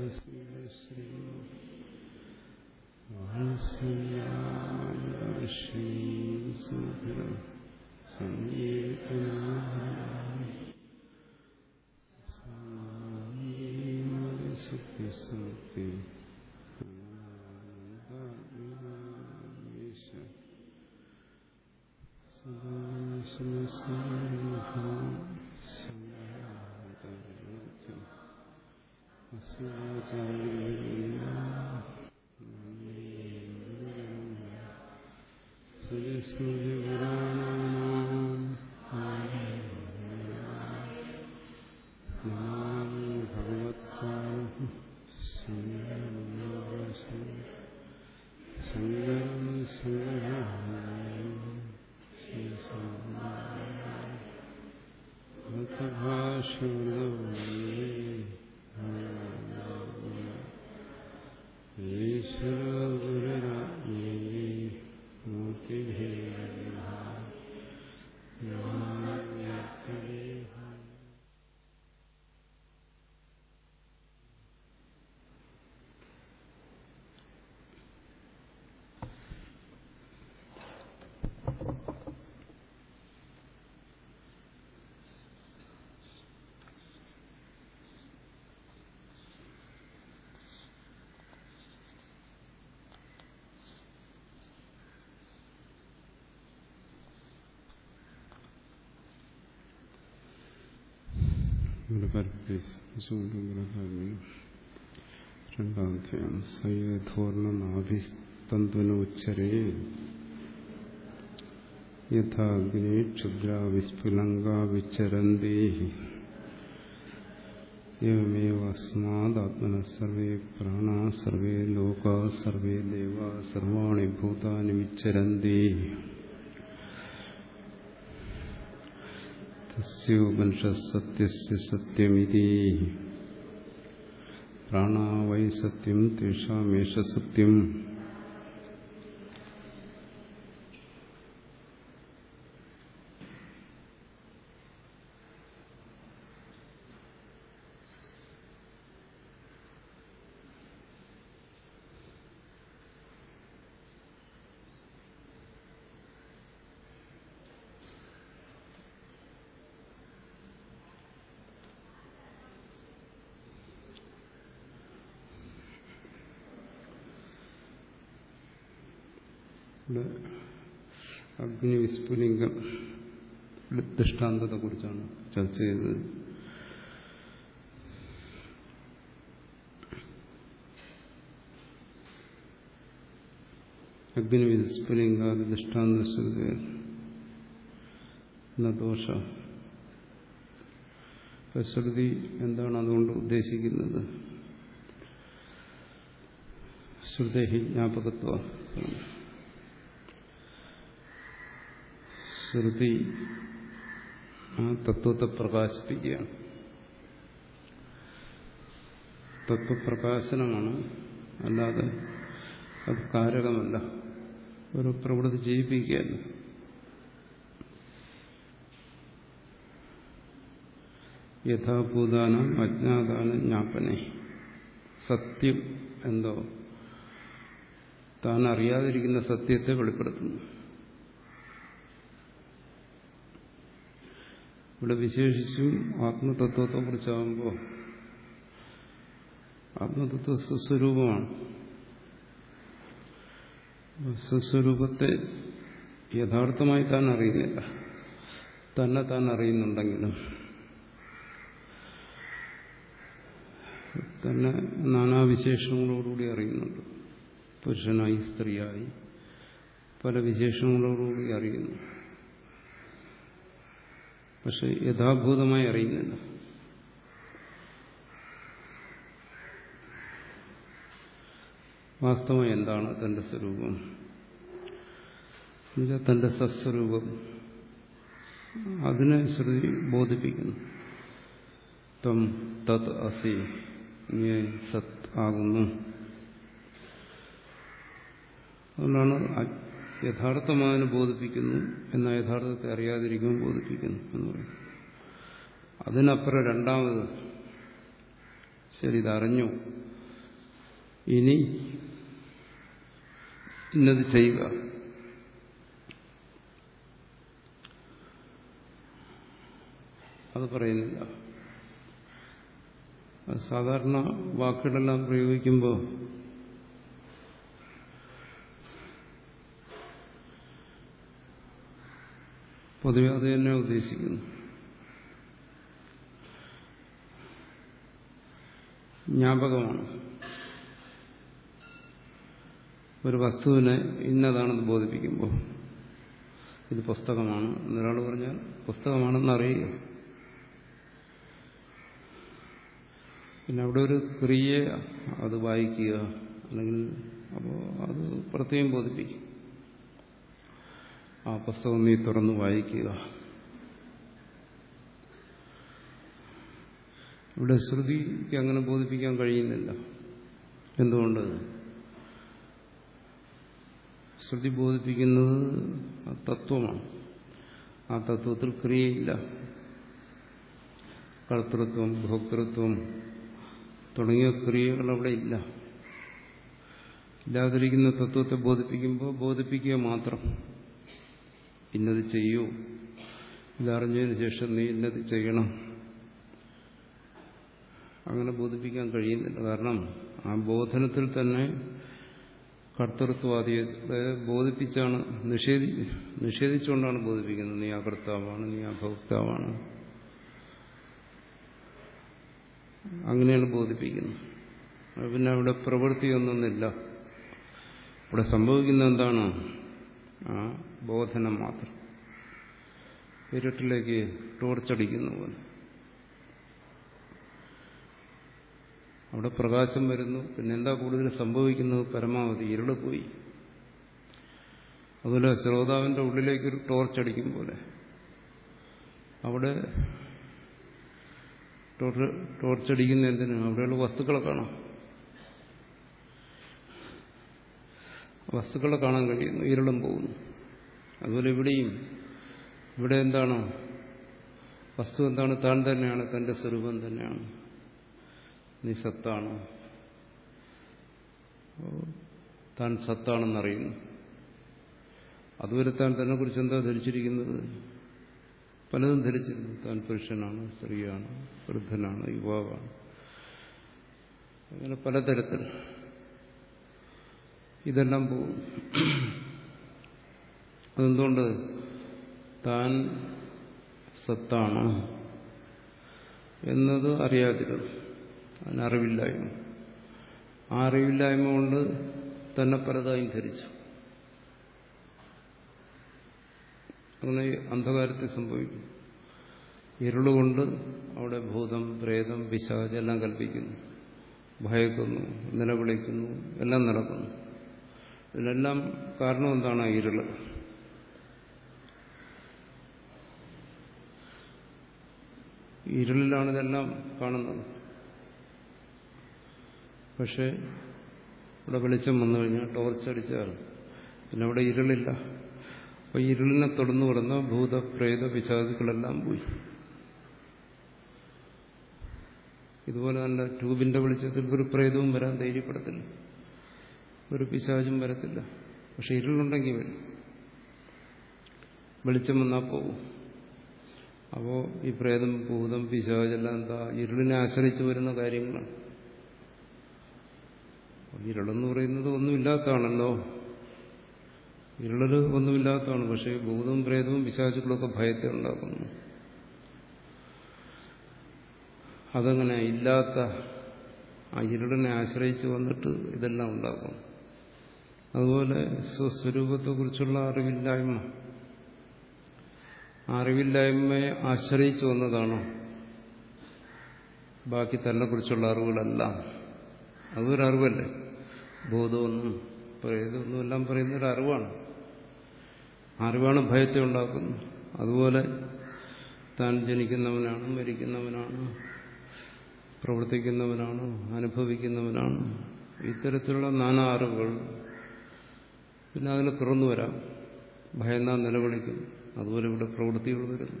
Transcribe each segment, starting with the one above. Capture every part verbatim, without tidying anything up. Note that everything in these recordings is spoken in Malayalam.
രണ്ടാധ്യായം. സയേധോർണനാഭിസ്തന്തുനോച്ചരേ യഥാഗ്നേ ക്ഷുദ്രാവിസ്ഫുലങ്കാ വിചരന്തി ഏവമേവാസ്മാദാത്മനഃ സർവേ പ്രാണാ സർവേ ലോകാ സർവേ ദേവാ സർവാണി ഭൂതാനി വിചരന്തി. തസ്യോപനിഷത്സത്യസ്യ സത്യമിതി. പ്രാണാ വൈ സത്യം തേഷാമേഷ സത്യം. അഗ്നിവിസ്ഫുലിംഗം ദൃഷ്ടാന്തത്തെ കുറിച്ചാണ് ചർച്ച ചെയ്തത്. അഗ്നിവിസ്ഫുലിംഗാദി ദൃഷ്ടാന്ത ദോഷ ശ്രുതി എന്താണ് അതുകൊണ്ട് ഉദ്ദേശിക്കുന്നത്? ശ്രുതേഹി ജ്ഞാപകത്വ. ശ്രുതി ആ തത്വത്തെ പ്രകാശിപ്പിക്കുകയാണ്. തത്വപ്രകാശനമാണ്, അല്ലാതെ അത് കാരകമല്ല, ഒരു പ്രവൃത്തി ചെയ്യിപ്പിക്കുകയല്ല. യഥാഭൂതാനം അജ്ഞാതാനം ജ്ഞാപനെ. സത്യം എന്തോ താൻ അറിയാതിരിക്കുന്ന സത്യത്തെ വെളിപ്പെടുത്തുന്നു. ഇവിടെ വിശേഷിച്ചും ആത്മതത്വത്തെ കുറിച്ചാകുമ്പോൾ ആത്മതത്വ സ്വസ്വരൂപമാണ്. സ്വസ്വരൂപത്തെ യഥാർത്ഥമായി താൻ അറിയുന്നില്ല. തന്നെ താൻ അറിയുന്നുണ്ടെങ്കിലും തന്നെ നാനാവിശേഷങ്ങളോടുകൂടി അറിയുന്നുണ്ട്. പുരുഷനായി സ്ത്രീയായി പല വിശേഷങ്ങളോടുകൂടി അറിയുന്നു. പക്ഷെ യഥാഭൂതമായി അറിയുന്നില്ല. വാസ്തവം എന്താണ് തന്റെ സ്വരൂപം? എന്നുവെച്ചാൽ തന്റെ സസ്വരൂപം, അതിനെ ശ്രുതി ബോധിപ്പിക്കുന്നു. ത്വം തത് അസി, നീ സത് ആകുന്നു. അതുകൊണ്ടാണ് യഥാർത്ഥമാതിനെ ബോധിപ്പിക്കുന്നു, എന്നാൽ യഥാർത്ഥത്തെ അറിയാതിരിക്കുമ്പോൾ ബോധിപ്പിക്കുന്നു എന്ന് പറയും. അതിനപ്പുറം രണ്ടാമത് ശരി ഇതറിഞ്ഞു, ഇനി ഇന്നത് ചെയ്യുക. അത് പറയുന്നില്ല. സാധാരണ വാക്കുകളെല്ലാം പ്രയോഗിക്കുമ്പോൾ പൊതുവെ അത് തന്നെ ഉദ്ദേശിക്കുന്നു. ജ്ഞാപകമാണ്. ഒരു വസ്തുവിനെ ഇന്നതാണെന്ന് ബോധിപ്പിക്കുമ്പോൾ ഇത് പുസ്തകമാണ് എന്നൊരാൾ പറഞ്ഞാൽ പുസ്തകമാണെന്ന് അറിയുക. പിന്നെ അവിടെ ഒരു ക്രിയയെ അത് വായിക്കുക അല്ലെങ്കിൽ അപ്പോൾ അത് പ്രത്യേകം ബോധിപ്പിക്കും. ആ പുസ്തകം നീ തുറന്ന് വായിക്കുക. ഇവിടെ ശ്രുതിക്ക് അങ്ങനെ ബോധിപ്പിക്കാൻ കഴിയുന്നില്ല. എന്തുകൊണ്ട്? ശ്രുതി ബോധിപ്പിക്കുന്നത് തത്വമാണ്. ആ തത്വത്തിൽ ക്രിയയില്ല. കർത്തൃത്വം, ഭോക്തൃത്വം തുടങ്ങിയ ക്രിയകൾ അവിടെ ഇല്ല. ഇല്ലാതിരിക്കുന്ന തത്വത്തെ ബോധിപ്പിക്കുമ്പോൾ ബോധിപ്പിക്കുക മാത്രം. ഇന്നത് ചെയ്യൂ, ഇതറിഞ്ഞതിന് ശേഷം നീ ഇന്നത് ചെയ്യണം, അങ്ങനെ ബോധിപ്പിക്കാൻ കഴിയുന്നില്ല. കാരണം ആ ബോധനത്തിൽ തന്നെ കർത്തൃത്വാദിയെ ബോധിപ്പിച്ചാണ് നിഷേധി നിഷേധിച്ചുകൊണ്ടാണ് ബോധിപ്പിക്കുന്നത്. നീ അകർത്താവാണ്, നീ അഭോക്താവാണ്, അങ്ങനെയാണ് ബോധിപ്പിക്കുന്നത്. പിന്നെ അവിടെ പ്രവൃത്തിയൊന്നൊന്നില്ല. ഇവിടെ സംഭവിക്കുന്ന എന്താണ്? ആ ബോധനം മാത്രം. ഇരുട്ടിലേക്ക് ടോർച്ചടിക്കുന്ന പോലെ അവിടെ പ്രകാശം വരുന്നു. പിന്നെ എന്താ കൂടുതൽ സംഭവിക്കുന്നത്? പരമാവധി ഇരുള് പോയി. അതുപോലെ ശ്രോതാവിന്റെ ഉള്ളിലേക്കൊരു ടോർച്ചടിക്കും പോലെ അവിടെ ടോർച്ചടിക്കുന്ന എന്തിനാണ്? അവിടെയുള്ള വസ്തുക്കളെ കാണാം. വസ്തുക്കളെ കാണാൻ കഴിയുന്നു, ഇരുളും പോകുന്നു. അതുപോലെ ഇവിടെയും ഇവിടെ എന്താണ് വസ്തു? എന്താണ്? താൻ തന്നെയാണ്, തന്റെ സ്വരൂപം തന്നെയാണ്. നീ സത്താണ്, താൻ സത്താണെന്നറിയുന്നു. അതുവരെ താൻ തന്നെ കുറിച്ച് എന്താ ധരിച്ചിരിക്കുന്നത്? പലതും ധരിച്ചിരുന്നു. താൻ പുരുഷനാണ്, സ്ത്രീയാണ്, വൃദ്ധനാണ്, യുവാവാണ്, അങ്ങനെ പലതരത്തിൽ. ഇതെല്ലാം പോകും. അതെന്തുകൊണ്ട്? താൻ സത്താണ് എന്നത് അറിയാതിരുന്നു. അതിനറിവില്ലായ്മ. ആ അറിവില്ലായ്മ കൊണ്ട് തന്നെ പലതായും ധരിച്ചു. അങ്ങനെ അന്ധകാരത്തിൽ സംഭവിക്കും. ഇരുളുകൊണ്ട് അവിടെ ഭൂതം, പ്രേതം, പിശാച് എല്ലാം കൽപ്പിക്കുന്നു, ഭയക്കുന്നു, നിലവിളിക്കുന്നു, എല്ലാം നടക്കുന്നു. ഇതിനെല്ലാം കാരണം എന്താണ്? ഇരുള്. ഇരുളിലാണ് ഇതെല്ലാം കാണുന്നത്. പക്ഷേ ഇവിടെ വെളിച്ചം വന്നു കഴിഞ്ഞാൽ, ടോർച്ചടിച്ചാൽ പിന്നെ അവിടെ ഇരുളില്ല. അപ്പോൾ ഇരുളിനെ തുടർന്ന് കിടന്ന ഭൂത, പ്രേത, പിശാചുക്കളെല്ലാം പോയി. ഇതുപോലെ നല്ല ട്യൂബിന്റെ വെളിച്ചത്തിൽ ഒരു പ്രേതവും വരാൻ ധൈര്യപ്പെടത്തില്ല, ഒരു പിശാചും വരത്തില്ല. പക്ഷെ ഇരുളുണ്ടെങ്കിൽ വരും. വെളിച്ചം വന്നാൽ പോകും. അപ്പോൾ ഈ പ്രേതം, ഭൂതം, പിശാചെല്ലാം എന്താ? ഇരുളിനെ ആശ്രയിച്ച് വരുന്ന കാര്യങ്ങളാണ്. ഇരുളെന്ന് പറയുന്നത് ഒന്നുമില്ലാത്തതാണല്ലോ. ഇരുള് ഒന്നുമില്ലാത്തതാണ്. പക്ഷേ ഭൂതവും പ്രേതവും പിശാചുക്കളൊക്കെ ഭയത്തെ ഉണ്ടാക്കുന്നു. അതങ്ങനെ ഇല്ലാത്ത ആ ഇരുളിനെ ആശ്രയിച്ച് വന്നിട്ട് ഇതെല്ലാം ഉണ്ടാക്കും. അതുപോലെ സ്വസ്വരൂപത്തെക്കുറിച്ചുള്ള അറിവില്ലായ്മ, അറിവില്ലായ്മയെ ആശ്രയിച്ചു വന്നതാണ് ബാക്കി തന്നെക്കുറിച്ചുള്ള അറിവുകളെല്ലാം. അതൊരറിവല്ലേ? ബോധമൊന്നും പ്രേതമൊന്നും എല്ലാം പറയുന്നൊരു അറിവാണ്. അറിവാണ് ഭയത്തെ ഉണ്ടാക്കുന്നത്. അതുപോലെ താൻ ജനിക്കുന്നവനാണ്, മരിക്കുന്നവനാണ്, പ്രവർത്തിക്കുന്നവനാണ്, അനുഭവിക്കുന്നവനാണ്, ഇത്തരത്തിലുള്ള നാനാ അറിവുകൾ. പിന്നെ അതിനെ തുറന്നു വരാം. ഭയന്നാൻ നിലവിളിക്കും. അതുപോലെ ഇവിടെ പ്രവൃത്തികൾ വരുന്നു.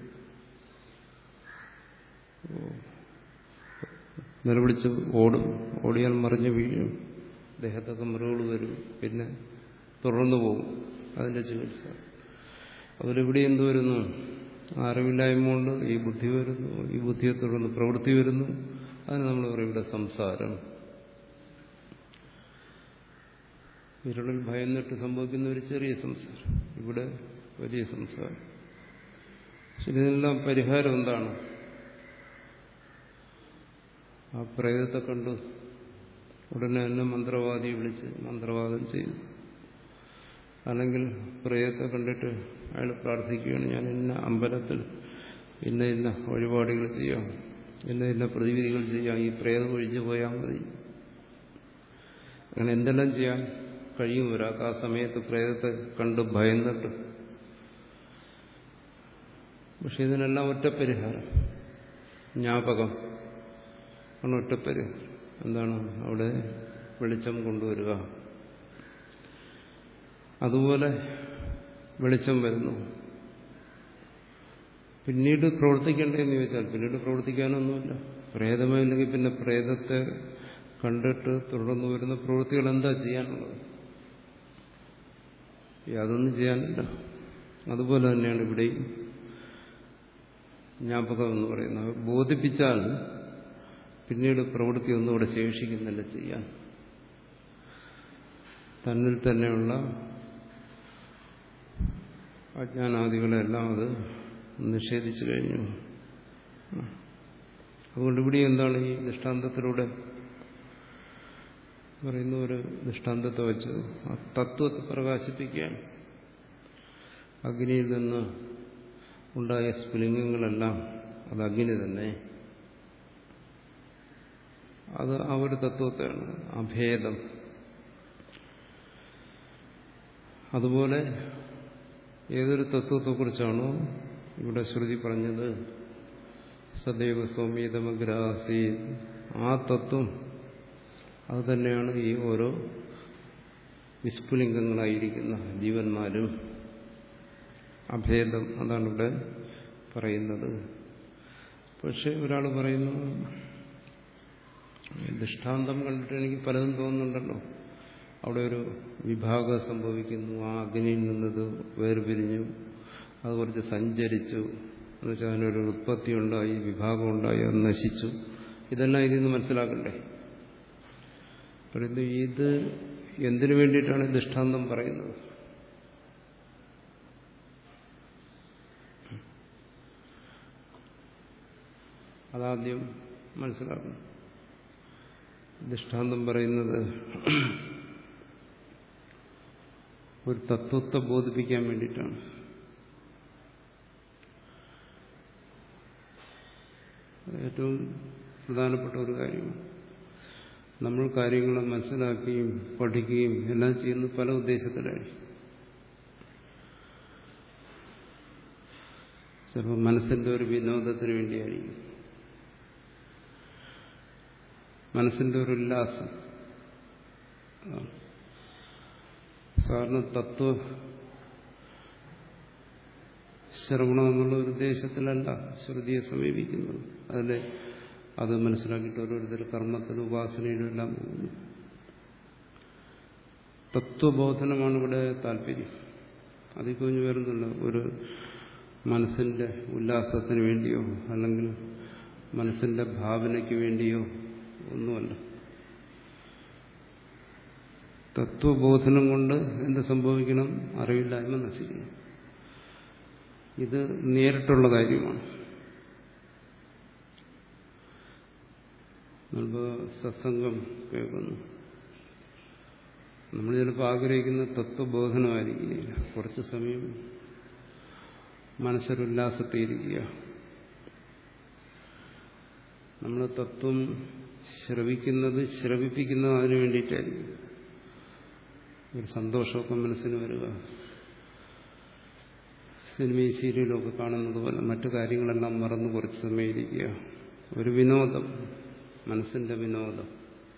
നിലവിളിച്ച് ഓടും, ഓടിയാൽ മറിഞ്ഞ് വീഴും. ദേഹത്തൊക്കെ മുറിവുകൾ വരും, പിന്നെ തുടർന്നു പോകും അതിന്റെ ചികിത്സ. അതിലിവിടെ എന്ത് വരുന്നു? അറിവില്ലായ്മ കൊണ്ട് ഈ ബുദ്ധി വരുന്നു, ഈ ബുദ്ധിയെ തുടർന്ന് പ്രവൃത്തി വരുന്നു. അതിന് നമ്മൾ പറയും ഇവിടെ സംസാരം. ഇരുളിൽ ഭയന്നിട്ട് സംഭവിക്കുന്ന ഒരു ചെറിയ സംസാരം, ഇവിടെ വലിയ സംസാരം. ശരി, ഇതിനെല്ലാം പരിഹാരം എന്താണ്? ആ പ്രേതത്തെ കണ്ടു ഉടനെ തന്നെ മന്ത്രവാദിയെ വിളിച്ച് മന്ത്രവാദം ചെയ്തു. അല്ലെങ്കിൽ പ്രേതത്തെ കണ്ടിട്ട് അയാൾ പ്രാർത്ഥിക്കുകയാണ്, ഞാൻ ഇന്ന അമ്പലത്തിൽ ഇന്ന ഇന്ന വഴിപാടുകൾ ചെയ്യാം, ഇന്ന ഇന്ന പ്രതിവിധികൾ ചെയ്യാം, ഈ പ്രേതം ഒഴിഞ്ഞു പോയാൽ മതി. അങ്ങനെ എന്തെല്ലാം ചെയ്യാൻ കഴിയും ഒരാൾക്ക് ആ സമയത്ത് പ്രേതത്തെ കണ്ട് ഭയന്നിട്ട്. പക്ഷെ ഇതിനെല്ലാം ഒറ്റപ്പരിഹാരം, ജ്ഞാപകം ആണ് ഒറ്റപ്പരിഹാരം. എന്താണ്? അവിടെ വെളിച്ചം കൊണ്ടുവരിക. അതുപോലെ വെളിച്ചം വരുന്നു. പിന്നീട് പ്രവർത്തിക്കേണ്ടതെന്ന് ചോദിച്ചാൽ പിന്നീട് പ്രവർത്തിക്കാനൊന്നുമില്ല. പ്രേതമായില്ലെങ്കിൽ പിന്നെ പ്രേതത്തെ കണ്ടിട്ട് തുടർന്ന് വരുന്ന പ്രവൃത്തികൾ എന്താ ചെയ്യാനുള്ളത്? യാതൊന്നും ചെയ്യാനില്ല. അതുപോലെ തന്നെയാണ് ഇവിടെയും ജ്ഞാപകം എന്ന് പറയുന്നത്. ബോധിപ്പിച്ചാൽ പിന്നീട് പ്രവൃത്തി ഒന്നും ഇവിടെ ശേഷിക്കുന്നില്ല ചെയ്യാൻ. തന്നിൽ തന്നെയുള്ള അജ്ഞാനാദികളെല്ലാം അത് നിഷേധിച്ചു കഴിഞ്ഞു. അതുകൊണ്ട് ഇവിടെ എന്താണ് ഈ ദൃഷ്ടാന്തത്തിലൂടെ പറയുന്ന ഒരു ദൃഷ്ടാന്തത്തെ വെച്ച് ആ തത്വത്തെ പ്രകാശിപ്പിക്കുകയാണ്. അഗ്നിയിൽ നിന്ന് ഉണ്ടായ സ്ഫുലിംഗങ്ങളെല്ലാം അത് അഗ്നി തന്നെ. അത് ആ ഒരു തത്വത്തെയാണ്, അഭേദം. അതുപോലെ ഏതൊരു തത്വത്തെക്കുറിച്ചാണോ ഇവിടെ ശ്രുതി പറഞ്ഞത്, സദൈവ സൗമ്യതമഗ്രാസി, ആ തത്വം അത് തന്നെയാണ് ഈ ഓരോ വിസ്ഫുലിംഗങ്ങളായിരിക്കുന്ന ജീവന്മാരും. അഭേദം, അതാണ് ഇവിടെ പറയുന്നത്. പക്ഷെ ഒരാൾ പറയുന്നു, ദൃഷ്ടാന്തം കണ്ടിട്ട് എനിക്ക് പലതും തോന്നുന്നുണ്ടല്ലോ, അവിടെ ഒരു വിഭാഗം സംഭവിക്കുന്നു, ആ അഗ്നിയിൽ നിന്നത് വേർപിരിഞ്ഞു, അത് കുറച്ച് സഞ്ചരിച്ചു, എന്നുവെച്ചാൽ അതിനൊരു ഉത്പത്തി ഉണ്ടായി, വിഭാഗം ഉണ്ടായി, അത് നശിച്ചു. ഇതെല്ലാം ഇതിൽ നിന്ന് മനസ്സിലാക്കണ്ടേ? പറയുന്നത് ഇത് എന്തിനു വേണ്ടിയിട്ടാണ് ദൃഷ്ടാന്തം പറയുന്നത്? അതാദ്യം മനസ്സിലാക്കണം. ദൃഷ്ടാന്തം പറയുന്നത് ഒരു തത്വത്തെ ബോധിപ്പിക്കാൻ വേണ്ടിയിട്ടാണ്. ഏറ്റവും പ്രധാനപ്പെട്ട ഒരു കാര്യമാണ്. നമ്മൾ കാര്യങ്ങളെ മനസ്സിലാക്കുകയും പഠിക്കുകയും എല്ലാം ചെയ്യുന്നത് പല ഉദ്ദേശത്തിലാണ്. ചിലപ്പോൾ മനസ്സിന്റെ ഒരു വിനോദത്തിന് വേണ്ടിയായിരിക്കും, മനസ്സിന്റെ ഒരു ഉല്ലാസം. സാധാരണ തത്വ ശ്രവണം എന്നുള്ള ഒരു ഉദ്ദേശത്തിലല്ല ശ്രുതിയെ സമീപിക്കുന്നത്. അതിലെ അത് മനസ്സിലാക്കിയിട്ട് ഓരോരുത്തർ കർമ്മത്തിനും ഉപാസനയിലും എല്ലാം പോകുന്നു. തത്വബോധനമാണ് ഇവിടെ താല്പര്യം. അതിൽ കുഞ്ഞു വരുന്നുണ്ട്. ഒരു മനസ്സിന്റെ ഉല്ലാസത്തിന് വേണ്ടിയോ അല്ലെങ്കിൽ മനസ്സിന്റെ ഭാവനയ്ക്ക് വേണ്ടിയോ ഒന്നുമല്ല. തത്വബോധനം കൊണ്ട് എന്ത് സംഭവിക്കണം? അറിവില്ലായ്മ നശിക്കണം. ഇത് നേരിട്ടുള്ള കാര്യമാണ്. നമ്മൾ സത്സംഗം കേൾക്കുന്നു, നമ്മൾ ചിലപ്പോൾ ആഗ്രഹിക്കുന്ന തത്വബോധനമായിരിക്കില്ല. കുറച്ച് സമയം മനസ്സൊരുല്ലാസത്തിരിക്കുക. നമ്മൾ തത്വം ശ്രവിക്കുന്നത് ശ്രവിപ്പിക്കുന്നത് അതിനു വേണ്ടിയിട്ടായിരിക്കും. ഒരു സന്തോഷമൊക്കെ മനസ്സിന് വരിക, സിനിമയും സീരിയലൊക്കെ കാണുന്നത് പോലെ മറ്റു കാര്യങ്ങളെല്ലാം മറന്ന് കുറച്ച് സമയം ഇരിക്കുക. ഒരു വിനോദം, മനസ്സിന്റെ വിനോദം.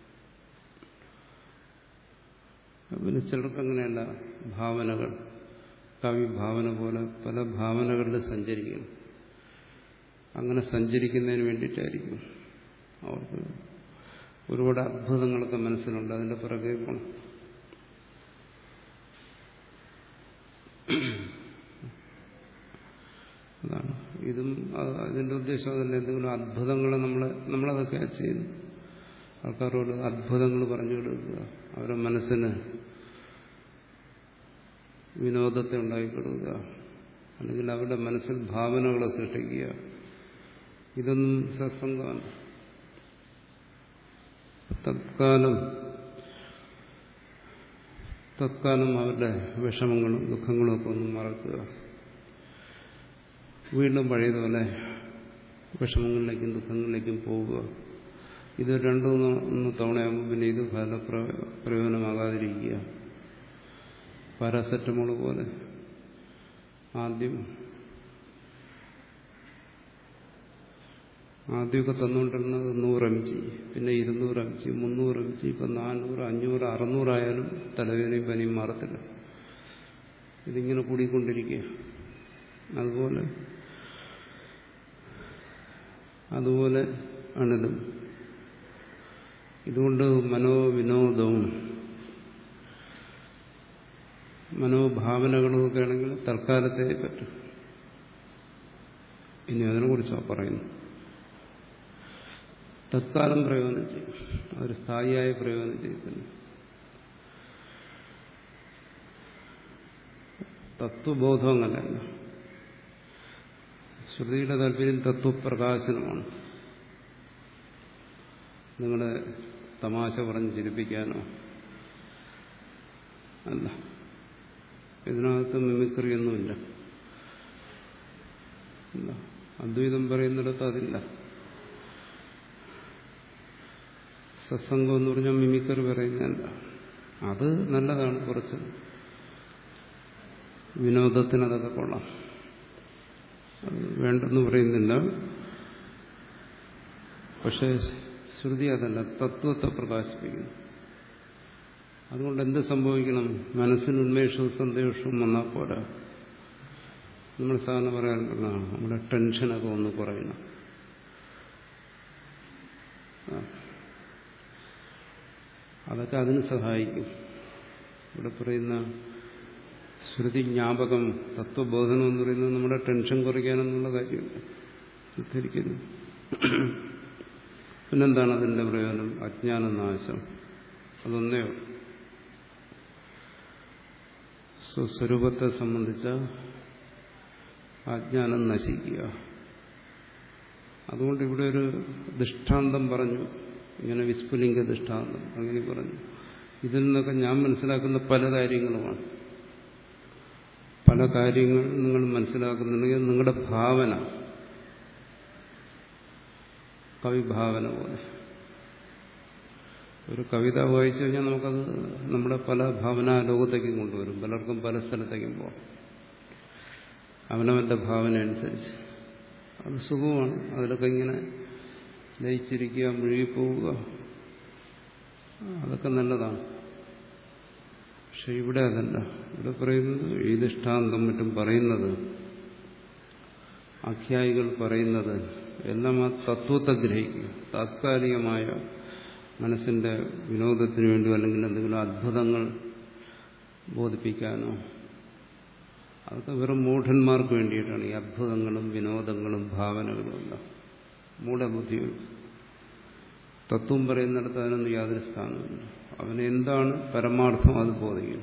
പിന്നെ ചിലർക്ക് അങ്ങനെയല്ല, ഭാവനകൾ, കവിഭാവന പോലെ പല ഭാവനകളിൽ സഞ്ചരിക്കണം. അങ്ങനെ സഞ്ചരിക്കുന്നതിന് വേണ്ടിയിട്ടായിരിക്കും അവർക്ക് ഒരുപാട് അത്ഭുതങ്ങളൊക്കെ മനസ്സിലുണ്ട്, അതിന്റെ പിറകെ പോകണം. അതാണ് ഇതും. ഇതിന്റെ ഉദ്ദേശം അതല്ല, എന്തെങ്കിലും അത്ഭുതങ്ങൾ നമ്മളെ നമ്മളതൊക്കെ ചെയ്യുന്നു. ആൾക്കാരോട് അത്ഭുതങ്ങൾ പറഞ്ഞു കൊടുക്കുക, അവരുടെ മനസ്സിന് വിനോദത്തെ ഉണ്ടാക്കിക്കൊടുക്കുക, അല്ലെങ്കിൽ അവരുടെ മനസ്സിൽ ഭാവനകളെ സൃഷ്ടിക്കുക. ഇതൊന്നും സത്സംഗമാണ്. തത്കാലം തത്കാലം അവരുടെ വിഷമങ്ങളും ദുഃഖങ്ങളും ഒക്കെ ഒന്ന് മറക്കുക, വീണ്ടും പഴയതുപോലെ വിഷമങ്ങളിലേക്കും ദുഃഖങ്ങളിലേക്കും പോവുക. ഇത് രണ്ടു മൂന്ന് തവണയാകുമ്പോൾ പിന്നെ ഇത് ഫലപ്ര പ്രയോജനമാകാതിരിക്കുക. പാരാസെറ്റമോൾ പോലെ ആദ്യം ആദ്യമൊക്കെ തന്നുകൊണ്ടിരുന്നത് നൂറ് എം ജി, പിന്നെ ഇരുന്നൂറ് എം ജി, മുന്നൂറ് എം ജി, ഇപ്പം നാനൂറ്, അഞ്ഞൂറ്, അറുന്നൂറായാലും തലവേദനയും പനിയും മാറത്തില്ല. ഇതിങ്ങനെ കൂടിക്കൊണ്ടിരിക്കുക. അതുപോലെ അതുപോലെ ആണിതും. ഇതുകൊണ്ട് മനോവിനോദവും മനോഭാവനകളും ഒക്കെ ആണെങ്കിൽ തൽക്കാലത്തെ പറ്റും. ഇനി അതിനെക്കുറിച്ചാണ് പറയുന്നത്. തത്കാലം പ്രയോജനം ചെയ്യും, ഒരു സ്ഥായിയായ പ്രയോജനം ചെയ്തില്ല. തത്വബോധം അങ്ങനെയല്ല. ശ്രുതിയുടെ താല്പര്യം തത്വപ്രകാശനമാണ്. നിങ്ങളെ തമാശ പറഞ്ഞ് ചിരിപ്പിക്കാനോ അല്ല. ഇതിനകത്ത് മിമിക്രിയൊന്നുമില്ല. അദ്വൈതം പറയുന്നിടത്ത് അതില്ല. സത്സംഗം എന്ന് പറഞ്ഞാൽ മിമിക്രി പറയുന്നതല്ല. അത് നല്ലതാണ്, കുറച്ച് വിനോദത്തിന് അതൊക്കെ കൊള്ളാം, അത് വേണ്ടെന്ന് പറയുന്നില്ല. പക്ഷേ ശ്രുതി അതല്ല, തത്വത്തെ പ്രകാശിപ്പിക്കുന്നു. അതുകൊണ്ട് എന്ത് സംഭവിക്കണം? മനസ്സിന് ഉന്മേഷവും സന്തോഷവും വന്നാൽ പോരാ. നമ്മൾ സാധാരണ പറയാറുള്ളതാണ്, നമ്മുടെ ടെൻഷനൊക്കെ ഒന്ന് കുറയണം. അതൊക്കെ അതിന് സഹായിക്കും. ഇവിടെ പറയുന്ന ശ്രുതി ജ്ഞാപകം, തത്വബോധനം എന്ന് പറയുന്നത് നമ്മുടെ ടെൻഷൻ കുറയ്ക്കാനെന്നുള്ള കാര്യമില്ല, ഉദ്ധരിക്കുന്നു. പിന്നെന്താണ് അതിൻ്റെ പ്രയോജനം? അജ്ഞാനനാശം. അതൊന്നേ സ്വസ്വരൂപത്തെ സംബന്ധിച്ച അജ്ഞാനം നശിക്കുക. അതുകൊണ്ട് ഇവിടെ ഒരു ദൃഷ്ടാന്തം പറഞ്ഞു, ഇങ്ങനെ വിസ്ഫുലിംഗ ദൃഷ്ടാന്തം അങ്ങനെ പറഞ്ഞു. ഇതിൽ നിന്നൊക്കെ ഞാൻ മനസ്സിലാക്കുന്ന പല കാര്യങ്ങളുമാണ്. പല കാര്യങ്ങൾ നിങ്ങൾ മനസ്സിലാക്കുന്നുണ്ടെങ്കിൽ നിങ്ങളുടെ ഭാവന കവിഭാവന പോലെ. ഒരു കവിത വായിച്ചു കഴിഞ്ഞാൽ നമുക്കത് നമ്മുടെ പല ഭാവനാ ലോകത്തേക്കും കൊണ്ടുവരും. പലർക്കും പല സ്ഥലത്തേക്കും പോകാം അവനവന്റെ ഭാവന അനുസരിച്ച്. അത് സുഖമാണ്. അതിലൊക്കെ ഇങ്ങനെ ലയിച്ചിരിക്കുക, മുഴുകിപ്പോവുക, അതൊക്കെ നല്ലതാണ്. പക്ഷെ ഇവിടെ അതല്ല. ഇവിടെ പറയുന്നത്, ഈ ദൃഷ്ടാന്തം മറ്റും പറയുന്നത്, ആഖ്യായികൾ പറയുന്നത് എല്ലാം ആ തത്വത്തെ ഗ്രഹിക്കുക. താത്കാലികമായ മനസ്സിന്റെ വിനോദത്തിന് വേണ്ടിയോ അല്ലെങ്കിൽ എന്തെങ്കിലും അത്ഭുതങ്ങൾ ബോധിപ്പിക്കാനോ, അതൊക്കെ വെറും മൂഢന്മാർക്ക് വേണ്ടിയിട്ടാണ് ഈ അത്ഭുതങ്ങളും വിനോദങ്ങളും ഭാവനകളും എല്ലാം. മൂഢബുദ്ധികൾ. തത്വം പറയുന്നിടത്ത് അതിനൊന്നും യാതൊരു സ്ഥാനമില്ല. അവന് എന്താണ് പരമാർത്ഥം അത് ബോധിക്കും.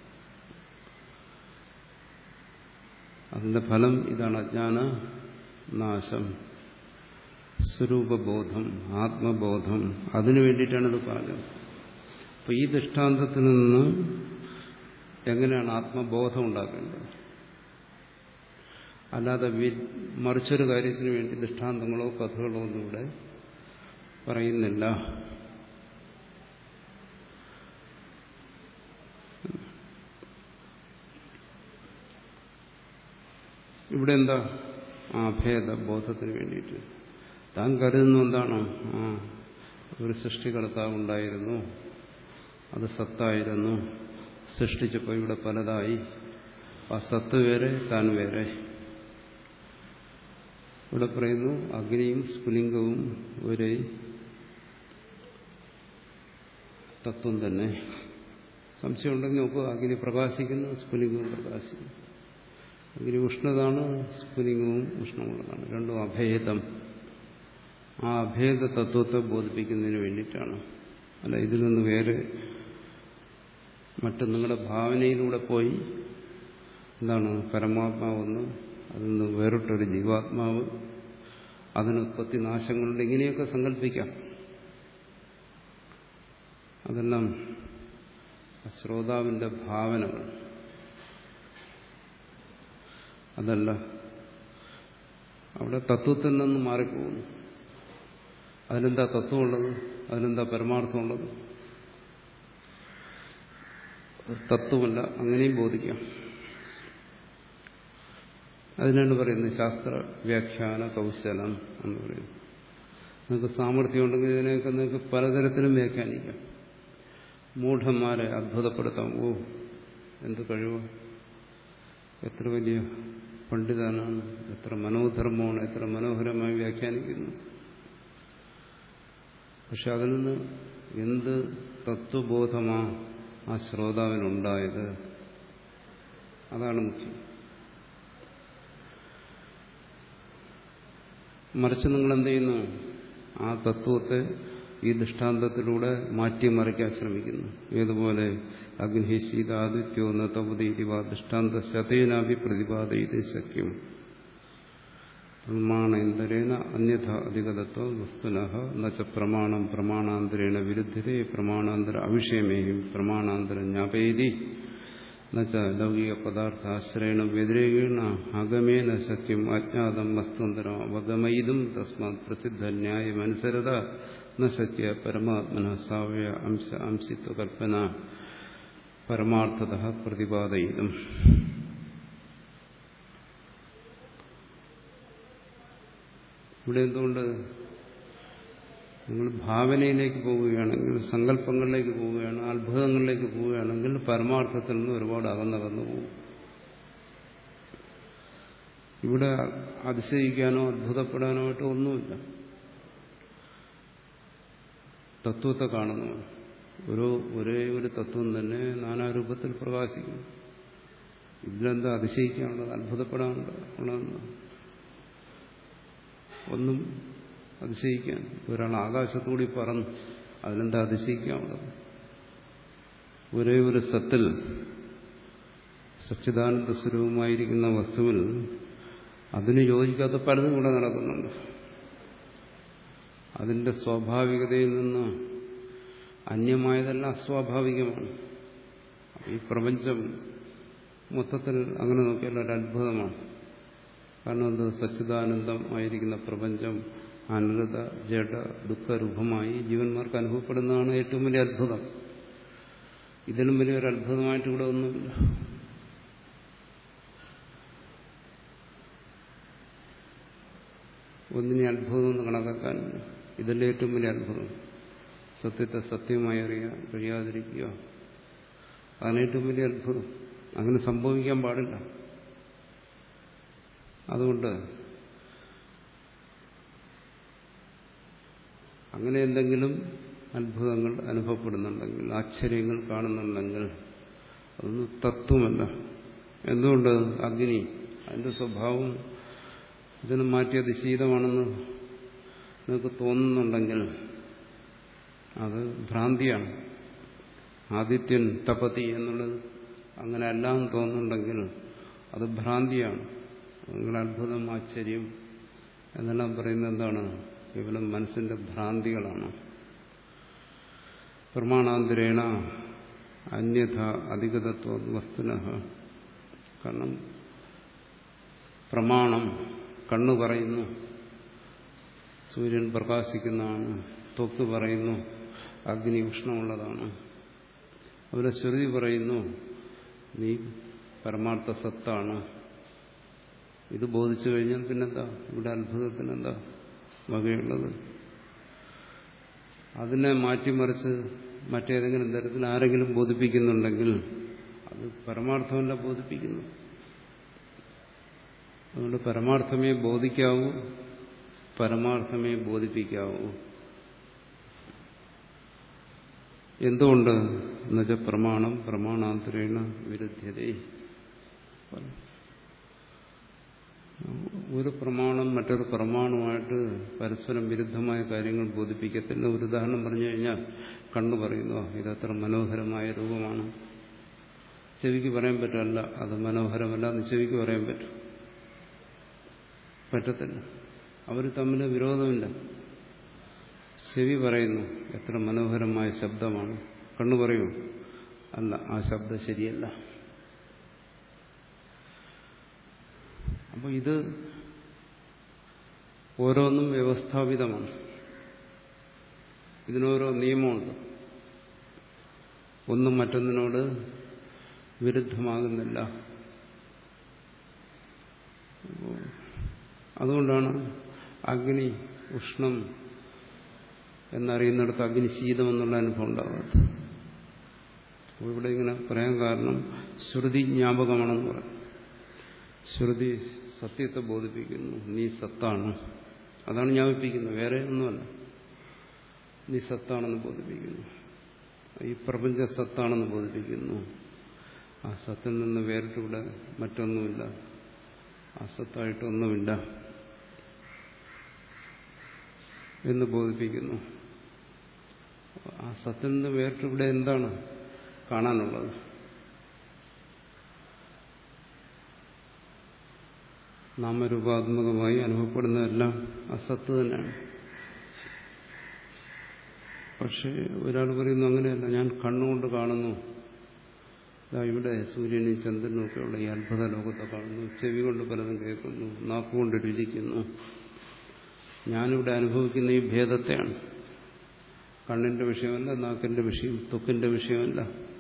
അതിന്റെ ഫലം ഇതാണ് അജ്ഞാന നാശം, സ്വരൂപബോധം, ആത്മബോധം. അതിനു വേണ്ടിയിട്ടാണ് ഇത് പറഞ്ഞത്. അപ്പൊ ഈ ദൃഷ്ടാന്തത്തിൽ നിന്ന് എങ്ങനെയാണ് ആത്മബോധം ഉണ്ടാക്കേണ്ടത്? അല്ലാതെ മറിച്ചൊരു കാര്യത്തിന് വേണ്ടി ദൃഷ്ടാന്തങ്ങളോ കഥകളോ ഒന്നും ഇവിടെ പറയുന്നില്ല. ഇവിടെ എന്താ? ആ ഭേദബോധത്തിന് വേണ്ടിയിട്ട് താൻ കരുതുന്നു എന്താണോ, ആ ഒരു സൃഷ്ടികർത്താവ് ഉണ്ടായിരുന്നു, അത് സത്തായിരുന്നു, സൃഷ്ടിച്ചപ്പോൾ ഇവിടെ പലതായി, ആ സത്ത് വേറെ താൻ വേറെ. ഇവിടെ പറയുന്നു അഗ്നിയും സ്ഫുലിംഗവും ഒരേ തത്വം തന്നെ. സംശയം ഉണ്ടെങ്കിൽ നോക്കുക, അഗ്നി പ്രകാശിക്കുന്നു, സ്ഫുലിംഗവും പ്രകാശിക്കുന്നു. അഗ്നി ഉഷ്ണതാണ്, സ്ഫുലിംഗവും ഉഷ്ണമുള്ളതാണ്. രണ്ടും അഭേദം. ആ അഭേദ തത്വത്തെ ബോധിപ്പിക്കുന്നതിന് വേണ്ടിയിട്ടാണ്. അല്ല ഇതിൽ നിന്ന് വേറെ മറ്റ് നിങ്ങളുടെ ഭാവനയിലൂടെ പോയി എന്താണ് പരമാത്മാവെന്ന്, അതിൽ നിന്ന് വേറിട്ടൊരു ജീവാത്മാവ്, അതിന് ഉത്പത്തി നാശങ്ങളുണ്ട്, ഇങ്ങനെയൊക്കെ സങ്കല്പിക്കാം. അതെല്ലാം ശ്രോതാവിന്റെ ഭാവനകൾ. അതല്ല, അവിടെ തത്വത്തിൽ നിന്ന് മാറിപ്പോകുന്നു. അതിലെന്താ തത്വമുള്ളത്? അതിലെന്താ പരമാർത്ഥമുള്ളത്? തത്വമല്ല, അങ്ങനെയും ബോധിക്കാം. അതിനാണ് പറയുന്നത് ശാസ്ത്ര വ്യാഖ്യാന കൗശലം എന്ന് പറയുന്നത്. നിങ്ങൾക്ക് സാമർഥ്യം ഉണ്ടെങ്കിൽ ഇതിനെയൊക്കെ നിങ്ങൾക്ക് പലതരത്തിലും വ്യാഖ്യാനിക്കാം. മൂഢന്മാരെ അത്ഭുതപ്പെടുത്താം. ഓ, എന്ത് കഴിവ്, എത്ര വലിയ പണ്ഡിതനാണ്, എത്ര മനോധർമ്മമാണ്, എത്ര മനോഹരമായി വ്യാഖ്യാനിക്കുന്നു. പക്ഷെ അതിൽ നിന്ന് എന്ത് തത്വബോധമാ ആ ശ്രോതാവിനുണ്ടായത്? അതാണ് മുഖ്യം. മറിച്ച് നിങ്ങൾ എന്ത് ചെയ്യുന്നു? ആ തത്വത്തെ ഈ ദൃഷ്ടാന്തത്തിലൂടെ മാറ്റിമറിക്കാൻ ശ്രമിക്കുന്നു. ഏതുപോലെ അഗ്നി ശീതാദിത്യോ ന തപുദീതിവാ ദൃഷ്ടാന്ത ശതേനാഭി പ്രതിപാദയിത് ശക്യം പ്രമാണേന്തരേണ അന്യഥ അധികതത്വ വസ്തുനഃ നച്ച പ്രമാണം പ്രമാണാന്തരേണ വിരുദ്ധിതേ പ്രമാണാന്തര അവിഷയമേയും പ്രമാണാന്തരം ജ്ഞാപയതി എന്നുവെച്ച ലൗകിക പദാർത്ഥാശ്രയണ വ്യതിരേകേണ അഗമേന സഖ്യം അജ്ഞാതം വസ്തുന്തരം അവഗമയിതും തസ്മാത് പ്രസിദ്ധ ന്യായമനുസരത ന സത്യ പരമാത്മന സാവയ അംശ അംശിത്വ കൽപ്പന പരമാർത്ഥത പ്രതിപാദയിതും. ഇവിടെ എന്തുകൊണ്ട് നിങ്ങൾ ഭാവനയിലേക്ക് പോവുകയാണെങ്കിൽ, സങ്കല്പങ്ങളിലേക്ക് പോവുകയാണ്, അത്ഭുതങ്ങളിലേക്ക് പോവുകയാണെങ്കിൽ പരമാർത്ഥത്തിൽ നിന്ന് ഒരുപാട് അകന്നകന്നു പോകും. ഇവിടെ അതിശയിക്കാനോ അത്ഭുതപ്പെടാനോ ആയിട്ട് ഒന്നുമില്ല. തത്വത്തെ കാണുന്നു. ഒരു ഒരേ ഒരു തത്വം തന്നെ നാനാരൂപത്തിൽ പ്രകാശിക്കുന്നു. ഇതിലെന്താ അതിശയിക്കാനുള്ളത്, അത്ഭുതപ്പെടാനുള്ളത് ഉള്ളതെന്ന്? ഒന്നും അതിശയിക്കാൻ. ഒരാൾ ആകാശത്തുകൂടി പറന്നു, അതിലെന്താ അതിശയിക്കാനുള്ളത്? ഒരേ ഒരു സത്തിൽ, സച്ചിദാനന്ദ സ്വരൂപമായിരിക്കുന്ന വസ്തുവിൽ അതിന് യോജിക്കാത്ത പലതും ഇവിടെ നടക്കുന്നുണ്ട്. അതിന്റെ സ്വാഭാവികതയിൽ നിന്ന് അന്യമായതെല്ലാം അസ്വാഭാവികമാണ്. ഈ പ്രപഞ്ചം മൊത്തത്തിൽ അങ്ങനെ നോക്കിയാൽ ഒരു അത്ഭുതമാണ്. കാരണം അത് സച്ചിദാനന്ദം ആയിരിക്കുന്ന പ്രപഞ്ചം അനൃത ജഡ ദുഃഖരൂപമായി ജീവന്മാർക്ക് അനുഭവപ്പെടുന്നതാണ് ഏറ്റവും വലിയ അത്ഭുതം. ഇതിലും വലിയൊരു അത്ഭുതമായിട്ട് ഇവിടെ ഒന്നുമില്ല. ഒന്നിനെ അത്ഭുതം എന്ന് കണക്കാക്കാനില്ല. ഇതല്ലേ ഏറ്റവും വലിയ അത്ഭുതം. സത്യത്തെ സത്യമായി അറിയാൻ കഴിയാതിരിക്കുക, അതാണ് ഏറ്റവും വലിയ അത്ഭുതം. അങ്ങനെ സംഭവിക്കാൻ പാടില്ല. അതുകൊണ്ട് അങ്ങനെ എന്തെങ്കിലും അത്ഭുതങ്ങൾ അനുഭവപ്പെടുന്നുണ്ടെങ്കിൽ, ആശ്ചര്യങ്ങൾ കാണുന്നുണ്ടെങ്കിൽ അതൊന്നും തത്വമല്ല. എന്തുകൊണ്ട്? അഗ്നി അതിന്റെ സ്വഭാവം ഇതിന് മാറ്റിയത് ശീതമാണെന്ന് നിങ്ങൾക്ക് തോന്നുന്നുണ്ടെങ്കിൽ അത് ഭ്രാന്തിയാണ്. ആദിത്യൻ തപതി എന്നുള്ളത് അങ്ങനെ അല്ലാന്ന് തോന്നുന്നുണ്ടെങ്കിൽ അത് ഭ്രാന്തിയാണ്. നിങ്ങൾ അത്ഭുതം, ആശ്ചര്യം എന്നെല്ലാം പറയുന്നത് എന്താണ്? കേവലം മനസ്സിന്റെ ഭ്രാന്തികളാണ്. പ്രമാണാന്തരേണ അന്യഥ അധികതത്വ വസ്തുനഃ. കാരണം പ്രമാണം കണ്ണു പറയുന്നു സൂര്യൻ പ്രകാശിക്കുന്നതാണ്, ത്വക്ക് പറയുന്നു അഗ്നി ഉഷ്ണമുള്ളതാണ്, അവരെ ശ്രുതി പറയുന്നു നീ പരമാർത്ഥ സത്താണ്. ഇത് ബോധിച്ചു കഴിഞ്ഞാൽ പിന്നെന്താ ഇവിടെ അത്ഭുതത്തിനെന്താ വകയുള്ളത്? അതിനെ മാറ്റിമറിച്ച് മറ്റേതെങ്കിലും തരത്തിൽ ആരെങ്കിലും ബോധിപ്പിക്കുന്നുണ്ടെങ്കിൽ അത് പരമാർത്ഥമല്ല ബോധിപ്പിക്കുന്നു. അതുകൊണ്ട് പരമാർത്ഥമേ ബോധിക്കാവൂ, പരമാർത്ഥമേ ബോധിപ്പിക്കാവൂ. എന്തുകൊണ്ട് എന്നുവെച്ചാൽ പ്രമാണം പ്രമാണാന്തരേണ വിരുദ്ധ്യതേ. ഒരു പ്രമാണം മറ്റൊരു പ്രമാണമായിട്ട് പരസ്പരം വിരുദ്ധമായ കാര്യങ്ങൾ ബോധിപ്പിക്കത്തില്ല. ഒരു ഉദാഹരണം പറഞ്ഞു കഴിഞ്ഞാൽ കണ്ണു പറയുന്നു ഇതത്ര മനോഹരമായ രൂപമാണ്. ചെവിക്ക് പറയാൻ പറ്റില്ല അത് മനോഹരമല്ല എന്ന് ചെവിക്ക് പറയാൻ പറ്റും? പറ്റത്തില്ല. അവർ തമ്മിൽ വിരോധമില്ല. ചെവി പറയുന്നു എത്ര മനോഹരമായ ശബ്ദമാണ്. കണ്ണു പറയൂ അല്ല, ആ ശബ്ദം ശരിയല്ല. അപ്പോൾ ഇത് ഓരോന്നും വ്യവസ്ഥാപിതമാണ്. ഇതിനോരോ നിയമമുണ്ട്. ഒന്നും മറ്റൊന്നിനോട് വിരുദ്ധമാകുന്നില്ല. അതുകൊണ്ടാണ് അഗ്നി ഉഷ്ണം എന്നറിയുന്നിടത്ത് അഗ്നി ശീതം എന്നുള്ള അനുഭവം ഉണ്ടാകാത്തത്. ഇവിടെ ഇങ്ങനെ പറയാൻ കാരണം ശ്രുതി ജ്ഞാപകമാണെന്ന് പറയും. ശ്രുതി സത്യത്തെ ബോധിപ്പിക്കുന്നു. നീ സത്താണ്, അതാണ് ജ്ഞാപിപ്പിക്കുന്നത്, വേറെ ഒന്നുമല്ല. നീ സത്താണെന്ന് ബോധിപ്പിക്കുന്നു. ഈ പ്രപഞ്ച സത്താണെന്ന് ബോധിപ്പിക്കുന്നു. ആ സത്തിൽ നിന്ന് വേറിട്ടിവിടെ മറ്റൊന്നുമില്ല, അസത്തായിട്ടൊന്നുമില്ല എന്ന് ബോധിപ്പിക്കുന്നു. ആ സത്തിൽ നിന്ന് വേറിട്ടിവിടെ എന്താണ് കാണാനുള്ളത്? നാമരൂപാത്മകമായി അനുഭവപ്പെടുന്നതെല്ലാം അസത്ത് തന്നെയാണ്. പക്ഷേ ഒരാൾ പറയുന്നു അങ്ങനെയല്ല, ഞാൻ കണ്ണുകൊണ്ട് കാണുന്നു, ഇവിടെ സൂര്യനും ചന്ദ്രനും ഒക്കെയുള്ള ഈ അത്ഭുത ലോകത്തെ കാണുന്നു, ചെവി കൊണ്ട് പലതും കേൾക്കുന്നു, നാക്കുകൊണ്ട് രുചിക്കുന്നു, ഞാനിവിടെ അനുഭവിക്കുന്ന ഈ ഭേദത്തെയാണ്. കണ്ണിന്റെ വിഷയമല്ല, നാക്കിന്റെ വിഷയം, ത്വക്കിന്റെ വിഷയമല്ല,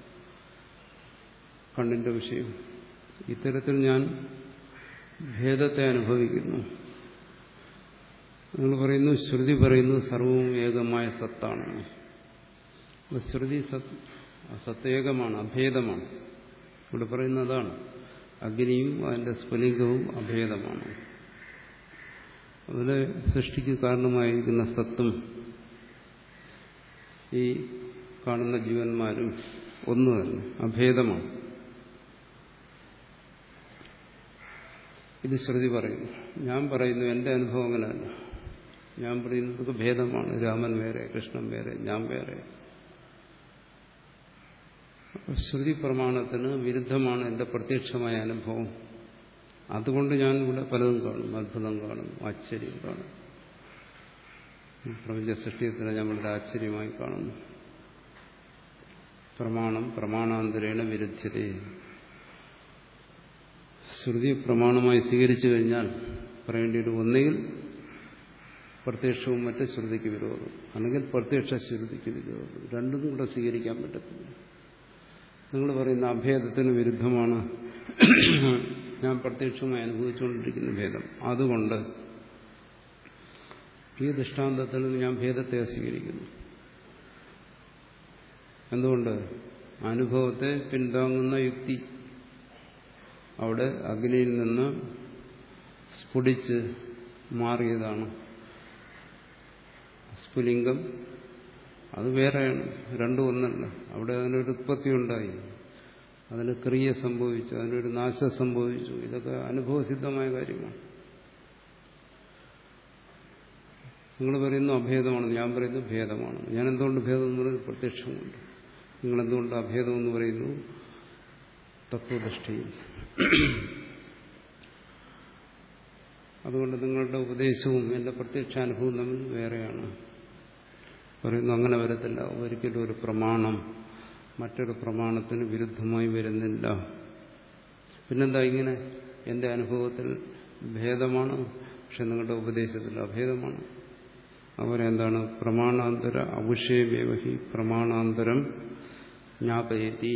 കണ്ണിന്റെ വിഷയം. ഇത്തരത്തിൽ ഞാൻ ഭേദത്തെ അനുഭവിക്കുന്നു. നിങ്ങൾ പറയുന്നു, ശ്രുതി പറയുന്നു സർവവും ഏകമായ സത്താണ്. ശ്രുതി സത് സത്തേകമാണ്, അഭേദമാണ്. ഇവിടെ പറയുന്നതാണ്. അഗ്നിയും അതിന്റെ സ്ഫുലിംഗവും അഭേദമാണ്. അതിലെ സൃഷ്ടിക്ക് കാരണമായിരിക്കുന്ന സത്തും ഈ കാണുന്ന ജീവന്മാരും ഒന്ന് തന്നെ, അഭേദമാണ്. ഇത് ശ്രുതി പറയുന്നു. ഞാൻ പറയുന്നു എന്റെ അനുഭവം അങ്ങനെയല്ല. ഞാൻ പറയുന്നത് ഭേദമാണ്. രാമൻ വേറെ, കൃഷ്ണൻ വേറെ, ഞാൻ വേറെ. ശ്രുതി പ്രമാണത്തിന് വിരുദ്ധമാണ് എന്റെ പ്രത്യക്ഷമായ അനുഭവം. അതുകൊണ്ട് ഞാൻ ഇവിടെ പലതും കാണും, അത്ഭുതം കാണും, ആശ്ചര്യം കാണും. പ്രപഞ്ച സൃഷ്ടിയത്തിനെ ഞാൻ വളരെ ആശ്ചര്യമായി കാണുന്നു. പ്രമാണം പ്രമാണാന്തരേണ വിരുദ്ധ്യതേ. ശ്രുതി പ്രമാണമായി സ്വീകരിച്ചു കഴിഞ്ഞാൽ പറയേണ്ടി ഒരു ഒന്നുകിൽ പ്രത്യക്ഷവും മറ്റ് ശ്രുതിക്ക് വിരോധം, അല്ലെങ്കിൽ പ്രത്യക്ഷ ശ്രുതിക്ക് വിരോധം. രണ്ടും കൂടെ സ്വീകരിക്കാൻ പറ്റത്തില്ല. നിങ്ങൾ പറയുന്ന അഭേദത്തിന് വിരുദ്ധമാണ് ഞാൻ പ്രത്യക്ഷമായി അനുഭവിച്ചുകൊണ്ടിരിക്കുന്ന ഭേദം. അതുകൊണ്ട് ഈ ദൃഷ്ടാന്തത്തിൽ നിന്ന് ഞാൻ ഭേദത്തെ സ്വീകരിക്കുന്നു. എന്തുകൊണ്ട്? അനുഭവത്തെ പിന്താങ്ങുന്ന യുക്തി. അവിടെ അഗ്നിയിൽ നിന്ന് സ്ഫുടിച്ച് മാറിയതാണ്. സ്ഫുലിംഗം അത് വേറെയാണ്, രണ്ടും ഒന്നല്ല. അവിടെ അതിനൊരു ഉത്പത്തി ഉണ്ടായി, അതിന് ക്രിയ സംഭവിച്ചു, അതിനൊരു നാശം സംഭവിച്ചു. ഇതൊക്കെ അനുഭവസിദ്ധമായ കാര്യമാണ്. നിങ്ങൾ പറയുന്നു അഭേദമാണ്, ഞാൻ പറയുന്നു ഭേദമാണ്. ഞാൻ എന്തുകൊണ്ട് ഭേദം എന്ന് പറയുന്നത് പ്രത്യക്ഷമുണ്ട്. നിങ്ങളെന്തുകൊണ്ട് അഭേദം എന്ന് പറയുന്നു? തത്വദൃഷ്ടിയിൽ. അതുകൊണ്ട് നിങ്ങളുടെ ഉപദേശവും എന്റെ പ്രത്യക്ഷാനുഭവവും തമ്മിൽ വേറെയാണ്. പറയുന്നു അങ്ങനെ വരത്തില്ല. ഒരിക്കലും ഒരു പ്രമാണം മറ്റൊരു പ്രമാണത്തിന് വിരുദ്ധമായി വരുന്നില്ല. പിന്നെന്താ ഇങ്ങനെ? എന്റെ അനുഭവത്തിൽ ഭേദമാണ്, പക്ഷെ നിങ്ങളുടെ ഉപദേശത്തിൽ അഭേദമാണ്. അതുപോലെ എന്താണ്? പ്രമാണാന്തര അവിഷയമേവഹി പ്രമാണാന്തരം ജ്ഞാപയതി.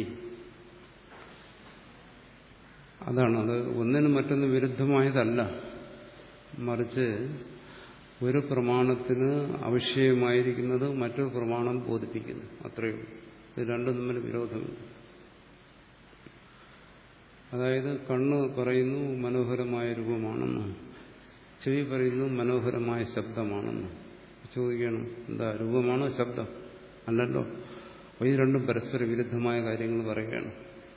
അതാണ്. അത് ഒന്നിനും മറ്റൊന്ന് വിരുദ്ധമായതല്ല, മറിച്ച് ഒരു പ്രമാണത്തിന് അവിഷയമായിരിക്കുന്നത് മറ്റൊരു പ്രമാണം ബോധിപ്പിക്കുന്നു, അത്രയേ ഉള്ളൂ. ഇത് രണ്ടും തമ്മിൽ വിരോധമില്ല. അതായത് കണ്ണ് പറയുന്നു മനോഹരമായ രൂപമാണെന്ന്, ചെവി പറയുന്നു മനോഹരമായ ശബ്ദമാണെന്ന്. ചോദിക്കണം, എന്താ രൂപമാണോ ശബ്ദം? അല്ലല്ലോ. അപ്പോൾ ഇത് രണ്ടും പരസ്പര വിരുദ്ധമായ കാര്യങ്ങൾ പറയുകയാണ്.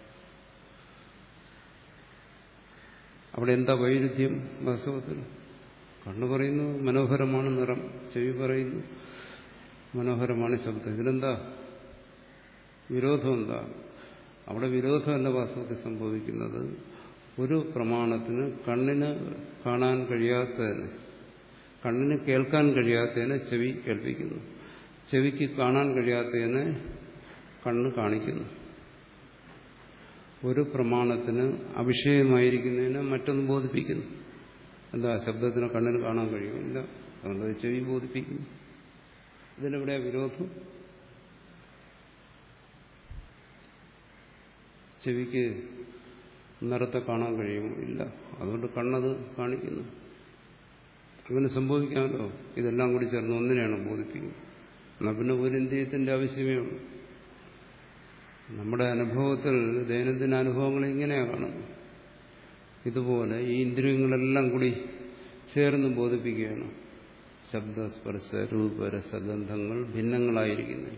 അവിടെ എന്താ വൈരുദ്ധ്യം? വാസ്തവത്തിൽ കണ്ണ് പറയുന്നു മനോഹരമാണ് നിറം, ചെവി പറയുന്നു മനോഹരമാണ് ശബ്ദം. ഇതിലെന്താ വിരോധം? എന്താ അവിടെ വിരോധമല്ല വാസ്തവത്തിൽ സംഭവിക്കുന്നത്. ഒരു പ്രമാണത്തിന് കണ്ണിന് കാണാൻ കഴിയാത്തതിന്, കണ്ണിന് കേൾക്കാൻ കഴിയാത്തതിനെ ചെവി കേൾപ്പിക്കുന്നു, ചെവിക്ക് കാണാൻ കഴിയാത്തതിനെ കണ്ണ് കാണിക്കുന്നു. ഒരു പ്രമാണത്തിന് അവിഷയമായിരിക്കുന്നതിനെ മറ്റൊന്ന് ബോധിപ്പിക്കുന്നു. എന്താ ശബ്ദത്തിന് കണ്ണിന് കാണാൻ കഴിയുമില്ല, അതുകൊണ്ട് ചെവി ബോധിപ്പിക്കുന്നു. ഇതിനെവിടെ വിരോധം? ചെവിക്ക് നിറത്തെ കാണാൻ കഴിയുമോ? ഇല്ല, അതുകൊണ്ട് കണ്ണത് കാണിക്കുന്നു. അങ്ങനെ സംഭവിക്കാമല്ലോ. ഇതെല്ലാം കൂടി ചേർന്ന് ഒന്നിനെയാണ് ബോധിപ്പിക്കുന്നത്. എന്നാൽ പിന്നെ ഒരു ഇന്ദ്രിയത്തിന്റെ ആവശ്യമേ ഉള്ളൂ. നമ്മുടെ അനുഭവത്തിൽ ദൈനംദിന അനുഭവങ്ങൾ ഇങ്ങനെയാണ് കാണുന്നത്. ഇതുപോലെ ഈ ഇന്ദ്രിയങ്ങളെല്ലാം കൂടി ചേർന്ന് ബോധിപ്പിക്കുകയാണ്. ശബ്ദ സ്പർശ രൂപ രസഗന്ധങ്ങൾ ഭിന്നങ്ങളായിരിക്കുന്നു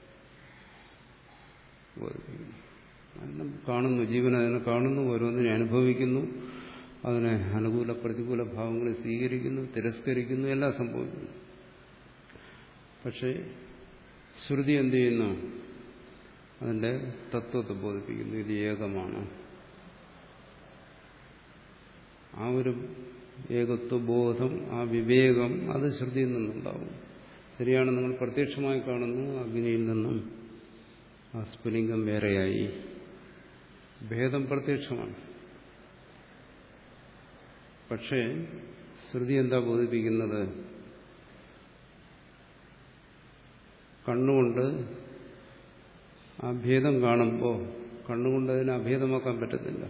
ബോധിപ്പിക്കുന്നു. അതെല്ലാം കാണുന്നു, ജീവൻ അതിനെ കാണുന്നു, ഓരോന്നിനെ അനുഭവിക്കുന്നു, അതിനെ അനുകൂല പ്രതികൂല ഭാവങ്ങളെ സ്വീകരിക്കുന്നു, തിരസ്കരിക്കുന്നു, എല്ലാം സംഭവിക്കുന്നു. പക്ഷേ ശ്രുതി എന്ത് ചെയ്യുന്നു? അതിന്റെ തത്വത്തെ ബോധിപ്പിക്കുന്നു. ഇത് ഏകമാണ്. ആ ഒരു ഏകത്വബോധം, ആ വിവേകം, അത് ശ്രുതിയിൽ നിന്നുണ്ടാവും. ശരിയാണ്, നിങ്ങൾ പ്രത്യക്ഷമായി കാണുന്നു അഗ്നിയിൽ നിന്നും ആ സ്ഫുലിംഗം വേറെയായി. ഭേദം പ്രത്യക്ഷമാണ്. പക്ഷേ ശ്രുതി എന്താ ബോധിപ്പിക്കുന്നത്? കണ്ണുകൊണ്ട് ആ ഭേദം കാണുമ്പോൾ കണ്ണുകൊണ്ട് അതിനെ അഭേദമാക്കാൻ പറ്റത്തില്ല.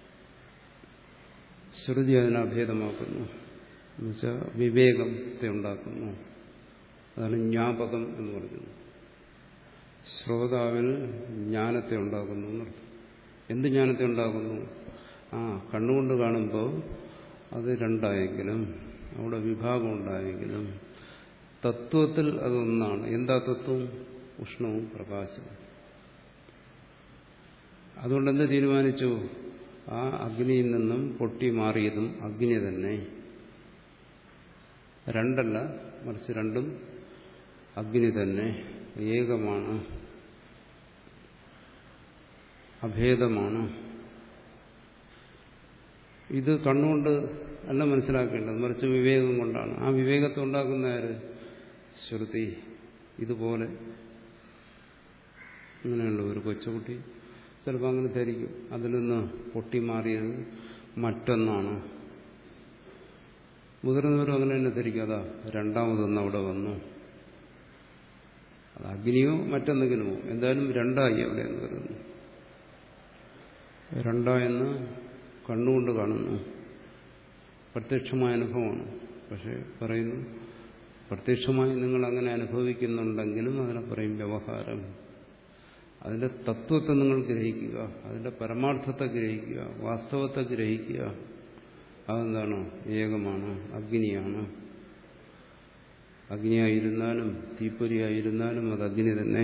ശ്രുതി അതിനെ അഭേദമാക്കുന്നു, എന്നുവെച്ചാൽ വിവേകത്തെ ഉണ്ടാക്കുന്നു. അതാണ് ജ്ഞാപകം എന്ന് പറയുന്നത്. ശ്രോതാവിൽ ജ്ഞാനത്തെ ഉണ്ടാക്കുന്നു എന്നർത്ഥം. എന്ത് ജ്ഞാനത്തെ ഉണ്ടാക്കുന്നു? ആ കണ്ണുകൊണ്ട് കാണുമ്പോൾ അത് രണ്ടായെങ്കിലും, അവിടെ വിഭാഗം ഉണ്ടായെങ്കിലും തത്വത്തിൽ അതൊന്നാണ്. എന്താ തത്വം? ഉഷ്ണവും പ്രകാശവും. അതുകൊണ്ട് എന്ത് തീരുമാനിച്ചു? ആ അഗ്നിയിൽ നിന്നും പൊട്ടി മാറിയതും അഗ്നി തന്നെ. രണ്ടല്ല, മറിച്ച് രണ്ടും അഗ്നി തന്നെ, ഏകമാണ്, അഭേദമാണ്. ഇത് കണ്ണുകൊണ്ട് അല്ല മനസ്സിലാക്കേണ്ടത്, മറിച്ച് വിവേകം കൊണ്ടാണ്. ആ വിവേകത്തെ ഉണ്ടാക്കുന്ന ആര്? ശ്രുതി. ഇതുപോലെ അങ്ങനെയുള്ള ഒരു കൊച്ചുകുട്ടി ചിലപ്പോൾ അങ്ങനെ ധരിക്കും, അതിൽ നിന്ന് പൊട്ടിമാറിയത് മറ്റൊന്നാണ്. മുതിർന്നവരും അങ്ങനെ തന്നെ ധരിക്കും, അതാ രണ്ടാമതൊന്ന് അവിടെ വന്നു, അത് അഗ്നിയോ മറ്റെന്തെങ്കിലുമോ, എന്തായാലും രണ്ടായി അവിടെ എന്ന് കരുതുന്നു. രണ്ടായെന്ന് കണ്ണുകൊണ്ട് കാണുന്നു, പ്രത്യക്ഷമായ അനുഭവമാണ്. പക്ഷെ പറയുന്നു, പ്രത്യക്ഷമായി നിങ്ങൾ അങ്ങനെ അനുഭവിക്കുന്നുണ്ടെങ്കിലും അതിനെ പറയും വ്യവഹാരം. അതിന്റെ തത്വത്തെ നിങ്ങൾ ഗ്രഹിക്കുക, അതിന്റെ പരമാർത്ഥത്തെ ഗ്രഹിക്കുക, വാസ്തവത്തെ ഗ്രഹിക്കുക. അതെന്താണ്? ഏകമാണ്, അഗ്നിയാണ്. അഗ്നിയായിരുന്നാലും തീപ്പൊരിയായിരുന്നാലും അത് അഗ്നി തന്നെ.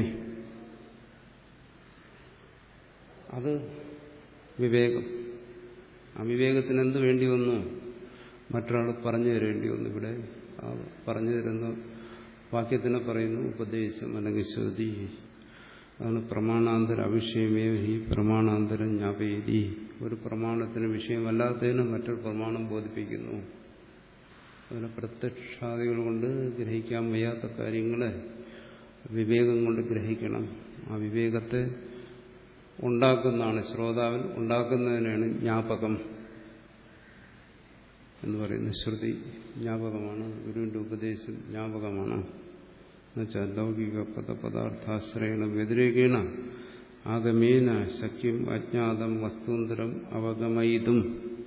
അത് വിവേകം. ആ വിവേകത്തിന് എന്ത് വേണ്ടി വന്നു? മറ്റൊരാൾ പറഞ്ഞു തരേണ്ടി വന്നു. ഇവിടെ ആ പറഞ്ഞു തരുന്ന വാക്യത്തിനെ പറയുന്നു ഉപദേശം അല്ലെങ്കിൽ ശ്രുതി. അതാണ് പ്രമാണാന്തര അവിഷയമേ ഈ പ്രമാണാന്തരം ജ്ഞാപേതി. ഒരു പ്രമാണത്തിന് വിഷയമല്ലാത്തതിന് മറ്റൊരു പ്രമാണം ബോധിപ്പിക്കുന്നു. അതിനെ പ്രത്യക്ഷാദികൾ കൊണ്ട് ഗ്രഹിക്കാൻ വയ്യാത്ത കാര്യങ്ങളെ വിവേകം കൊണ്ട് ഗ്രഹിക്കണം. ആ വിവേകത്തെ ഉണ്ടാക്കുന്നതാണ് ശ്രോതാവിൽ, ഉണ്ടാക്കുന്നതിനാണ് ജ്ഞാപകം എന്ന് പറയുന്നത്. ശ്രുതി ജ്ഞാപകമാണ്, ഗുരുവിന്റെ ഉപദേശം ജ്ഞാപകമാണ്. എന്നുവെച്ചാൽ ലൗകിക പദപദാർത്ഥാശ്രയണ വ്യതിരേകേണ ആഗമേന ശക്യം അജ്ഞാതം വസ്തുന്തരം അവഗമയിതും.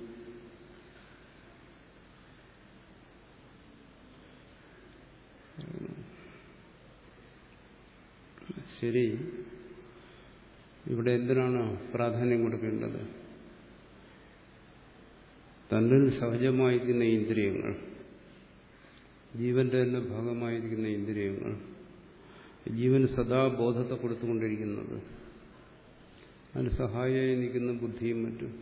ശരി, ഇവിടെ എന്തിനാണ് പ്രാധാന്യം കൊടുക്കേണ്ടത്? തന്നിൽ സഹജമായിരിക്കുന്ന ഇന്ദ്രിയങ്ങൾ, ജീവന്റെ തന്നെ ഭാഗമായിരിക്കുന്ന ഇന്ദ്രിയങ്ങൾ, ജീവന് സദാ ബോധത്തെ കൊടുത്തുകൊണ്ടിരിക്കുന്നത്. അതിന് സഹായമായി നിൽക്കുന്ന ബുദ്ധിയും മറ്റും.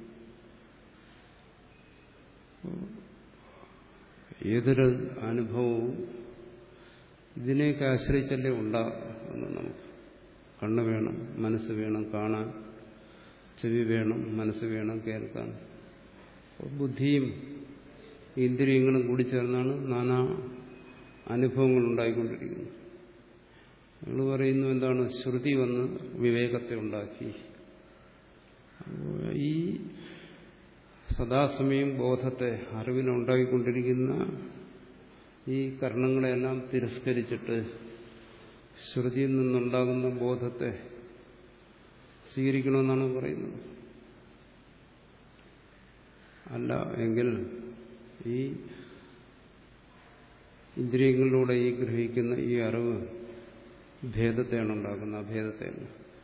ഏതൊരു അനുഭവവും ഇതിനെയൊക്കെ ആശ്രയിച്ചല്ലേ ഉണ്ടാകുന്നത്. നമുക്ക് കണ്ണ് വേണം, മനസ്സ് വേണം കാണാൻ, ചെവി വേണം, മനസ്സ് വേണം കേൾക്കാൻ. ബുദ്ധിയും ഇന്ദ്രിയങ്ങളും കൂടി ചേർന്നാണ് നാനാ അനുഭവങ്ങൾ ഉണ്ടായിക്കൊണ്ടിരിക്കുന്നത്. നിങ്ങൾ പറയുന്നു എന്താണ്, ശ്രുതി വന്ന് വിവേകത്തെ ഉണ്ടാക്കി. ഈ സദാസമയം ബോധത്തെ, അറിവിനുണ്ടായിക്കൊണ്ടിരിക്കുന്ന ഈ കർണങ്ങളെല്ലാം തിരസ്കരിച്ചിട്ട് ശ്രുതിയിൽ നിന്നുണ്ടാകുന്ന ബോധത്തെ സ്വീകരിക്കണമെന്നാണ് പറയുന്നത്. അല്ല എങ്കിൽ ഈ ഇന്ദ്രിയങ്ങളിലൂടെ ഈ ഗ്രഹിക്കുന്ന ഈ അറിവ് ഭേദത്തെയാണ് ഉണ്ടാക്കുന്നത്, അഭേദത്തെയല്ല.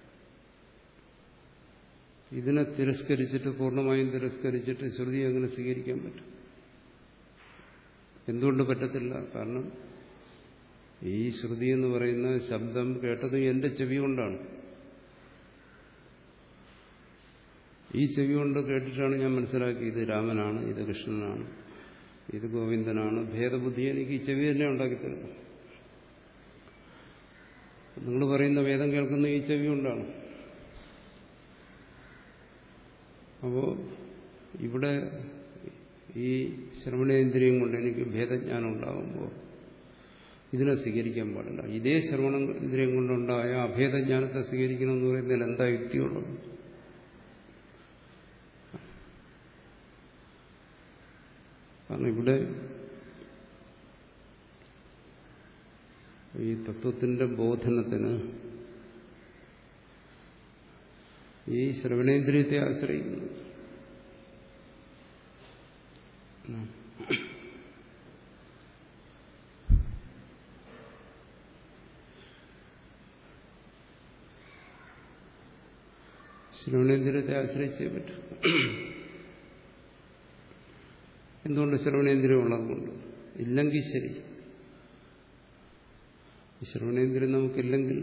ഇതിനെ തിരസ്കരിച്ചിട്ട്, പൂർണ്ണമായും തിരസ്കരിച്ചിട്ട് ശ്രുതി എങ്ങനെ സ്വീകരിക്കാൻ പറ്റും? എന്തുകൊണ്ട് പറ്റത്തില്ല? കാരണം ഈ ശ്രുതി എന്ന് പറയുന്ന ശബ്ദം കേട്ടത് എന്റെ ചെവി കൊണ്ടാണ്. ഈ ചെവി കൊണ്ട് കേട്ടിട്ടാണ് ഞാൻ മനസ്സിലാക്കി ഇത് രാമനാണ്, ഇത് കൃഷ്ണനാണ്, ഇത് ഗോവിന്ദനാണ്. ഭേദബുദ്ധി എനിക്ക് ഈ ചെവി തന്നെ ഉണ്ടാക്കി തരുന്നു. നിങ്ങൾ പറയുന്ന വേദം കേൾക്കുന്ന ഈ ചെവി കൊണ്ടാണ്. അപ്പോൾ ഇവിടെ ഈ ശ്രവണേന്ദ്രിയം കൊണ്ട് എനിക്ക് ഭേദജ്ഞാനം ഉണ്ടാകുമ്പോൾ ഇതിനെ സ്വീകരിക്കാൻ പാടില്ല. ഇതേ ശ്രവണേന്ദ്രിയം കൊണ്ടുണ്ടായ അഭേദജ്ഞാനത്തെ സ്വീകരിക്കണമെന്ന് പറയുന്നതിൽ എന്താ യുക്തിയുള്ളത്? കാരണം ഇവിടെ ഈ തത്വത്തിന്റെ ബോധനത്തിന് ഈ ശ്രവണേന്ദ്രിയത്തെ ആശ്രയിക്കുന്നു. ശ്രവണേന്ദ്രിയത്തെ ആശ്രയിച്ചേ പറ്റും. എന്തുകൊണ്ട്? ശ്രവണേന്ദ്രിയം ഉള്ളതുകൊണ്ട്. ഇല്ലെങ്കിൽ ശരി, ശ്രവണേന്ദ്രിയം നമുക്കില്ലെങ്കിൽ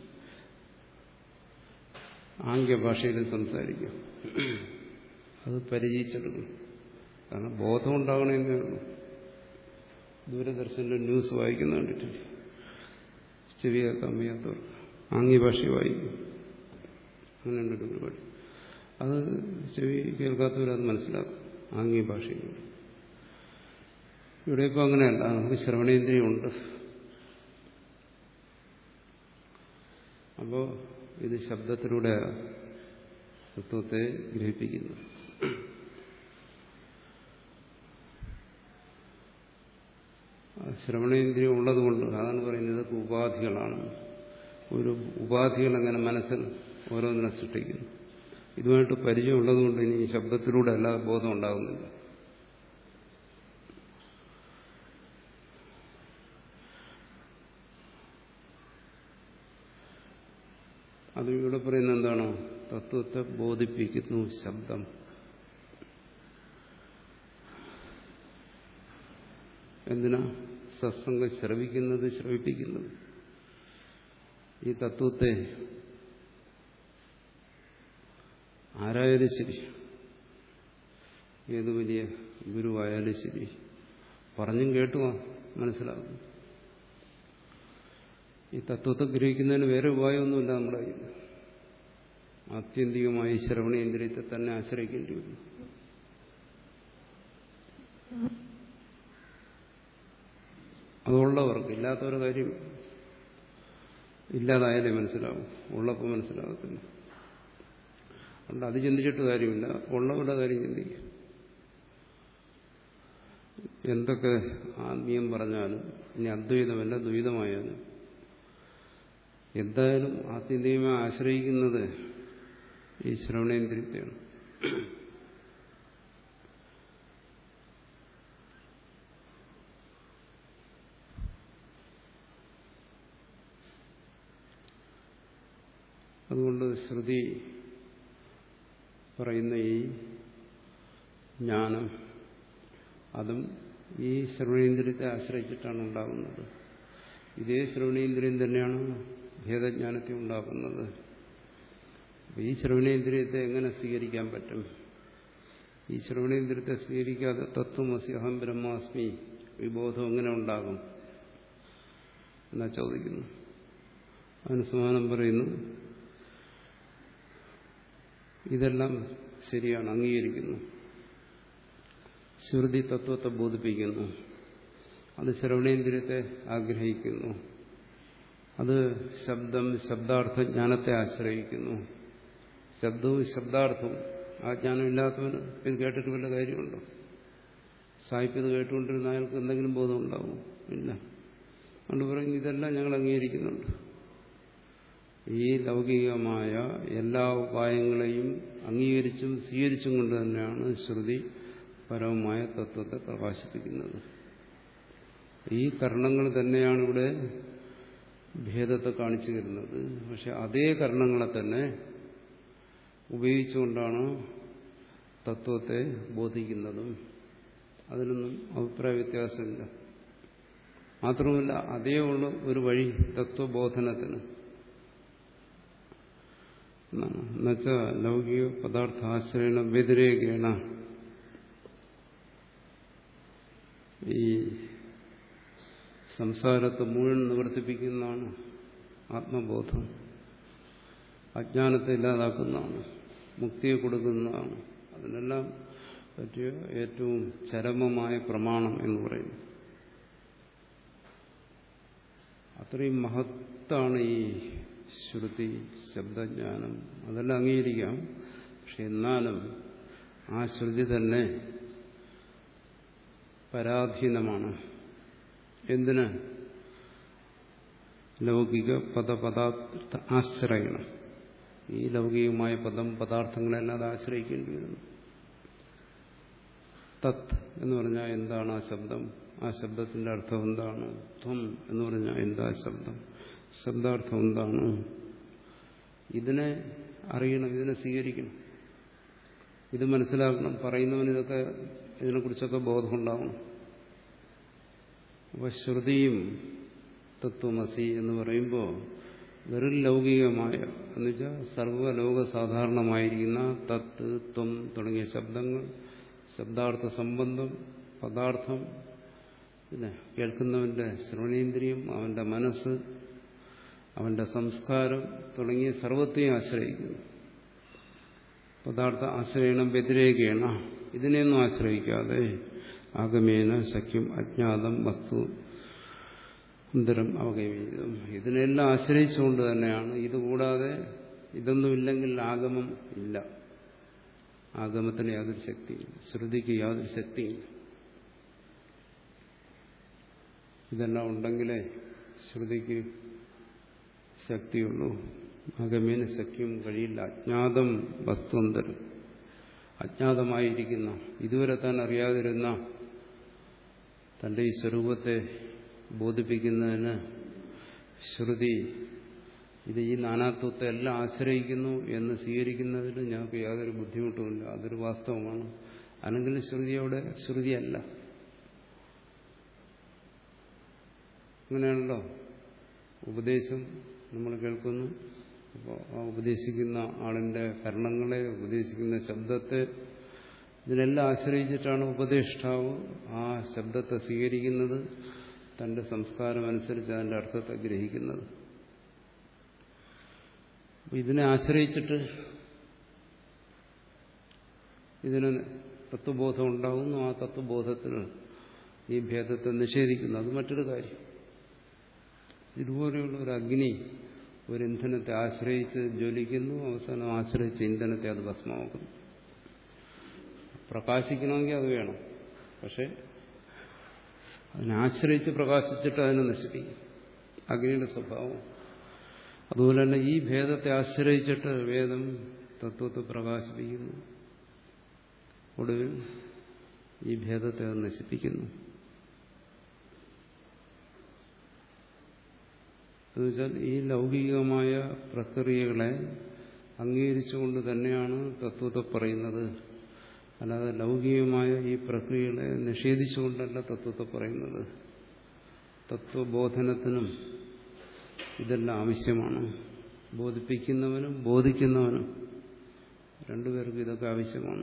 ആംഗ്യഭാഷയിൽ സംസാരിക്കും, അത് പരിചയിച്ചെടുക്കും. കാരണം ബോധം ഉണ്ടാകണമെന്നേ ഉള്ളൂ. ദൂരദർശന്റെ ന്യൂസ് വായിക്കുന്ന കണ്ടിട്ടില്ല, ചെവി കേൾക്കാൻ വയ്യാത്തവർ ആംഗ്യഭാഷ വായിക്കും. അങ്ങനെയുണ്ടൊരു പരിപാടി. അത് ചെവി കേൾക്കാത്തവരത് മനസ്സിലാക്കും ആംഗ്യഭാഷയിലൂടെ. ഇവിടെ ഇപ്പോൾ അങ്ങനെയല്ല, നമുക്ക് ശ്രവണേന്ദ്രിയമുണ്ട്. അപ്പോൾ ഇത് ശബ്ദത്തിലൂടെ തത്വത്തെ ഗ്രഹിപ്പിക്കുന്നു. ശ്രവണേന്ദ്രിയം ഉള്ളതുകൊണ്ട് അതാണ് പറയുന്നത്, ഇതൊക്കെ ഉപാധികളാണ്. ഒരു ഉപാധികൾ അങ്ങനെ മനസ്സിൽ ഓരോന്നിനെ സൃഷ്ടിക്കുന്നു. ഇതുമായിട്ട് പരിചയമുള്ളതുകൊണ്ട് ഇനി ഈ ശബ്ദത്തിലൂടെ അല്ലാതെ ബോധം ഉണ്ടാകുന്നില്ല. അത് ഇവിടെ പറയുന്നത് എന്താണ്? തത്വത്തെ ബോധിപ്പിക്കുന്നു ശബ്ദം. എന്തിനാ? സത്സംഗം ശ്രവിക്കുന്നത്, ശ്രവിപ്പിക്കുന്നത്. ഈ തത്വത്തെ ആരായാലും ശരി, ഏത് വലിയ ഗുരുവായാലും ശരി, പറഞ്ഞും കേട്ടുവാ മനസ്സിലാകും. ഈ തത്വത്തെ ഗ്രഹിക്കുന്നതിന് വേറെ ഉപായമൊന്നുമില്ല നമ്മുടെ കയ്യിൽ. ആത്യന്തികമായി ശ്രവണേന്ദ്രിയത്തെ തന്നെ ആശ്രയിക്കേണ്ടി വരും. അതുള്ളവർക്ക്, ഇല്ലാത്തവരുടെ കാര്യം ഇല്ലാതായാലേ മനസ്സിലാവും, ഉള്ളപ്പോൾ മനസ്സിലാകത്തില്ല. അതുകൊണ്ട് അത് ചിന്തിച്ചിട്ട് കാര്യമില്ല, ഉള്ളവരുടെ കാര്യം ചിന്തിക്കും. എന്തൊക്കെ ആത്മീയം പറഞ്ഞാലും, ഇനി അദ്വൈതമല്ല ദ്വൈതമായാലും, എന്തായാലും ആത്യന്തികമായി ആശ്രയിക്കുന്നത് ഈ ശ്രവണേന്ദ്രിയത്തെയാണ്. അതുകൊണ്ട് ശ്രുതി പറയുന്ന ഈ ജ്ഞാനം അതും ഈ ശ്രവണേന്ദ്രിയത്തെ ആശ്രയിച്ചിട്ടാണ് ഉണ്ടാകുന്നത്. ഇതേ ശ്രവണേന്ദ്രിയം തന്നെയാണ് ഭേദജ്ഞാനത്തെ ഉണ്ടാക്കുന്നത്. ഈ ശ്രവണേന്ദ്രിയത്തെ എങ്ങനെ സ്വീകരിക്കാൻ പറ്റും? ഈ ശ്രവണേന്ദ്രിയത്തെ സ്വീകരിക്കാതെ തത്വമസി അഹം ബ്രഹ്മാസ്മി വിബോധം എങ്ങനെ ഉണ്ടാകും എന്നാ ചോദിക്കുന്നു. അതിന് സമാനം പറയുന്നു, ഇതെല്ലാം ശരിയാണ്, അംഗീകരിക്കുന്നു. ശ്രുതി തത്വത്തെ ബോധിപ്പിക്കുന്നു, അത് ശ്രവണേന്ദ്രിയത്തെ ആഗ്രഹിക്കുന്നു, അത് ശബ്ദം ശബ്ദാർത്ഥ ജ്ഞാനത്തെ ആശ്രയിക്കുന്നു. ശബ്ദവും ശബ്ദാർത്ഥവും ആ ജ്ഞാനം ഇല്ലാത്തവന് ഇത് കേട്ടിട്ട് വല്ല കാര്യമുണ്ടോ? സാഹിത്യം ഇത് കേട്ടുകൊണ്ടിരുന്ന അയാൾക്ക് എന്തെങ്കിലും ബോധം ഉണ്ടാവും? ഇല്ല. അതുകൊണ്ട് പറയുന്നു ഇതെല്ലാം ഞങ്ങൾ അംഗീകരിക്കുന്നുണ്ട്. ഈ ലൗകികമായ എല്ലാ ഉപായങ്ങളെയും അംഗീകരിച്ചും സ്വീകരിച്ചും കൊണ്ട് തന്നെയാണ് ശ്രുതി പരമമായ തത്വത്തെ പ്രകാശിപ്പിക്കുന്നത്. ഈ കർണങ്ങൾ തന്നെയാണ് ഇവിടെ ഭേദത്തെ കാണിച്ചു തരുന്നത്. പക്ഷെ അതേ കർണങ്ങളെ തന്നെ ഉപയോഗിച്ചുകൊണ്ടാണ് തത്വത്തെ ബോധിക്കുന്നതും. അതിനൊന്നും അഭിപ്രായ വ്യത്യാസമില്ല. മാത്രമല്ല അതേ ഉള്ള ഒരു വഴി തത്വബോധനത്തിന് എന്നുവെച്ചാൽ ലൗകിക പദാർത്ഥാശ്രയണ വ്യതിരേകേണ ഈ സംസാരത്തെ മുഴുവൻ നിവർത്തിപ്പിക്കുന്നതാണ് ആത്മബോധം. അജ്ഞാനത്തെ ഇല്ലാതാക്കുന്നതാണ്, മുക്തിയെ കൊടുക്കുന്നതാണ്. അതിനെല്ലാം പറ്റിയ ഏറ്റവും ചരമമായ പ്രമാണം എന്ന് പറയുന്നു. അത്രയും മഹത്താണ് ഈ ശ്രുതി ശബ്ദജ്ഞാനം. അതെല്ലാം അംഗീകരിക്കാം. പക്ഷെ എന്നാലും ആ ശ്രുതി തന്നെ പരാധീനമാണ്. എന്തിന്? ലൗകിക പദപദാർത്ഥ ആശ്രയണം. ഈ ലൗകികമായ പദം പദാർത്ഥങ്ങളെല്ലാം അത് ആശ്രയിക്കേണ്ടി വരുന്നു. തത് എന്ന് പറഞ്ഞാൽ എന്താണ് ആ ശബ്ദം? ആ ശബ്ദത്തിന്റെ അർത്ഥം എന്താണ്? ത്വം എന്ന് പറഞ്ഞാൽ എന്താ ശബ്ദം? ശബ്ദാർത്ഥം എന്താണ്? ഇതിനെ അറിയണം, ഇതിനെ സ്വീകരിക്കണം, ഇത് മനസ്സിലാക്കണം. പറയുന്നവന് ഇതൊക്കെ ഇതിനെക്കുറിച്ചൊക്കെ ബോധമുണ്ടാവണം. അപ്പൊ ശ്രുതിയും തത്വമസി എന്ന് പറയുമ്പോൾ വെറും ലൗകികമായ എന്നുവെച്ചാൽ സർവ്വലോക സാധാരണമായിരിക്കുന്ന തത്ത് ത്വം തുടങ്ങിയ ശബ്ദങ്ങൾ, ശബ്ദാർത്ഥ സംബന്ധം, പദാർത്ഥം, പിന്നെ കേൾക്കുന്നവന്റെ ശ്രവണേന്ദ്രിയം, അവന്റെ മനസ്സ്, അവന്റെ സംസ്കാരം തുടങ്ങിയ സർവത്തെയും ആശ്രയിക്കുന്നു. പദാർത്ഥ ആശ്രയണം വ്യതിരേകേണ, ഇതിനെയൊന്നും ആശ്രയിക്കാതെ ആഗമേന ശക്യം അജ്ഞാതം വസ്തു അന്തരം അവഗമ്യം, ഇതിനെല്ലാം ആശ്രയിച്ചുകൊണ്ട് തന്നെയാണ്. ഇതുകൂടാതെ ഇതൊന്നുമില്ലെങ്കിൽ ആഗമം ഇല്ല. ആഗമത്തിന് യാതൊരു ശക്തിയില്ല, ശ്രുതിക്ക് യാതൊരു ശക്തിയില്ല. ഇതെല്ലാം ഉണ്ടെങ്കിലേ ശ്രുതിക്ക് ശക്തിയുള്ളൂ. ആഗമേന ശക്യം കഴിയില്ല. അജ്ഞാതം വസ്തുന്തരം, അജ്ഞാതമായിരിക്കുന്ന, ഇതുവരെ താൻ അറിയാതിരുന്ന തന്റെ ഈ സ്വരൂപത്തെ ബോധിപ്പിക്കുന്നതിന് ശ്രുതി ഇത് ഈ നാനാത്വത്തെ എല്ലാം ആശ്രയിക്കുന്നു എന്ന് സ്വീകരിക്കുന്നതിൽ ഞങ്ങൾക്ക് യാതൊരു ബുദ്ധിമുട്ടുമില്ല. അതൊരു വാസ്തവമാണ്. അല്ലെങ്കിൽ ശ്രുതി അവിടെ ശ്രുതിയല്ല. അങ്ങനെയാണല്ലോ ഉപദേശം നമ്മൾ കേൾക്കുന്നു. അപ്പോൾ ആ ഉപദേശിക്കുന്ന ആളിന്റെ കർണങ്ങളെ, ഉപദേശിക്കുന്ന ശബ്ദത്തെ, ഇതിനെല്ലാം ആശ്രയിച്ചിട്ടാണ് ഉപദേഷ്ടാവ് ആ ശബ്ദത്തെ സ്വീകരിക്കുന്നത്, തന്റെ സംസ്കാരം അനുസരിച്ച് അതിന്റെ അർത്ഥത്തെ ഗ്രഹിക്കുന്നത്. ഇതിനെ ആശ്രയിച്ചിട്ട് ഇതിന് തത്വബോധം ഉണ്ടാകുന്നു. ആ തത്വബോധത്തിൽ ഈ ഭേദത്തെ നിഷേധിക്കുന്നു. അത് മറ്റൊരു കാര്യം. ഇതുപോലെയുള്ള ഒരു അഗ്നി ഒരു ഇന്ധനത്തെ ആശ്രയിച്ച് ജ്വലിക്കുന്നു, അവസാനം ആശ്രയിച്ച് ഇന്ധനത്തെ അത് ഭസ്മമാക്കുന്നു. പ്രകാശിക്കണമെങ്കിൽ അത് വേണം. പക്ഷെ അതിനാശ്രയിച്ച് പ്രകാശിച്ചിട്ട് അതിനെ നശിപ്പിക്കും. അഗ്നിയുടെ സ്വഭാവം അതുപോലെ തന്നെ ഈ ഭേദത്തെ ആശ്രയിച്ചിട്ട് വേദം തത്വത്തെ പ്രകാശിപ്പിക്കുന്നു. ഒടുവിൽ ഈ ഭേദത്തെ അത് നശിപ്പിക്കുന്നു. എന്നുവെച്ചാൽ ഈ ലൗകികമായ പ്രക്രിയകളെ അംഗീകരിച്ചുകൊണ്ട് തന്നെയാണ് തത്വത്തെ പറയുന്നത്. അല്ലാതെ ലൗകികമായ ഈ പ്രക്രിയകളെ നിഷേധിച്ചുകൊണ്ടല്ല തത്വത്തെ പറയുന്നത്. തത്വബോധനത്തിനും ഇതെല്ലാം ആവശ്യമാണ്. ബോധിപ്പിക്കുന്നവനും ബോധിക്കുന്നവനും രണ്ടുപേർക്കും ഇതൊക്കെ ആവശ്യമാണ്.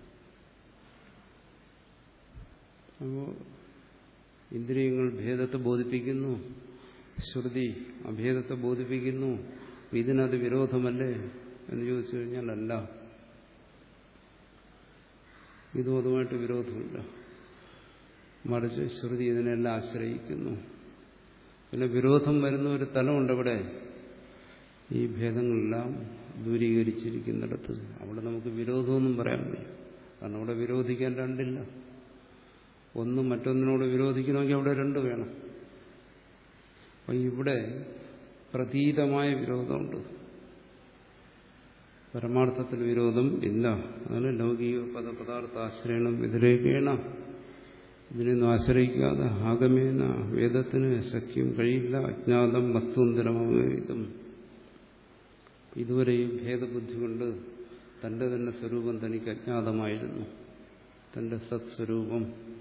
അപ്പോൾ ഇന്ദ്രിയങ്ങൾ ഭേദത്തെ ബോധിപ്പിക്കുന്നു, ശ്രുതി അഭേദത്തെ ബോധിപ്പിക്കുന്നു. ഇതിനത് വിരോധമല്ലേ എന്ന് ചോദിച്ചു കഴിഞ്ഞാൽ അല്ല. ഇതും അതുമായിട്ട് വിരോധമില്ല. മറിച്ച് ശ്രുതി ഇതിനെല്ലാം ആശ്രയിക്കുന്നു. പിന്നെ വിരോധം വരുന്ന ഒരു തലമുണ്ട് അവിടെ, ഈ ഭേദങ്ങളെല്ലാം ദൂരീകരിച്ചിരിക്കുന്നിടത്ത്. അവിടെ നമുക്ക് വിരോധമൊന്നും പറയാൻ വയ്യ. കാരണം അവിടെ വിരോധിക്കാൻ രണ്ടില്ല. ഒന്നും മറ്റൊന്നിനോട് വിരോധിക്കണമെങ്കിൽ അവിടെ രണ്ട് വേണം. അപ്പം ഇവിടെ പ്രതീതമായ വിരോധമുണ്ട്, പരമാർത്ഥത്തിൽ വിരോധം ഇല്ല. അതാണ് ലൗകിക പദപദാർത്ഥാശ്രയണം വ്യതിരേകേണ. ഇതിനൊന്നും ആശ്രയിക്കാതെ ആഗമേന വേദത്തിന് സഖ്യം കഴിയില്ല. അജ്ഞാതം വസ്തുന്തരമാകും. ഇതുവരെ ഈ ഭേദബുദ്ധി കൊണ്ട് തന്റെ തന്നെ സ്വരൂപം തനിക്ക് അജ്ഞാതമായിരുന്നു. തന്റെ സത്സ്വരൂപം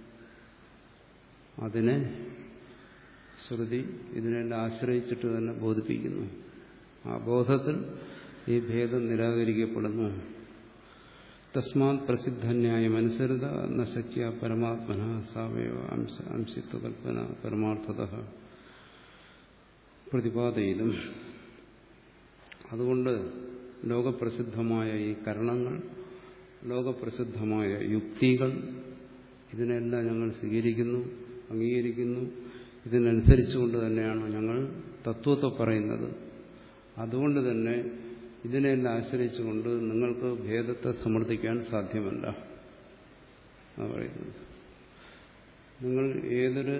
അതിനെ ശ്രുതി ഇതിനെല്ലാം ആശ്രയിച്ചിട്ട് തന്നെ ബോധിപ്പിക്കുന്നു. ആ ബോധത്തിൽ ഈ ഭേദം നിരാകരിക്കപ്പെടുന്നു. തസ്മാത് പ്രസിദ്ധന്യായമനുസൃത നശക്യ പരമാത്മന സാവയവ അംശ അംശിത്വകൽപ്പന പരമാർത്ഥത പ്രതിപാദയിലും. അതുകൊണ്ട് ലോകപ്രസിദ്ധമായ ഈ കരണങ്ങൾ, ലോകപ്രസിദ്ധമായ യുക്തികൾ, ഇതിനെല്ലാം ഞങ്ങൾ സ്വീകരിക്കുന്നു, അംഗീകരിക്കുന്നു. ഇതിനനുസരിച്ചുകൊണ്ട് തന്നെയാണ് ഞങ്ങൾ തത്വത്തെ പറയുന്നത്. അതുകൊണ്ട് തന്നെ ഇതിനെല്ലാം ആശ്രയിച്ചുകൊണ്ട് നിങ്ങൾക്ക് ഭേദത്തെ സമർത്ഥിക്കാൻ സാധ്യമല്ല എന്നാണ് പറയുന്നത്. നിങ്ങൾ ഏതൊരു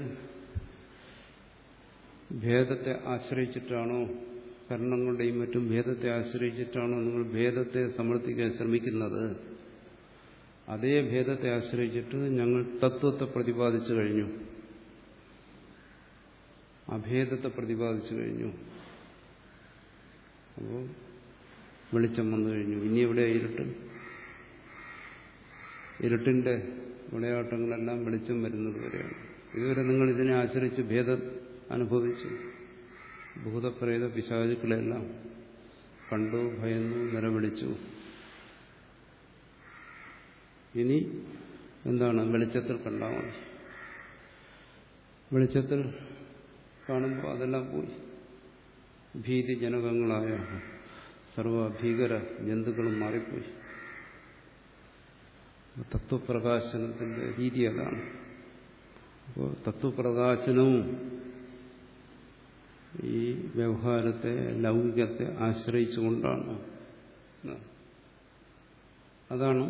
ഭേദത്തെ ആശ്രയിച്ചിട്ടാണോ, കരണങ്ങളുടെയും മറ്റും ഭേദത്തെ ആശ്രയിച്ചിട്ടാണോ നിങ്ങൾ ഭേദത്തെ സമർത്ഥിക്കാൻ ശ്രമിക്കുന്നത്, അതേ ഭേദത്തെ ആശ്രയിച്ചിട്ട് ഞങ്ങൾ തത്വത്തെ പ്രതിപാദിച്ചു കഴിഞ്ഞു, അഭേദത്തെ പ്രതിപാദിച്ചു കഴിഞ്ഞു. അപ്പോൾ വെളിച്ചം വന്നു കഴിഞ്ഞു. ഇനി എവിടെ ഇരുട്ട്? ഇരുട്ടിന്റെ വിളയാട്ടങ്ങളെല്ലാം വെളിച്ചം വരുന്നത് വരെയാണ്. ഇതുവരെ നിങ്ങൾ ഇതിനെ ആശ്രയിച്ച് ഭേദം അനുഭവിച്ചു. ഭൂതപ്രേത പിശാചുക്കളെല്ലാം കണ്ടു, ഭയന്നു, നിലവിളിച്ചു. ഇനി എന്താണ്? വെളിച്ചത്തിൽ കണ്ടാൽ മതി. വെളിച്ചത്തിൽ കാണുമ്പോൾ അതെല്ലാം പോയി. ഭീതിജനകങ്ങളായ സർവഭീകര ജന്തുക്കളും മാറിപ്പോയി. തത്വപ്രകാശനത്തിന്റെ രീതി അതാണ്. അപ്പോൾ തത്വപ്രകാശനവും ഈ വ്യവഹാരത്തെ, ലൗകികത്തെ ആശ്രയിച്ചുകൊണ്ടാണ്. അതാണ്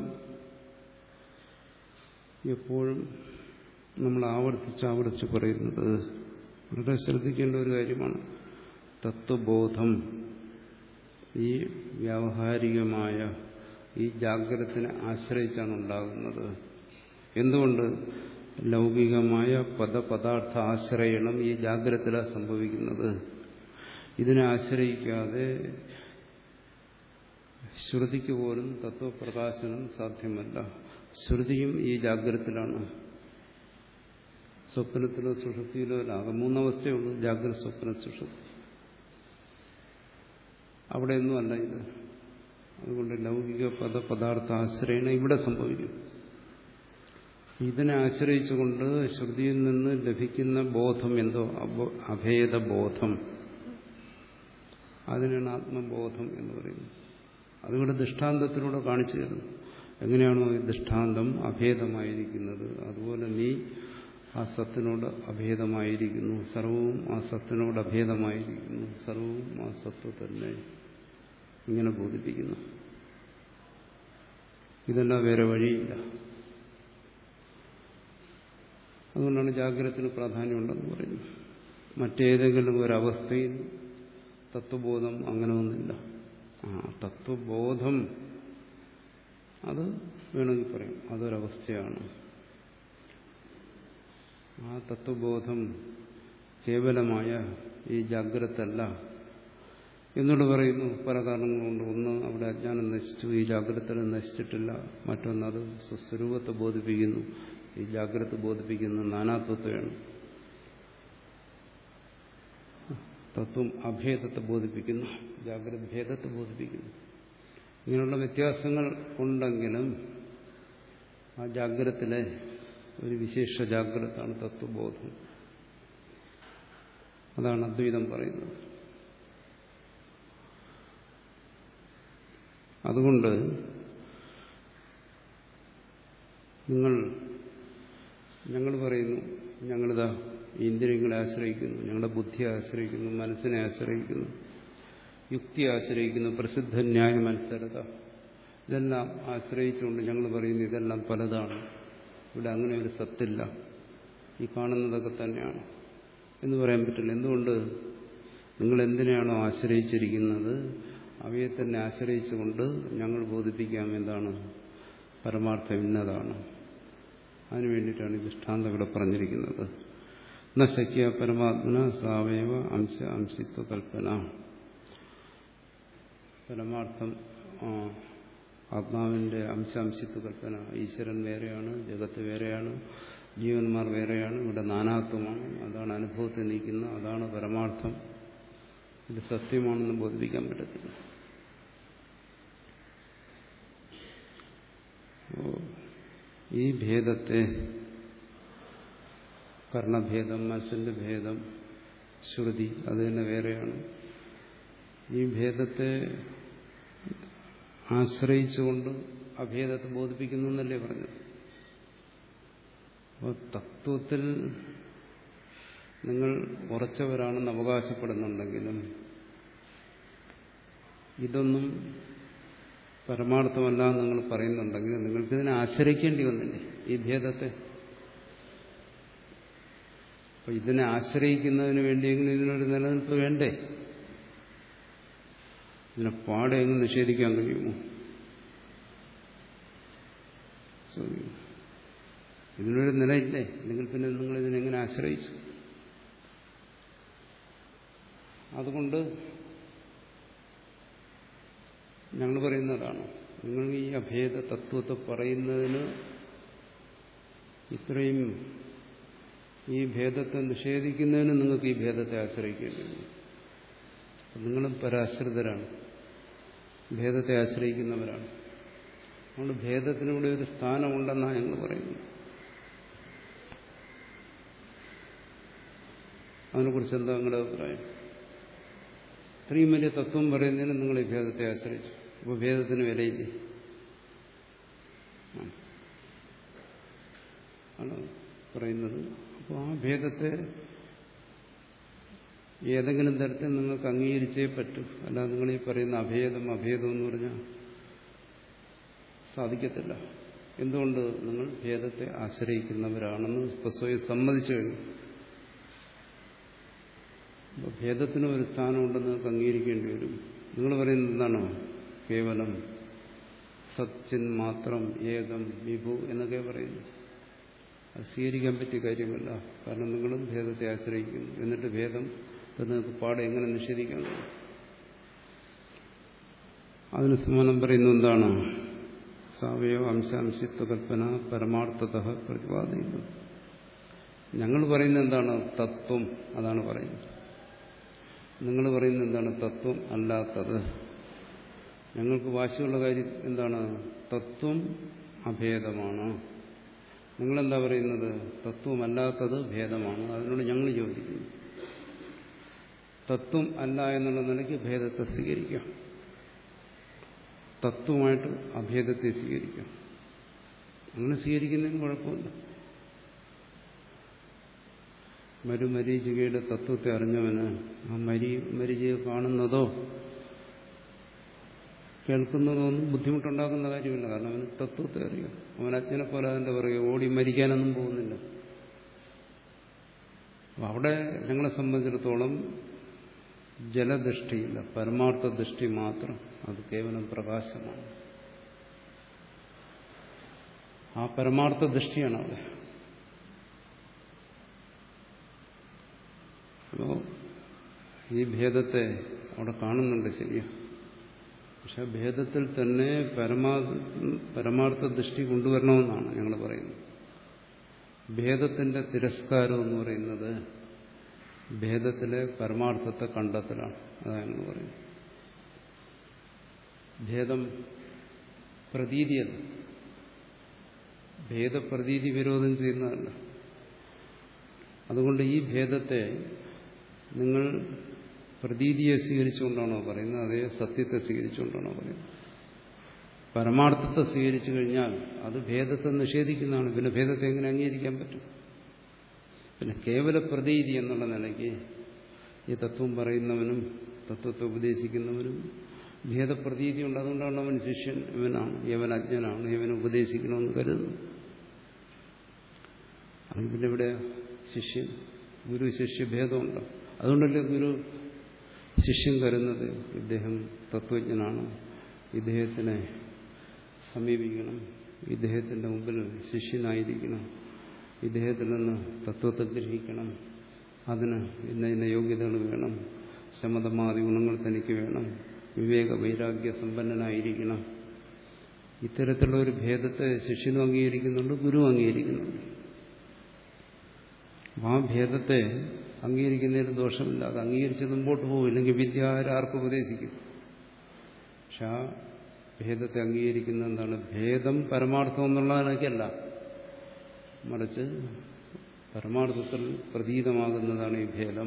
എപ്പോഴും നമ്മൾ ആവർത്തിച്ച് ആവർത്തിച്ച് പറയുന്നത്. വളരെ ശ്രദ്ധിക്കേണ്ട ഒരു കാര്യമാണ്. തത്വബോധം ഈ വ്യാവഹാരികമായ ഈ ജാഗ്രതത്തിനെ ആശ്രയിച്ചാണ് ഉണ്ടാകുന്നത്. എന്തുകൊണ്ട്? ലൗകികമായ പദപദാർത്ഥ ആശ്രയണം ഈ ജാഗ്രതത്തിലാണ് സംഭവിക്കുന്നത്. ഇതിനെ ആശ്രയിക്കാതെ ശ്രുതിക്ക് പോലും തത്വപ്രകാശനം സാധ്യമല്ല. ശ്രുതിയും ഈ ജാഗ്രതത്തിലാണ്. സ്വപ്നത്തിലോ സുഷുപ്തിയിലോ അല്ല. ആകെ മൂന്നവസ്ഥയുള്ളൂ: ജാഗ്രത, സ്വപ്ന, സുഷുപ്തി. അവിടെയൊന്നും അല്ല ഇത്. അതുകൊണ്ട് ലൗകിക പദപദാർത്ഥ ആശ്രയണം ഇവിടെ സംഭവിക്കും. ഇതിനെ ആശ്രയിച്ചുകൊണ്ട് ശ്രുതിയിൽ നിന്ന് ലഭിക്കുന്ന ബോധം എന്തോ അഭേദബോധം, അതിനാണ് ആത്മബോധം എന്ന് പറയുന്നത്. അതുകൊണ്ട് ദൃഷ്ടാന്തത്തിലൂടെ കാണിച്ചു തരുന്നു. എങ്ങനെയാണോ ഈ ദൃഷ്ടാന്തം അഭേദമായിരിക്കുന്നത്, അതുപോലെ നീ ആ സത്തിനോട് അഭേദമായിരിക്കുന്നു, സർവവും ആ സത്തിനോട് അഭേദമായിരിക്കുന്നു, സർവവും ആ സത്ത് തന്നെ, ഇങ്ങനെ ബോധിപ്പിക്കുന്നു. ഇതെല്ലാം വേറെ വഴിയില്ല. അതുകൊണ്ടാണ് ജാഗ്രതത്തിന് പ്രാധാന്യമുണ്ടെന്ന് പറയുന്നത്. മറ്റേതെങ്കിലും ഒരവസ്ഥയിൽ തത്വബോധം അങ്ങനെ ഒന്നില്ല. ആ തത്വബോധം അത് വേണമെങ്കിൽ പറയും അതൊരവസ്ഥയാണ്. ആ തത്വബോധം കേവലമായ ഈ ജാഗ്രതല്ല എന്നോട് പറയുന്നു. പല കാരണങ്ങളുണ്ട്. ഒന്ന്, അവിടെ അജ്ഞാനം നശിച്ചു, ഈ ജാഗ്രത നശിച്ചിട്ടില്ല. മറ്റൊന്ന്, അത് സ്വസ്വരൂപത്തെ ബോധിപ്പിക്കുന്നു, ഈ ജാഗ്രത ബോധിപ്പിക്കുന്ന നാനാത്വത്തെയാണ്. തത്വം അഭേദത്തെ ബോധിപ്പിക്കുന്നു, ജാഗ്രത ഭേദത്തെ ബോധിപ്പിക്കുന്നു. ഇങ്ങനെയുള്ള വ്യത്യാസങ്ങൾ ഉണ്ടെങ്കിലും ആ ജാഗ്രതത്തിലെ ഒരു വിശേഷ ജാഗ്രതാണ് തത്വബോധം. അതാണ് അദ്വൈതം പറയുന്നത്. അതുകൊണ്ട് നിങ്ങൾ ഞങ്ങൾ പറയുന്നു, ഞങ്ങളിതാ ഇന്ദ്രിയങ്ങളെ ആശ്രയിക്കുന്നു, ഞങ്ങളുടെ ബുദ്ധിയെ ആശ്രയിക്കുന്നു, മനസ്സിനെ ആശ്രയിക്കുന്നു, യുക്തിയെ ആശ്രയിക്കുന്നു, പ്രസിദ്ധ ന്യായ മത്സരത, ഇതെല്ലാം ആശ്രയിച്ചുകൊണ്ട് ഞങ്ങൾ പറയുന്നു ഇതെല്ലാം പലതാണ്, ഇവിടെ അങ്ങനെ ഒരു സത്തില്ല, ഈ കാണുന്നതൊക്കെ തന്നെയാണ് എന്ന് പറയാൻ പറ്റില്ല. എന്തുകൊണ്ട്? നിങ്ങൾ എന്തിനെയാണോ ആശ്രയിച്ചിരിക്കുന്നത് അവയെ തന്നെ ആശ്രയിച്ചുകൊണ്ട് ഞങ്ങൾ ബോധിപ്പിക്കാം എന്താണ് പരമാർത്ഥം ഇന്നതാണ്. അതിനു വേണ്ടിയിട്ടാണ് ഈ ദൃഷ്ടാന്തം ഇവിടെ പറഞ്ഞിരിക്കുന്നത്. ന ശക്യ പരമാത്മന സാവയവ അംശ അംശിത്വ കൽപ്പന. പരമാർത്ഥം ആത്മാവിന്റെ അംശാംശിത്വ കൽപ്പന. ഈശ്വരൻ വേറെയാണ്, ജഗത്ത് വേറെയാണ്, ജീവന്മാർ വേറെയാണ്, ഇവിടെ നാനാത്വമാണ്, അതാണ് അനുഭവത്തിൽ നിൽക്കുന്ന, അതാണ് പരമാർത്ഥം, ഇത് സത്യമാണെന്ന് ബോധിപ്പിക്കാൻ പറ്റത്തില്ല. ഈ ഭേദത്തെ, കർണഭേദം, മനസ്സിന്റെ ഭേദം, ശ്രുതി അത് തന്നെ വേറെയാണ്, ഈ ഭേദത്തെ ആശ്രയിച്ചുകൊണ്ട് അഭേദത്തെ ബോധിപ്പിക്കുന്നു എന്നല്ലേ പറഞ്ഞത്. അപ്പോൾ തത്വത്തിൽ നിങ്ങൾ ഉറച്ചവരാണെന്ന് അവകാശപ്പെടുന്നുണ്ടെങ്കിലും ഇതൊന്നും പരമാർത്ഥമല്ല നിങ്ങൾ പറയുന്നുണ്ടെങ്കിലും നിങ്ങൾക്കിതിനെ ആശ്രയിക്കേണ്ടി വന്നില്ലേ ഈ ഭേദത്തെ. അപ്പൊ ഇതിനെ ആശ്രയിക്കുന്നതിന് വേണ്ടിയെങ്കിലും ഇതിനൊരു നിലനിൽപ്പ് വേണ്ടേ? ഇതിനെ പാടെ എങ്ങും നിഷേധിക്കാൻ കഴിയുമോ? ഇതിനൊരു നിലയില്ലേ, അല്ലെങ്കിൽ പിന്നെ നിങ്ങൾ ഇതിനെങ്ങനെ ആശ്രയിച്ചു? അതുകൊണ്ട് ഞങ്ങൾ പറയുന്നതാണ്, നിങ്ങൾ ഈ അഭേദ തത്വത്തെ പറയുന്നതിന് ഇത്രയും ഈ ഭേദത്തെ നിഷേധിക്കുന്നതിന് നിങ്ങൾക്ക് ഈ ഭേദത്തെ ആശ്രയിക്കേണ്ടി വരും. നിങ്ങളും പരാശ്രിതരാണ്, ഭേദത്തെ ആശ്രയിക്കുന്നവരാണ്. അതുകൊണ്ട് ഭേദത്തിനൂടെ ഒരു സ്ഥാനമുണ്ടെന്നാണ് ഞങ്ങൾ പറയുന്നത്. അതിനെക്കുറിച്ച് എന്താ നിങ്ങളുടെ അഭിപ്രായം? ഇത്രയും വലിയ തത്വം പറയുന്നതിന് നിങ്ങൾ ഈ ഭേദത്തെ ആശ്രയിച്ചു, അപ്പോൾ ഭേദത്തിന് വിലയില്ലേ? ആണ് പറയുന്നത്. അപ്പോൾ ആ ഭേദത്തെ ഏതെങ്കിലും തരത്തിൽ നിങ്ങൾക്ക് അംഗീകരിച്ചേ പറ്റൂ, അല്ലാതെ നിങ്ങൾ ഈ പറയുന്ന അഭേദം അഭേദം എന്ന് പറഞ്ഞാൽ സാധിക്കത്തില്ല. എന്തുകൊണ്ട്? നിങ്ങൾ ഭേദത്തെ ആശ്രയിക്കുന്നവരാണെന്ന് സ്വയം സമ്മതിച്ചു കഴിഞ്ഞു. അപ്പോൾ ഭേദത്തിനും ഒരു സ്ഥാനമുണ്ടെന്ന് നിങ്ങൾക്ക് അംഗീകരിക്കേണ്ടി വരും. നിങ്ങൾ പറയുന്നത് എന്താണോ? കേവലം സച്ചിൻ മാത്രം, ഏകം, വിഭു എന്നൊക്കെ പറയുന്നു. അത് സ്വീകരിക്കാൻ പറ്റിയ കാര്യമല്ല. കാരണം നിങ്ങളും ഭേദത്തെ ആശ്രയിക്കുന്നു. എന്നിട്ട് ഭേദം നിങ്ങൾക്ക് പാടെ എങ്ങനെ നിഷേധിക്കാൻ കഴിയും? അതിന് സമാനം പറയുന്നത് എന്താണ്? സാവയവ അംശാംശിത്വ കൽപ്പന പരമാർത്ഥത പ്രതിപാദിക്കുന്നു. ഞങ്ങൾ പറയുന്നത് എന്താണ്? തത്വം. അതാണ് പറയുന്നത്. നിങ്ങൾ പറയുന്നത് എന്താണ്? തത്വം അല്ലാത്തത്. ഞങ്ങൾക്ക് വാശിയുള്ള കാര്യം എന്താണ്? തത്വം അഭേദമാണ്. നിങ്ങളെന്താ പറയുന്നത്? തത്വമല്ലാത്തത് ഭേദമാണ്. അതിനോട് ഞങ്ങൾ യോജിക്കുന്നു. തത്വം അല്ല എന്നുള്ള നിലയ്ക്ക് ഭേദത്തെ സ്വീകരിക്കാം, തത്വമായിട്ട് അഭേദത്തെ സ്വീകരിക്കാം. അങ്ങനെ സ്വീകരിക്കുന്നതിന് കുഴപ്പമില്ല. മരുമരീചികയുടെ തത്വത്തെ അറിഞ്ഞവന് ആ മരി മരീചിക കാണുന്നതോ കേൾക്കുന്നതോ ഒന്നും ബുദ്ധിമുട്ടുണ്ടാക്കുന്ന കാര്യമില്ല. കാരണം അവന് തത്വത്തെ അറിയാം. അവൻ അച്ഛനെ പോലെ അതിൻ്റെ പുറകെ ഓടി മരിക്കാനൊന്നും പോകുന്നില്ല. അപ്പം അവിടെ ഞങ്ങളെ സംബന്ധിച്ചിടത്തോളം ജലദൃഷ്ടിയില്ല, പരമാർത്ഥ ദൃഷ്ടി മാത്രം. അത് കേവലം പ്രകാശമാണ്. ആ പരമാർത്ഥ ദൃഷ്ടിയാണ് അവിടെ. അപ്പോൾ ഈ ഭേദത്തെ അവിടെ കാണുന്നുണ്ട്, ശരിയാ. പക്ഷെ ഭേദത്തിൽ തന്നെ പരമാ പരമാർത്ഥ ദൃഷ്ടി കൊണ്ടുവരണമെന്നാണ് ഞങ്ങൾ പറയുന്നത്. ഭേദത്തിന്റെ തിരസ്കാരം എന്ന് പറയുന്നത് ഭേദത്തിലെ പരമാർത്ഥത്തെ കണ്ടെത്തലാണ്. അതാണ് പറയുന്നത്. ഭേദം പ്രതീതിയല്ല, ഭേദപ്രതീതി വിരോധം ചെയ്യുന്നതല്ല. അതുകൊണ്ട് ഈ ഭേദത്തെ നിങ്ങൾ പ്രതീതിയെ സ്വീകരിച്ചുകൊണ്ടാണോ പറയുന്നത്, അതേ സത്യത്തെ സ്വീകരിച്ചുകൊണ്ടാണോ പറയുന്നത്? പരമാർത്ഥത്തെ സ്വീകരിച്ചു കഴിഞ്ഞാൽ അത് ഭേദത്തെ നിഷേധിക്കുന്നതാണ്. പിന്നെ ഭേദത്തെ എങ്ങനെ അംഗീകരിക്കാൻ പറ്റും? പിന്നെ കേവല പ്രതീതി എന്നുള്ള നിലയ്ക്ക് ഈ തത്വം പറയുന്നവനും തത്വത്തെ ഉപദേശിക്കുന്നവനും ഭേദപ്രതീതി ഉണ്ട്. അതുകൊണ്ടാണ് അവൻ ശിഷ്യൻ, ഇവനാണ്, ഇവൻ അജ്ഞനാണ്, ഇവൻ ഉപദേശിക്കണമെന്ന് കരുതുന്നു. അല്ലെങ്കിൽ പിന്നെ ഇവിടെ ശിഷ്യൻ ഗുരു ശിഷ്യ ഭേദമുണ്ട്. അതുകൊണ്ടല്ലേ ഗുരു ശിഷ്യൻ കരുതുന്നത് ഇദ്ദേഹം തത്വജ്ഞനാണ്, ഇദ്ദേഹത്തിനെ സമീപിക്കണം, ഇദ്ദേഹത്തിന്റെ മുമ്പിൽ ശിഷ്യനായിരിക്കണം, ഇദ്ദേഹത്തിൽ നിന്ന് തത്വത്തെ ഗ്രഹിക്കണം, അതിന് ഇന്ന ഇന്ന യോഗ്യതകൾ വേണം, ശമതമാദി ഗുണങ്ങൾ തനിക്ക് വേണം, വിവേക വൈരാഗ്യ സമ്പന്നനായിരിക്കണം. ഇത്തരത്തിലുള്ള ഒരു ഭേദത്തെ ശിഷ്യനും അംഗീകരിക്കുന്നുണ്ട്, ഗുരു അംഗീകരിക്കുന്നുണ്ട്. ആ ഭേദത്തെ അംഗീകരിക്കുന്നതിന് ദോഷമില്ല. അത് അംഗീകരിച്ച് മുമ്പോട്ട് പോകും. ഇല്ലെങ്കിൽ വിദ്യ ആർക്കും ഉപദേശിക്കും. പക്ഷെ ആ ഭേദത്തെ അംഗീകരിക്കുന്ന എന്താണ്? ഭേദം പരമാർത്ഥം എന്നുള്ള നിലയ്ക്കല്ല, മറിച്ച് പരമാർത്ഥത്തിൽ പ്രതീതമാകുന്നതാണ് ഈ ഭേദം.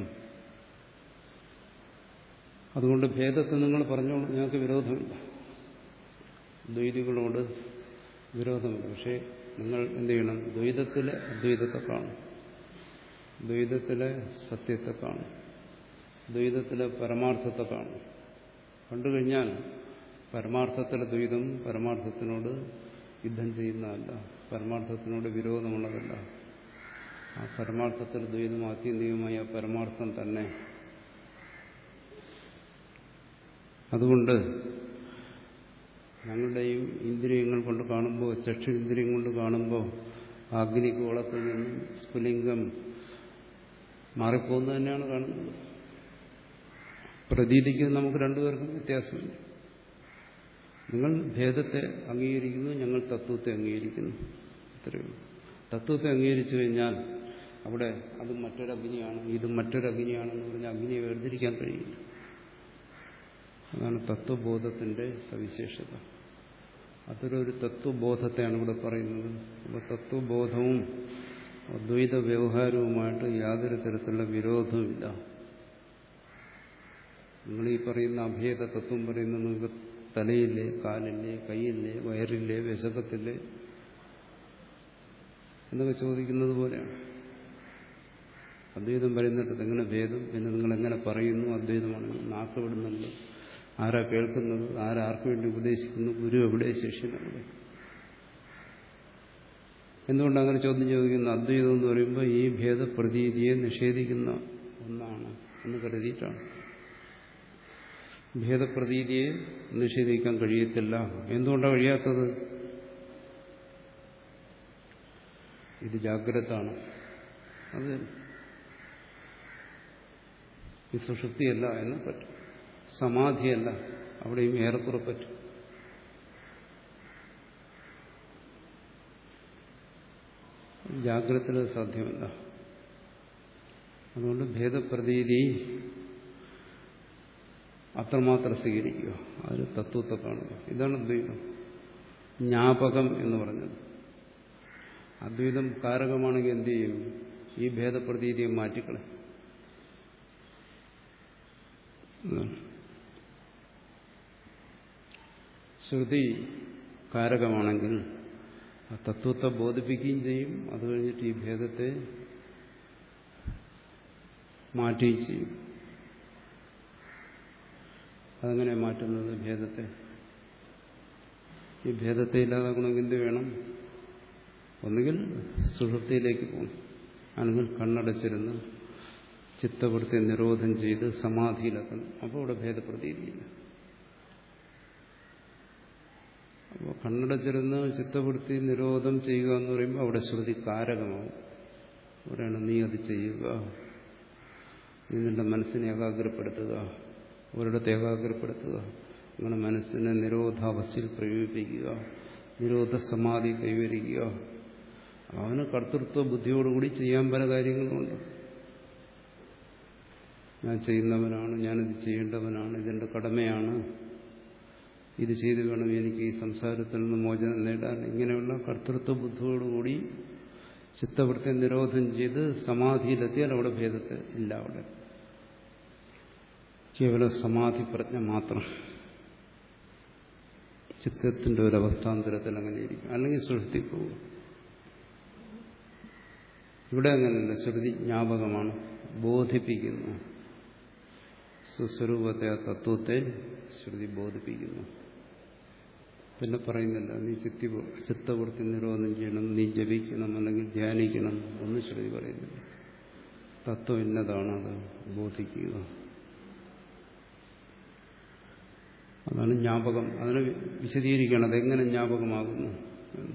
അതുകൊണ്ട് ഭേദത്തെ നിങ്ങൾ പറഞ്ഞോളൂ, ഞങ്ങൾക്ക് വിരോധമില്ല, ദ്വൈതികളോട് വിരോധമില്ല. പക്ഷേ നിങ്ങൾ എന്ത് ചെയ്യണം? ദ്വൈതത്തിലെ അദ്വൈതത്തെ കാണും, ദ്വൈതത്തിലെ സത്യത്തെ കാണും, ദ്വൈതത്തിലെ പരമാർത്ഥത്തെ കാണും. കണ്ടുകഴിഞ്ഞാൽ പരമാർത്ഥത്തിലെ ദ്വൈതം പരമാർത്ഥത്തിനോട് യുദ്ധം ചെയ്യുന്നതല്ല, പരമാർത്ഥത്തിനോട് വിരോധമുള്ളതല്ല. ആ പരമാർത്ഥത്തിൽ ദ്വൈതം ആത്യന്തികമായ പരമാർത്ഥം തന്നെ. അതുകൊണ്ട് ഞങ്ങളുടെയും ഇന്ദ്രിയങ്ങൾ കൊണ്ട് കാണുമ്പോൾ, ചക്ഷു ഇന്ദ്രിയം കൊണ്ട് കാണുമ്പോൾ അഗ്നിഗോളത്തിൽ നിന്നും സ്ഫുലിംഗം മാറിപ്പോകുന്നത് തന്നെയാണ് കാണുന്നത്. പ്രതീതിക്ക് നമുക്ക് രണ്ടുപേർക്കും വ്യത്യാസമില്ല. നിങ്ങൾ ഭേദത്തെ അംഗീകരിക്കുന്നു, ഞങ്ങൾ തത്വത്തെ അംഗീകരിക്കുന്നു. ഇത്രയും തത്വത്തെ അംഗീകരിച്ചു കഴിഞ്ഞാൽ അവിടെ അതും മറ്റൊരഗ്നിയാണ്, ഇതും മറ്റൊരഗ്നിയാണെന്ന് പറഞ്ഞാൽ അഗ്നിയെ വേർതിരിക്കാൻ കഴിയില്ല. അതാണ് തത്വബോധത്തിന്റെ സവിശേഷത. അതൊരു തത്വബോധത്തെയാണ് ഇവിടെ പറയുന്നത്. അപ്പോൾ തത്വബോധവും ദ്വൈത വ്യവഹാരവുമായിട്ട് യാതൊരു തരത്തിലുള്ള വിരോധവുമില്ല. നിങ്ങൾ ഈ പറയുന്ന അഭേദ തത്വം പറയുന്നത് നിങ്ങൾക്ക് തലയില്ലേ, കാലില്ലേ, കൈയില്ലേ, വയറില്ലേ, വിശക്കത്തില്ലേ എന്നൊക്കെ ചോദിക്കുന്നത് പോലെയാണ്. അദ്വൈതം പറയുന്നിടത്ത് എങ്ങനെ ഭേദം, പിന്നെ നിങ്ങൾ എങ്ങനെ പറയുന്നു അദ്വൈതമാണ്? നാക്ക് വിടുന്നുണ്ട്, ആരാ കേൾക്കുന്നത്, ആരാർക്ക് വേണ്ടി ഉപദേശിക്കുന്നു, ഗുരു എവിടെ, ശിഷ്യൻ എവിടെ? എന്തുകൊണ്ട് അങ്ങനെ ചോദ്യം ചോദിക്കുന്നു? അദ്വൈതം എന്ന് പറയുമ്പോൾ ഈ ഭേദപ്രതീതിയെ നിഷേധിക്കുന്ന ഒന്നാണ് എന്ന് കരുതിയിട്ടാണ്. ഭേദപ്രതീതിയെ നിഷേധിക്കാൻ കഴിയത്തില്ല. എന്തുകൊണ്ടാണ് കഴിയാത്തത്? ഇത് ജാഗ്രതാണ്, അത് ഈ സുഷുപ്തിയല്ല എന്ന് പറ്റും, സമാധിയല്ല, അവിടെയും ഏറെക്കുറെ പറ്റും. ജാഗ്രതത്തിൽ സാധ്യമല്ല. അതുകൊണ്ട് ഭേദപ്രതീതി അത്രമാത്രം സ്വീകരിക്കുക, അതിൽ തത്വത്തെ കാണുക. ഇതാണ് അദ്വൈതം. ജ്ഞാപകം എന്ന് പറഞ്ഞത് അദ്വൈതം കാരകമാണെങ്കിൽ എന്ത് ചെയ്യും? ഈ ഭേദപ്രതീതിയെ മാറ്റിക്കളെ. ശ്രുതി കാരകമാണെങ്കിൽ ആ തത്വത്തെ ബോധിപ്പിക്കുകയും ചെയ്യും, അത് കഴിഞ്ഞിട്ട് ഈ ഭേദത്തെ മാറ്റുകയും ചെയ്യും. അതെങ്ങനെ മാറ്റുന്നത്? ഭേദത്തെ ഈ ഭേദത്തെ ഇല്ലാതാക്കണമെങ്കിൽ എന്ത് വേണം? ഒന്നുകിൽ സുഷുപ്തിയിലേക്ക് പോകണം, അല്ലെങ്കിൽ കണ്ണടച്ചിരുന്ന് ചിത്തവൃത്തി നിരോധം ചെയ്ത് സമാധിയിലെത്തണം. അപ്പോൾ ഇവിടെ ഭേദപ്രതീതിയില്ല. അപ്പോൾ കണ്ണടച്ചിരുന്ന് ചിത്തവൃത്തി നിരോധം ചെയ്യുക എന്ന് പറയുമ്പോൾ അവിടെ ശ്രുതി കാരകമാവും. അവിടെയാണ് നീ അത് ചെയ്യുക, നീ നിന്റെ മനസ്സിനെ ഏകാഗ്രപ്പെടുത്തുക, ഒരിടത്ത് ഏകാഗ്രപ്പെടുത്തുക, അങ്ങനെ മനസ്സിനെ നിരോധാവസ്ഥയിൽ പ്രയോഗിപ്പിക്കുക, നിരോധ സമാധി കൈവരിക്കുക. അവന് കർത്തൃത്വ ബുദ്ധിയോടുകൂടി ചെയ്യാൻ പല കാര്യങ്ങളുമുണ്ട്. ഞാൻ ചെയ്യുന്നവനാണ്, ഞാനിത് ചെയ്യേണ്ടവനാണ്, ഇതെന്റെ കടമയാണ്, ഇത് ചെയ്തു വേണം എനിക്ക് ഈ സംസാരത്തിൽ നിന്ന് മോചനം നേടാൻ, ഇങ്ങനെയുള്ള കർത്തൃത്വ ബുദ്ധിയോടുകൂടി ചിത്തവൃത്തി നിരോധം ചെയ്ത് സമാധിയിലെത്തിയാൽ അവിടെ ഭേദത്തെ ഇല്ല. അവിടെ കേവലം സമാധി പ്രജ്ഞ മാത്രം. ചിത്തത്തിന്റെ ഒരു അവസ്ഥാന്തരത്തിൽ അങ്ങനെ ഇരിക്കും, അല്ലെങ്കിൽ സുഷുപ്തി പോകും. ഇവിടെ അങ്ങനെയല്ല, ശ്രുതി ജ്ഞാപകമാണ്, ബോധിപ്പിക്കുന്നു. സ്വസ്വരൂപത്തെ, ആ തത്വത്തെ ശ്രുതി ബോധിപ്പിക്കുന്നു. പിന്നെ പറയുന്നില്ല നീ ചിത്തി ചിത്തവൃത്തി നിരോധനം ചെയ്യണം, നീ ജപിക്കണം, അല്ലെങ്കിൽ ധ്യാനിക്കണം, ഒന്നും ശ്രുതി പറയുന്നില്ല. തത്വം ഇന്നതാണ്, അത് ബോധിക്കുക. അതാണ് ജ്ഞാപകം. അതിനെ വിശദീകരിക്കണം, അതെങ്ങനെ ജ്ഞാപകമാകുന്നു എന്ന്.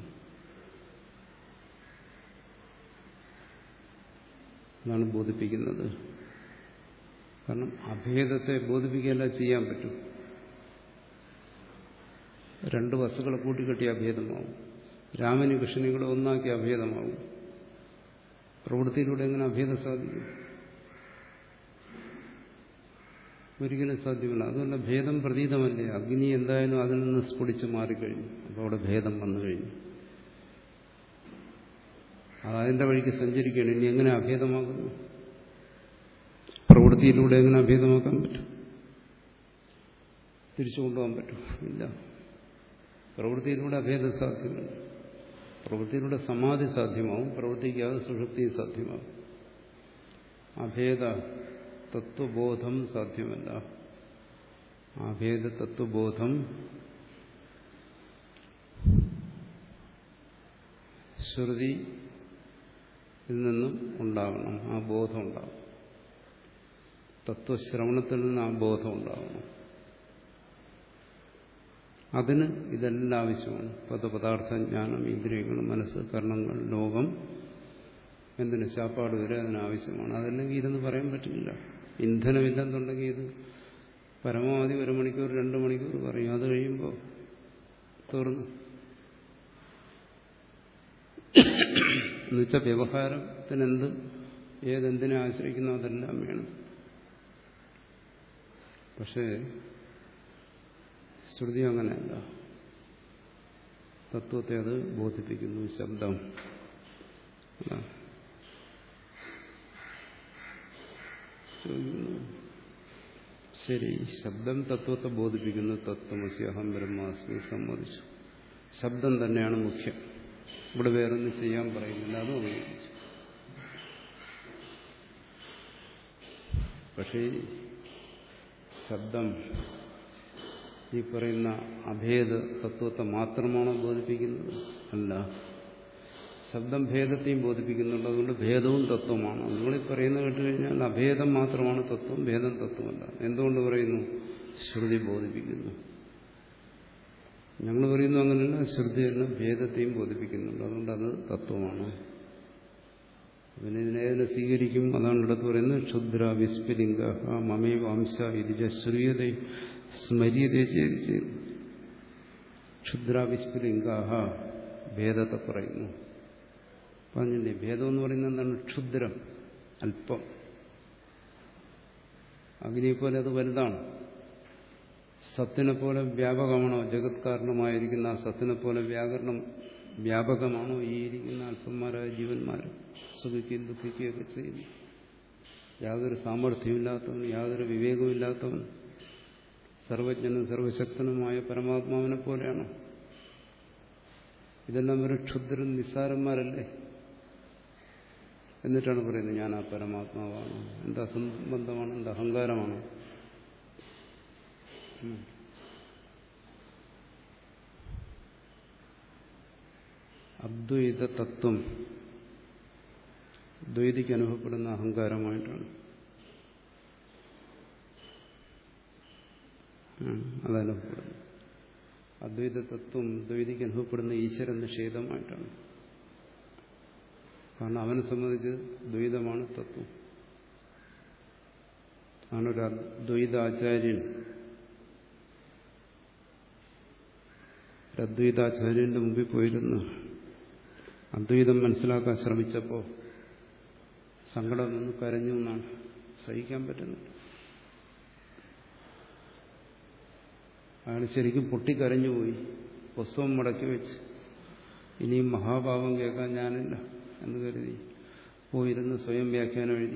അതാണ് ബോധിപ്പിക്കുന്നത്. കാരണം അഭേദത്തെ ബോധിപ്പിക്കുകയല്ല ചെയ്യാൻ പറ്റും. രണ്ട് വസ്തുക്കളെ കൂട്ടിക്കെട്ടി അഭേദമാവും. രാമനും കൃഷ്ണനും കൂടെ ഒന്നാക്കി അഭേദമാവും. പ്രവൃത്തിയിലൂടെ എങ്ങനെ അഭേദം സാധിക്കും? ഒരിക്കലും സാധ്യമല്ല. അതുകൊണ്ട് ഭേദം പ്രതീതമല്ലേ. അഗ്നി എന്തായാലും അതിൽ നിന്ന് സ്ഫുടിച്ച് മാറിക്കഴിഞ്ഞു. അപ്പോൾ അവിടെ ഭേദം വന്നു കഴിഞ്ഞു. അതതിൻ്റെ വഴിക്ക് സഞ്ചരിക്കുകയാണ്. ഇനി എങ്ങനെ അഭേദമാകുന്നു? പ്രവൃത്തിയിലൂടെ എങ്ങനെ അഭേദമാക്കാൻ പറ്റും? തിരിച്ചു കൊണ്ടുപോകാൻ പറ്റും? ഇല്ല. പ്രവൃത്തിയിലൂടെ അഭേദം സാധ്യമല്ല. പ്രവൃത്തിയിലൂടെ സമാധി സാധ്യമാവും, പ്രവൃത്തിക്കാതെ സുഷുപ്തി സാധ്യമാവും. അഭേദ തത്വബോധം സാധ്യമല്ല. അഭേദ തത്വബോധം ശ്രുതിയിൽ നിന്നും ഉണ്ടാകണം. ആ ബോധം ഉണ്ടാകണം. തത്വശ്രവണത്തിൽ നിന്ന് ആ ബോധം ഉണ്ടാകണം. അതിന് ഇതെല്ലാം ആവശ്യമാണ്. പദപദാർത്ഥ ജ്ഞാനം, ഇന്ദ്രിയങ്ങൾ, മനസ്സ്, കർണങ്ങൾ, ലോകം, എന്തിന് ശാപ്പാട് വരെ അതിനാവശ്യമാണ്. അതല്ലെങ്കിൽ ഇതെന്ന് പറയാൻ പറ്റില്ല. ഇന്ധനമില്ലെന്നുണ്ടെങ്കിൽ ഇത് പരമാവധി ഒരു മണിക്കൂർ രണ്ട് മണിക്കൂർ പറയും. അത് കഴിയുമ്പോൾ തീർന്നു. എന്നുവെച്ചാൽ വ്യവഹാരത്തിനെന്ത് ഏതെന്തിനെ ആശ്രയിക്കുന്നോ അതെല്ലാം വേണം. പക്ഷേ ശ്രുതി അങ്ങനെയല്ല. തത്വത്തെ അത് ബോധിപ്പിക്കുന്നു. ശബ്ദം ശരി, ശബ്ദം തത്വത്തെ ബോധിപ്പിക്കുന്നു. തത്വമസി അഹം ബ്രഹ്മാസ്മി സമ്മതിച്ചു. ശബ്ദം തന്നെയാണ് മുഖ്യം. ഇവിടെ വേറൊന്നും ചെയ്യാൻ പറയുന്നില്ല. അതും അംഗീകരിച്ചു. പക്ഷേ ശബ്ദം ഈ പറയുന്ന അഭേദ തത്വത്തെ മാത്രമാണോ ബോധിപ്പിക്കുന്നത്? അല്ല. ശബ്ദം ഭേദത്തെയും ബോധിപ്പിക്കുന്നുണ്ട്. അതുകൊണ്ട് ഭേദവും തത്വമാണ്. നിങ്ങളീ പറയുന്നത് കേട്ടുകഴിഞ്ഞാൽ അഭേദം മാത്രമാണ് തത്വം, ഭേദം തത്വമല്ല. എന്തുകൊണ്ട് പറയുന്നു? ശ്രുതി ബോധിപ്പിക്കുന്നു. ഞങ്ങൾ പറയുന്നു അങ്ങനെയല്ല. ശ്രുതി തന്നെ ഭേദത്തെയും ബോധിപ്പിക്കുന്നുണ്ട്. അതുകൊണ്ട് അത് തത്വമാണ്. പിന്നെ ഇതിനെ സ്വീകരിക്കും. അതാണ് ഇടത്ത് പറയുന്നത്. ക്ഷുദ്ര വിസ്ഫുലിംഗ മമേ വംശ ഇതിജ ശ്രീയതേ സ്മര്യതേ ചെയ്ത് ക്ഷുദ്ര വിസ്ഫുലിംഗാഹ ഭേദത്തെ പറയുന്നു. പറഞ്ഞില്ലേ? ഭേദം എന്ന് പറയുന്നത് എന്താണ്? ക്ഷുദ്രം, അല്പം. അഗ്നിയെപ്പോലെ അത് വലുതാണ്. സത്തിനെ പോലെ വ്യാപകമാണോ? ജഗത് കാരണമായിരിക്കുന്ന ആ സത്തിനെ പോലെ വ്യാകരണം വ്യാപകമാണോ ഈ ഇരിക്കുന്ന അല്പന്മാരായ ജീവന്മാർ? സുഖിക്കുകയും ദുഃഖിക്കുകയൊക്കെ ചെയ്യുന്നു. യാതൊരു സാമർഥ്യമില്ലാത്തവൻ, യാതൊരു വിവേകമില്ലാത്തവൻ, സർവജ്ഞനും സർവശക്തനുമായ പരമാത്മാവിനെ പോലെയാണ്. ഇതെല്ലാം ഒരു ക്ഷുദ്രൻ നിസ്സാരന്മാരല്ലേ? എന്നിട്ടാണ് പറയുന്നത് ഞാൻ ആ പരമാത്മാവാണ്. എന്താ സംബന്ധമാണ്? എന്താ അഹങ്കാരമാണ്? അദ്വൈത തത്വം ദ്വൈതിക്ക് അനുഭവപ്പെടുന്ന അഹങ്കാരമായിട്ടാണ്. അതനുഭവപ്പെടുന്നു. അദ്വൈത തത്വം ദ്വൈതിക്ക് അനുഭവപ്പെടുന്ന ഈശ്വര നിഷേധമായിട്ടാണ്. കാരണം അവനെ സംബന്ധിച്ച് ദ്വൈതമാണ് തത്വം. ആണൊരു അദ്വൈതാചാര്യൻ അദ്വൈതാചാര്യന്റെ മുമ്പിൽ പോയിരുന്നു അദ്വൈതം മനസ്സിലാക്കാൻ ശ്രമിച്ചപ്പോൾ സങ്കടം നിന്ന് കരഞ്ഞു എന്നാണ്. സഹിക്കാൻ പറ്റുന്നില്ല. അയാൾ ശരിക്കും പൊട്ടിക്കരഞ്ഞുപോയി. പുസ്തകം മടക്കി വെച്ച് ഇനിയും മഹാഭാവം കേൾക്കാൻ ഞാനില്ല എന്ന് കരുതി പോയിരുന്ന് സ്വയം വ്യാഖ്യാനം എഴുതി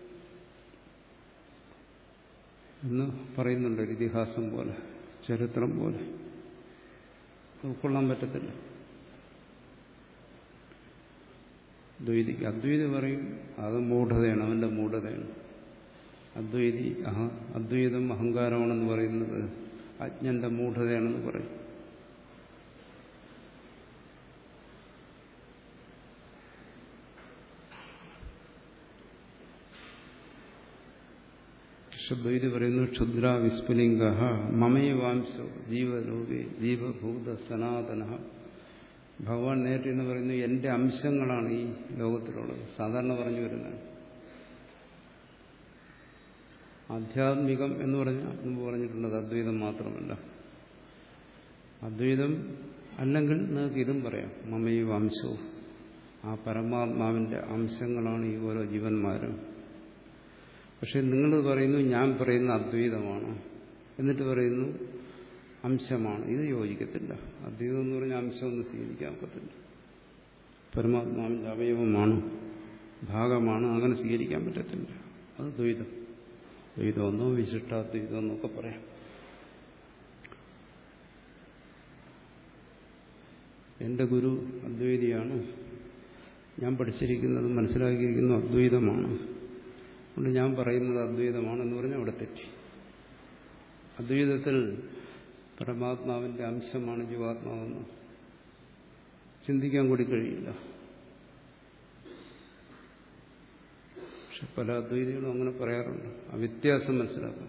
എന്ന് പറയുന്നുണ്ട്. ഒരു ഇതിഹാസം പോലെ, ചരിത്രം പോലെ. ഉൾക്കൊള്ളാൻ പറ്റത്തില്ല. ദ്വൈതിക്ക് അദ്വൈതി പറയും അത് മൂഢതയാണ്, അവന്റെ മൂഢതയാണ്. അദ്വൈതി അഹ അദ്വൈതം അഹങ്കാരമാണെന്ന് പറയുന്നത് അജ്ഞന്റെ മൂഢതയാണെന്ന് പറയും. ദ്വൈതി പറയുന്നു ക്ഷുദ്ര വിസ്ഫുലിംഗ മമൈവാംശോ ജീവലോകേ ജീവഭൂത സനാതന. ഭഗവാൻ നേരിട്ട് എന്ന് പറയുന്നു എന്റെ അംശങ്ങളാണ് ഈ ലോകത്തിലുള്ളത്. സാധാരണ പറഞ്ഞു വരുന്നത് ആധ്യാത്മികം എന്ന് പറഞ്ഞാൽ മുമ്പ് പറഞ്ഞിട്ടുള്ളത് അദ്വൈതം മാത്രമല്ല. അദ്വൈതം അല്ലെങ്കിൽ നിങ്ങൾക്ക് ഇതും പറയാം. മമൈവാംശോ, ആ പരമാത്മാവിന്റെ അംശങ്ങളാണ് ഈ ഓരോ ജീവന്മാരും. പക്ഷെ നിങ്ങൾ പറയുന്നു ഞാൻ പറയുന്ന അദ്വൈതമാണ്, എന്നിട്ട് പറയുന്നു അംശമാണ്. ഇത് യോജിക്കത്തില്ല. അദ്വൈതം എന്ന് പറഞ്ഞാൽ അംശമൊന്നും സ്വീകരിക്കാൻ ഒക്കത്തില്ല. പരമാത്മാവിന്റെ അവയവമാണ്, ഭാഗമാണ്, അങ്ങനെ സ്വീകരിക്കാൻ പറ്റത്തില്ല. അത് ദ്വൈതം. ദ്വൈതമെന്നോ വിശിഷ്ടാദ്വൈതം എന്നൊക്കെ പറയാം. എന്റെ ഗുരു അദ്വൈതിയാണ്, ഞാൻ പഠിച്ചിരിക്കുന്നത് മനസ്സിലാക്കിയിരിക്കുന്നത് അദ്വൈതമാണ്, അതുകൊണ്ട് ഞാൻ പറയുന്നത് അദ്വൈതമാണെന്ന് പറഞ്ഞാൽ അവിടെ തെറ്റി. അദ്വൈതത്തിൽ പരമാത്മാവിന്റെ അംശമാണ് ജീവാത്മാവെന്ന് ചിന്തിക്കാൻ കൂടി കഴിയില്ല. പക്ഷെ പല അദ്വൈതികളും അങ്ങനെ പറയാറുണ്ട്. ആ വ്യത്യാസം മനസ്സിലാക്കാം.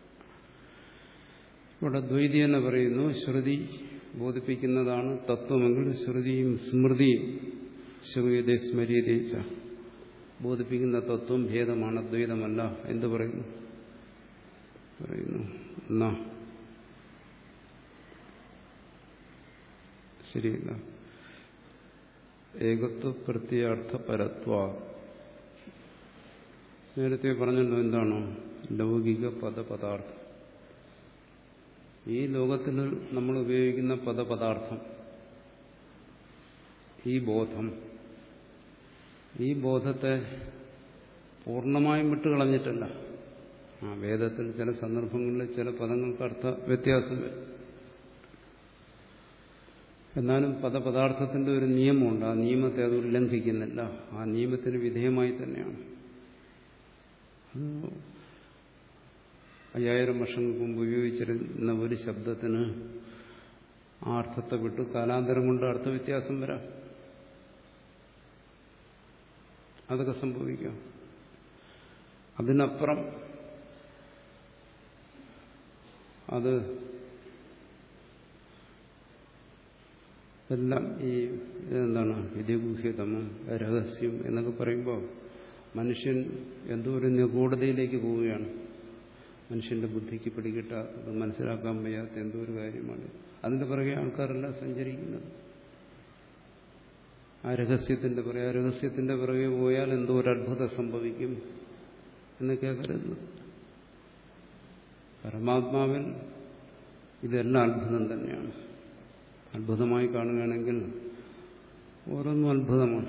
ഇവിടെ ദ്വൈതി എന്ന് പറയുന്നു ശ്രുതി ബോധിപ്പിക്കുന്നതാണ് തത്വമെങ്കിൽ ശ്രുതിയും സ്മൃതിയും ശ്രുതിയെ സ്മരീതേച്ച ബോധിപ്പിക്കുന്ന തത്വം ഭേദമാണ്, അദ്വൈതമല്ല. എന്ത് പറയുന്നു പറയുന്നു എന്നാ ശരിയല്ല. ഏകത്വ പ്രത്യാർത്ഥ പരത്വ. നേരത്തെ പറഞ്ഞല്ലോ എന്താണോ ലൗകിക പദപദാർത്ഥം. ഈ ലോകത്തിൽ നമ്മൾ ഉപയോഗിക്കുന്ന പദപദാർത്ഥം, ഈ ബോധം, ഈ ബോധത്തെ പൂർണ്ണമായും വിട്ടുകളഞ്ഞിട്ടല്ല. ആ വേദത്തിൽ ചില സന്ദർഭങ്ങളിൽ ചില പദങ്ങൾക്ക് അർത്ഥ വ്യത്യാസം വരും. എന്നാലും പദപദാർത്ഥത്തിന്റെ ഒരു നിയമമുണ്ട്. ആ നിയമത്തെ അത് ഉല്ലംഘിക്കുന്നില്ല. ആ നിയമത്തിന് വിധേയമായി തന്നെയാണ്. അത് അയ്യായിരം വർഷങ്ങൾക്ക് മുമ്പ് ഉപയോഗിച്ചിരുന്ന ഒരു ശബ്ദത്തിന് ആ അർത്ഥത്തെ വിട്ട് കാലാന്തരം കൊണ്ട് അർത്ഥവ്യത്യാസം വരാം. അതൊക്കെ സംഭവിക്കാം. അതിനപ്പുറം അത് എല്ലാം ഈ എന്താണ് വിധിഗുഹ്യതമം രഹസ്യം എന്നൊക്കെ പറയുമ്പോൾ മനുഷ്യൻ എന്തോ ഒരു നിഗൂഢതയിലേക്ക് പോവുകയാണ്. മനുഷ്യന്റെ ബുദ്ധിക്ക് പിടികിട്ടാത്തത്, മനസ്സിലാക്കാൻ വയ്യാത്ത എന്തോ ഒരു കാര്യമാണ്. അതിന്റെ പിറകെ ആൾക്കാരെല്ലാം സഞ്ചരിക്കുന്നത്. ആ രഹസ്യത്തിന്റെ പിറകെ ആ രഹസ്യത്തിന്റെ പിറകെ പോയാൽ എന്തോ ഒരു അത്ഭുതം സംഭവിക്കും എന്നൊക്കെയാണ് കരുതുന്നത്. പരമാത്മാവിൽ ഇതെല്ലാം അത്ഭുതം തന്നെയാണ്. അത്ഭുതമായി കാണുകയാണെങ്കിൽ ഓരോന്നും അത്ഭുതമാണ്.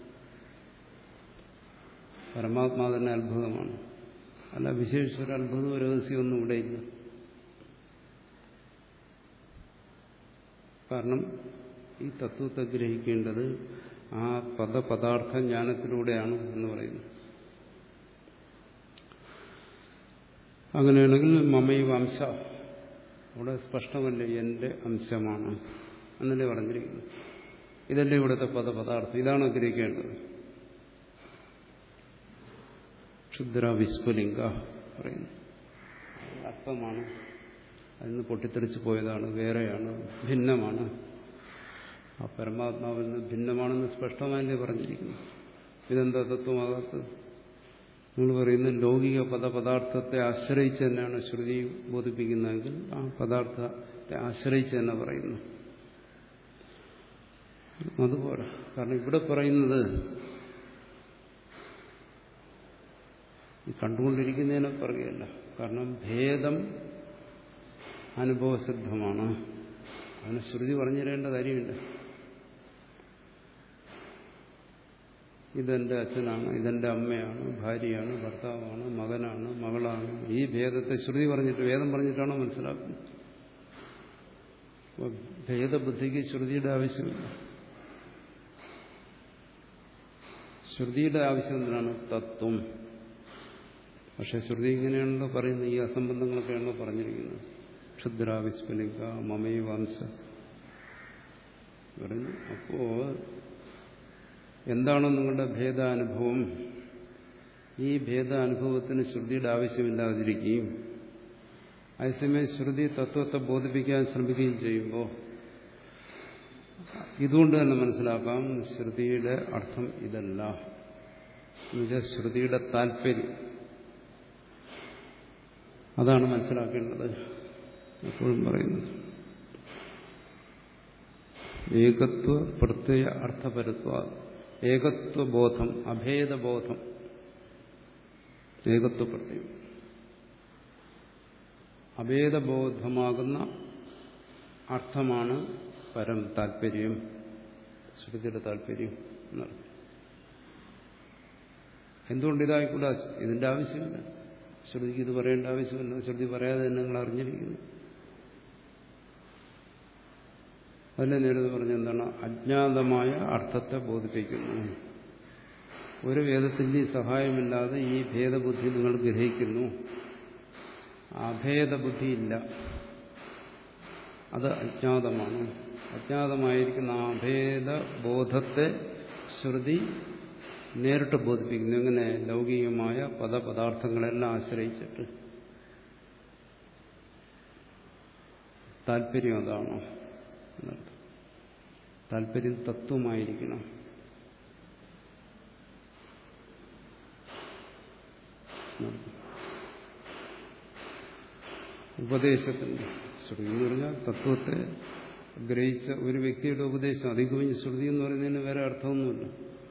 പരമാത്മാവ് തന്നെ അത്ഭുതമാണ്. അല്ല വിശേഷിച്ച ഒരു അത്ഭുതവും രഹസ്യമൊന്നും ഇവിടെയില്ല. കാരണം ഈ തത്വത്തെ ഗ്രഹിക്കേണ്ടത് ആ പദപദാർത്ഥ ജ്ഞാനത്തിലൂടെയാണ് എന്ന് പറയുന്നു. അങ്ങനെയാണെങ്കിൽ മമൈവ അംശ, അവിടെ സ്പഷ്ടമല്ലേ എന്റെ അംശമാണ് എന്നല്ലേ പറഞ്ഞിരിക്കുന്നു. ഇതല്ലേ ഇവിടുത്തെ പദപദാർത്ഥം, ഇതാണ് ഗ്രഹിക്കേണ്ടത്. ക്ഷുദ്ര വിസ്ഫുലിംഗ പറയുന്നു. അല്പമാണ്, അതിന് പൊട്ടിത്തെറിച്ച് പോയതാണ്, വേറെയാണ്, ഭിന്നമാണ്. ആ പരമാത്മാവിൽ നിന്ന് ഭിന്നമാണെന്ന് സ്പഷ്ടമായല്ലേ പറഞ്ഞിരിക്കുന്നു. ഇതെന്താ തത്വമാകാത്തത്? നിങ്ങൾ പറയുന്ന ലൗകിക പദപദാർത്ഥത്തെ ആശ്രയിച്ച് തന്നെയാണ് ശ്രുതി ബോധിപ്പിക്കുന്നതെങ്കിൽ ആ പദാർത്ഥത്തെ ആശ്രയിച്ച് തന്നെ പറയുന്നു. അതുപോലെ കാരണം ഇവിടെ പറയുന്നത് കണ്ടുകൊണ്ടിരിക്കുന്നതിനെ പറയുകയല്ല. കാരണം ഭേദം അനുഭവസിദ്ധമാണ്. അതിന് ശ്രുതി പറഞ്ഞു തരേണ്ട കാര്യമില്ല. ഇതെന്റെ അച്ഛനാണ്, ഇതെന്റെ അമ്മയാണ്, ഭാര്യയാണ്, ഭർത്താവാണ്, മകനാണ്, മകളാണ്. ഈ ഭേദത്തെ ശ്രുതി പറഞ്ഞിട്ട് വേദം പറഞ്ഞിട്ടാണോ മനസ്സിലാക്കുന്നത്? ഭേദബുദ്ധിക്ക് ശ്രുതിയുടെ ആവശ്യമില്ല. ശ്രുതിയുടെ ആവശ്യം എന്തിനാണ്? തത്വം. പക്ഷെ ശ്രുതി ഇങ്ങനെയാണല്ലോ പറയുന്നത്, ഈ അസംബന്ധങ്ങളൊക്കെയാണല്ലോ പറഞ്ഞിരിക്കുന്നത്. ക്ഷുദ്രാവിസ്ഫലിക മമൈവാംസ പറഞ്ഞു. അപ്പോ എന്താണോ നിങ്ങളുടെ ഭേദാനുഭവം, ഈ ഭേദാനുഭവത്തിന് ശ്രുതിയുടെ ആവശ്യമില്ലാതിരിക്കുകയും അതേസമയം ശ്രുതി തത്വത്തെ ബോധിപ്പിക്കാൻ ശ്രമിക്കുകയും ചെയ്യുമ്പോൾ ഇതുകൊണ്ട് തന്നെ മനസ്സിലാക്കാം ശ്രുതിയുടെ അർത്ഥം ഇതല്ല. എന്നുവെച്ചാൽ ശ്രുതിയുടെ താല്പര്യം അതാണ് മനസ്സിലാക്കേണ്ടത്. എപ്പോഴും പറയുന്നത് ഏകത്വ പ്രത്യയ അർത്ഥപരത്വ, ഏകത്വബോധം, അഭേദബോധം, ഏകത്വ പ്രത്യയം, അഭേദബോധമാകുന്ന അർത്ഥമാണ് പരം, താല്പര്യം, ശ്രുതിയുടെ താല്പര്യം എന്നർത്ഥം. എന്തുകൊണ്ട് ഇതായിക്കൂടാ? ഇതിന്റെ ആവശ്യമില്ല. ശ്രുതിക്ക് ഇത് പറയേണ്ട ആവശ്യമില്ല. ശ്രുതി പറയാതെ തന്നെ നിങ്ങൾ അറിഞ്ഞിരിക്കുന്നു. അതിന്റെ നേരത്തെ പറഞ്ഞ എന്താണ്? അജ്ഞാതമായ അർത്ഥത്തെ ബോധിപ്പിക്കുന്നു. ഒരു വേദത്തിന്റെയും സഹായമില്ലാതെ ഈ ഭേദബുദ്ധി നിങ്ങൾ ഗ്രഹിക്കുന്നു. അഭേദബുദ്ധിയില്ല, അത് അജ്ഞാതമാണ്. അജ്ഞാതമായിരിക്കുന്ന ആ അഭേദബോധത്തെ ശ്രുതി നേരിട്ട് ബോധിപ്പിക്കുന്നു. എങ്ങനെ? ലൗകികമായ പദപദാർത്ഥങ്ങളെല്ലാം ആശ്രയിച്ചിട്ട്. താല്പര്യം അതാണോ എന്നർത്ഥം. താല്പര്യം തത്വമായിരിക്കണം. ഉപദേശത്തിന്റെ ശ്രുതി എന്ന് പറഞ്ഞാൽ തത്വത്തെ ഗ്രഹിച്ച ഒരു വ്യക്തിയുടെ ഉപദേശം. അധികമിഞ്ഞ് ശ്രുതി എന്ന് പറയുന്നതിന് വേറെ അർത്ഥമൊന്നുമില്ല.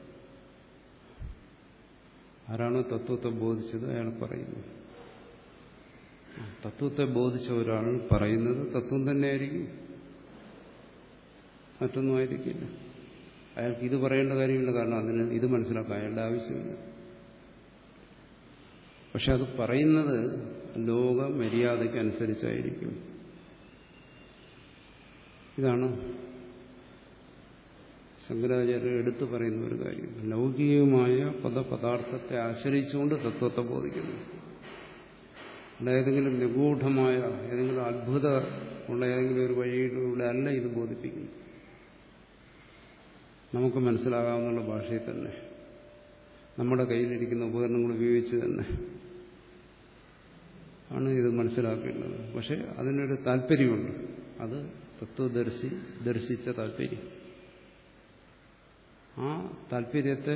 ആരാണോ തത്വത്തെ ബോധിച്ചത് അയാൾ പറയുന്നു. തത്വത്തെ ബോധിച്ച ഒരാൾ പറയുന്നത് തത്വം തന്നെയായിരിക്കും, മറ്റൊന്നും ആയിരിക്കില്ല. അയാൾക്ക് ഇത് പറയേണ്ട കാര്യമില്ല. കാരണം അതിന് ഇത് മനസ്സിലാക്കാൻ അയാളുടെ ആവശ്യമില്ല. പക്ഷെ അത് പറയുന്നത് ലോക മര്യാദയ്ക്കനുസരിച്ചായിരിക്കും. ഇതാണ് ശങ്കരാചാര്യർ എടുത്തു പറയുന്ന ഒരു കാര്യം. ലൗകികമായ പദപദാർത്ഥത്തെ ആശ്രയിച്ചുകൊണ്ട് തത്വത്തെ ബോധിക്കുന്നു. അല്ല ഏതെങ്കിലും നിഗൂഢമായ ഏതെങ്കിലും അത്ഭുത ഉള്ള ഏതെങ്കിലും ഒരു വഴിയിലൂടെ അല്ല ഇത് ബോധിപ്പിക്കുന്നു. നമുക്ക് മനസ്സിലാകാവുന്ന ഭാഷയിൽ തന്നെ, നമ്മുടെ കയ്യിലിരിക്കുന്ന ഉപകരണങ്ങൾ ഉപയോഗിച്ച് തന്നെ ആണ് ഇത് മനസ്സിലാക്കേണ്ടത്. പക്ഷെ അതിനൊരു താല്പര്യമുണ്ട്. അത് തത്വദർശി ദർശിച്ച താല്പര്യം. ആ താല്പര്യത്തെ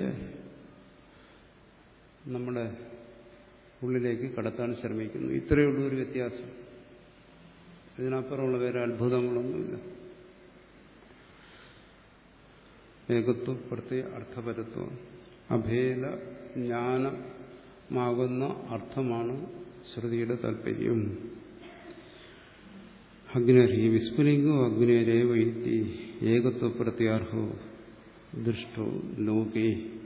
നമ്മുടെ ഉള്ളിലേക്ക് കടത്താൻ ശ്രമിക്കുന്നു. ഇത്രയേ ഉള്ളൂ ഒരു വ്യത്യാസം. ഇതിനപ്പുറമുള്ള വേറെ അത്ഭുതങ്ങളൊന്നുമില്ല. ഏകത്വ പ്രത്യയ അർത്ഥപരത്വം, അഭേദ ജ്ഞാനമാകുന്ന അർത്ഥമാണ് ശ്രുതിയുടെ താല്പര്യം. അഗ്നേഹി വിസ്ഫുലിംഗോ അഗ്നേരേവ ഇതി ഏകത്വ പ്രത്യാർഹോ ദൃഷ്ടോ ലോകേ.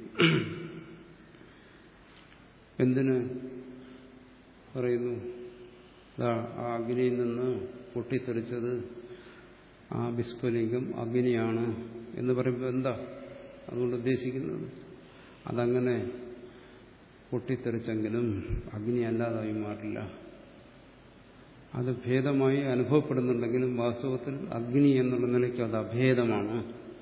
എന്തിന് പറയുന്നു? ആ അഗ്നിയിൽ നിന്ന് പൊട്ടിത്തെറിച്ചത് ആ വിസ്ഫുലിംഗം അഗ്നിയാണ് എന്ന് പറയുമ്പോൾ എന്താ അതുകൊണ്ട് ഉദ്ദേശിക്കുന്നത്? അതങ്ങനെ പൊട്ടിത്തെറിച്ചെങ്കിലും അഗ്നി അല്ലാതായി മാറില്ല. അത് ഭേദമായി അനുഭവപ്പെടുന്നുണ്ടെങ്കിലും വാസ്തവത്തിൽ അഗ്നി എന്നുള്ള നിലയ്ക്ക് അത് അഭേദമാണ്.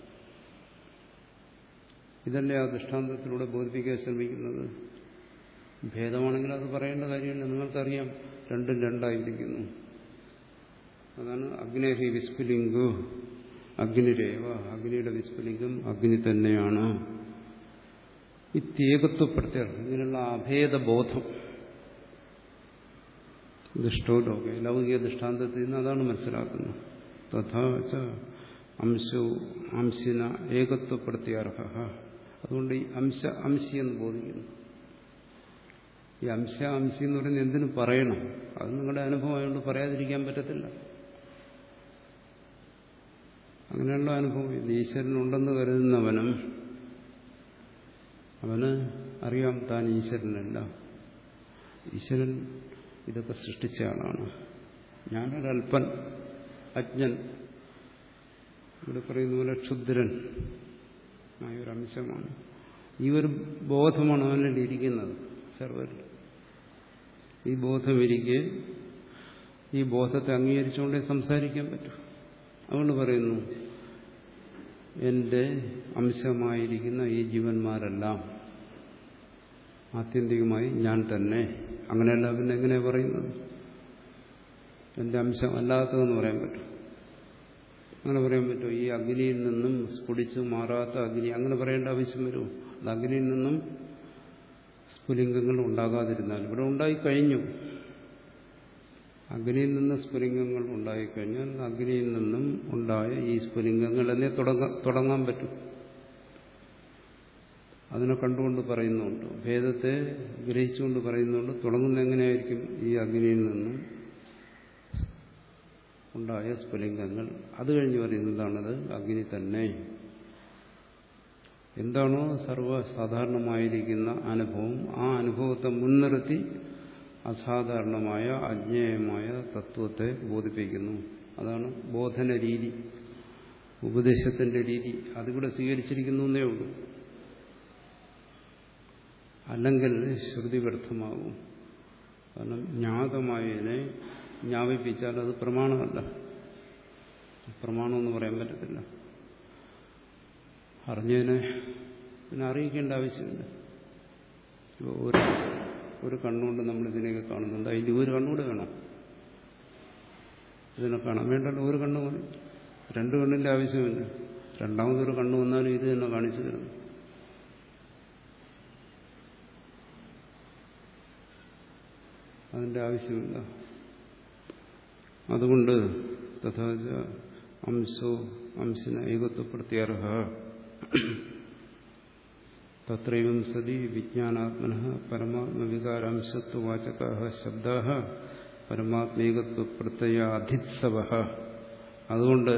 ഇതല്ലേ ആ ദൃഷ്ടാന്തത്തിലൂടെ ബോധിപ്പിക്കാൻ ശ്രമിക്കുന്നത്. ഭേദമാണെങ്കിൽ അത് പറയേണ്ട കാര്യമില്ല. നിങ്ങൾക്കറിയാം രണ്ടും രണ്ടായിരിക്കുന്നു. അതാണ് അഗ്നേഹി വിസ്ഫുലിംഗോ അഗ്നിരേവ, അഗ്നിയുടെ വിസ്ഫുലിംഗം അഗ്നി തന്നെയാണ്. ഇത്യേകത്വപ്പെടുത്തിയ ഇങ്ങനെയുള്ള അഭേദബോധം ദൃഷ്ടോ ലോകെ, ലൗകിക ദൃഷ്ടാന്തത്തിൽ നിന്ന് അതാണ് മനസ്സിലാക്കുന്നത്. തഥാച അംശോ അംശിന ഏകത്വപ്പെടുത്തിയാർഹ. അതുകൊണ്ട് ഈ അംശ അംശി എന്ന് ബോധിക്കുന്നു. ഈ അംശ അംശി എന്ന് പറയുന്നത് എന്തിനു പറയണം? അത് നിങ്ങളുടെ അനുഭവമായതുകൊണ്ട് പറയാതിരിക്കാൻ പറ്റത്തില്ല. അങ്ങനെയുള്ള അനുഭവം ഈശ്വരനുണ്ടെന്ന് കരുതുന്നവനും അവന് അറിയാം താൻ ഈശ്വരനല്ല, ഈശ്വരൻ ഇതൊക്കെ സൃഷ്ടിച്ച ആളാണ്, ഞാനൊരൽപ്പൻ അജ്ഞൻ, ഇവിടെ പറയുന്ന പോലെ ക്ഷുദ്രൻ ആയൊരംശമാണ്. ഈ ഒരു ബോധമാണ് അവനിൽ ഇരിക്കുന്നത് സർവരിൽ. ഈ ബോധമിരിക്കെ ഈ ബോധത്തെ അംഗീകരിച്ചുകൊണ്ടേ സംസാരിക്കാൻ പറ്റും. അതുകൊണ്ട് പറയുന്നു, എന്റെ അംശമായിരിക്കുന്ന ഈ ജീവന്മാരെല്ലാം ആത്യന്തികമായി ഞാൻ തന്നെ. അങ്ങനെയല്ല പിന്നെ എങ്ങനെ പറയുന്നത്? എന്റെ അംശം അല്ലാത്തതെന്ന് പറയാൻ പറ്റും? അങ്ങനെ പറയാൻ പറ്റുമോ? ഈ അഗ്നിയിൽ നിന്നും സ്ഫുടിച്ചു മാറാത്ത അഗ്നി, അങ്ങനെ പറയേണ്ട ആവശ്യം വരുമോ? അത് അഗ്നിയിൽ നിന്നും സ്ഫുലിംഗങ്ങൾ ഉണ്ടാകാതിരുന്നാൽ ഇവിടെ ഉണ്ടായിക്കഴിഞ്ഞു. അഗ്നിയിൽ നിന്ന് സ്ഫുലിംഗങ്ങൾ ഉണ്ടായിക്കഴിഞ്ഞാൽ അഗ്നിയിൽ നിന്നും ഉണ്ടായ ഈ സ്ഫുലിംഗങ്ങൾ എന്നേ തുടങ്ങാൻ പറ്റും. അതിനെ കണ്ടുകൊണ്ട് പറയുന്നുണ്ട്, ഭേദത്തെ ഗ്രഹിച്ചുകൊണ്ട് പറയുന്നുണ്ട്. തുടങ്ങുന്ന എങ്ങനെയായിരിക്കും? ഈ അഗ്നിയിൽ നിന്നും ഉണ്ടായ സ്ഫുലിംഗങ്ങൾ. അത് കഴിഞ്ഞ് പറയുന്നതാണത് അഗ്നി തന്നെ. എന്താണോ സർവ്വസാധാരണമായിരിക്കുന്ന അനുഭവം, ആ അനുഭവത്തെ മുൻനിർത്തി അസാധാരണമായ അജ്ഞേയമായ തത്വത്തെ ബോധിപ്പിക്കുന്നു. അതാണ് ബോധന രീതി, ഉപദേശത്തിന്റെ രീതി. അതിവിടെ സ്വീകരിച്ചിരിക്കുന്നു എന്നേ ഉള്ളൂ. അല്ലെങ്കിൽ ശ്രുതി വ്യർത്ഥമാകും. കാരണം ജ്ഞാതമായതിനെ ജ്ഞാപിപ്പിച്ചാൽ അത് പ്രമാണമല്ല. പ്രമാണമെന്ന് പറയാൻ പറ്റത്തില്ല. അറിഞ്ഞതിനെ പിന്നെ അറിയിക്കേണ്ട ആവശ്യമില്ല. ഇപ്പോൾ ഒരു ഒരു കണ്ണുകൊണ്ട് നമ്മൾ ഇതിനെയൊക്കെ കാണുന്നുണ്ട്, അതിൻ്റെ ഒരു കണ്ണുകൂടെ വേണം ഇതിനെ കാണാൻ. വേണ്ടല്ലോ, ഒരു കണ്ണ് മതി. രണ്ട് കണ്ണിൻ്റെ ആവശ്യമില്ല. രണ്ടാമതൊരു കണ്ണ് വന്നാലും ഇത് തന്നെ കാണിച്ചു തരണം. അതിൻ്റെ ആവശ്യമില്ല. അതുകൊണ്ട് തഥാച അംശോ അംശന ഏകത്വപ്പെടുത്തിയർഹ തത്രൈവം സതി വിജ്ഞാനാത്മന പരമാത്മവികാരാംശത്വവാചകാഃ ശബ്ദാഃ പരമാത്മേകത്വപ്രത്യയാധിത്സവഃ. അതുകൊണ്ട്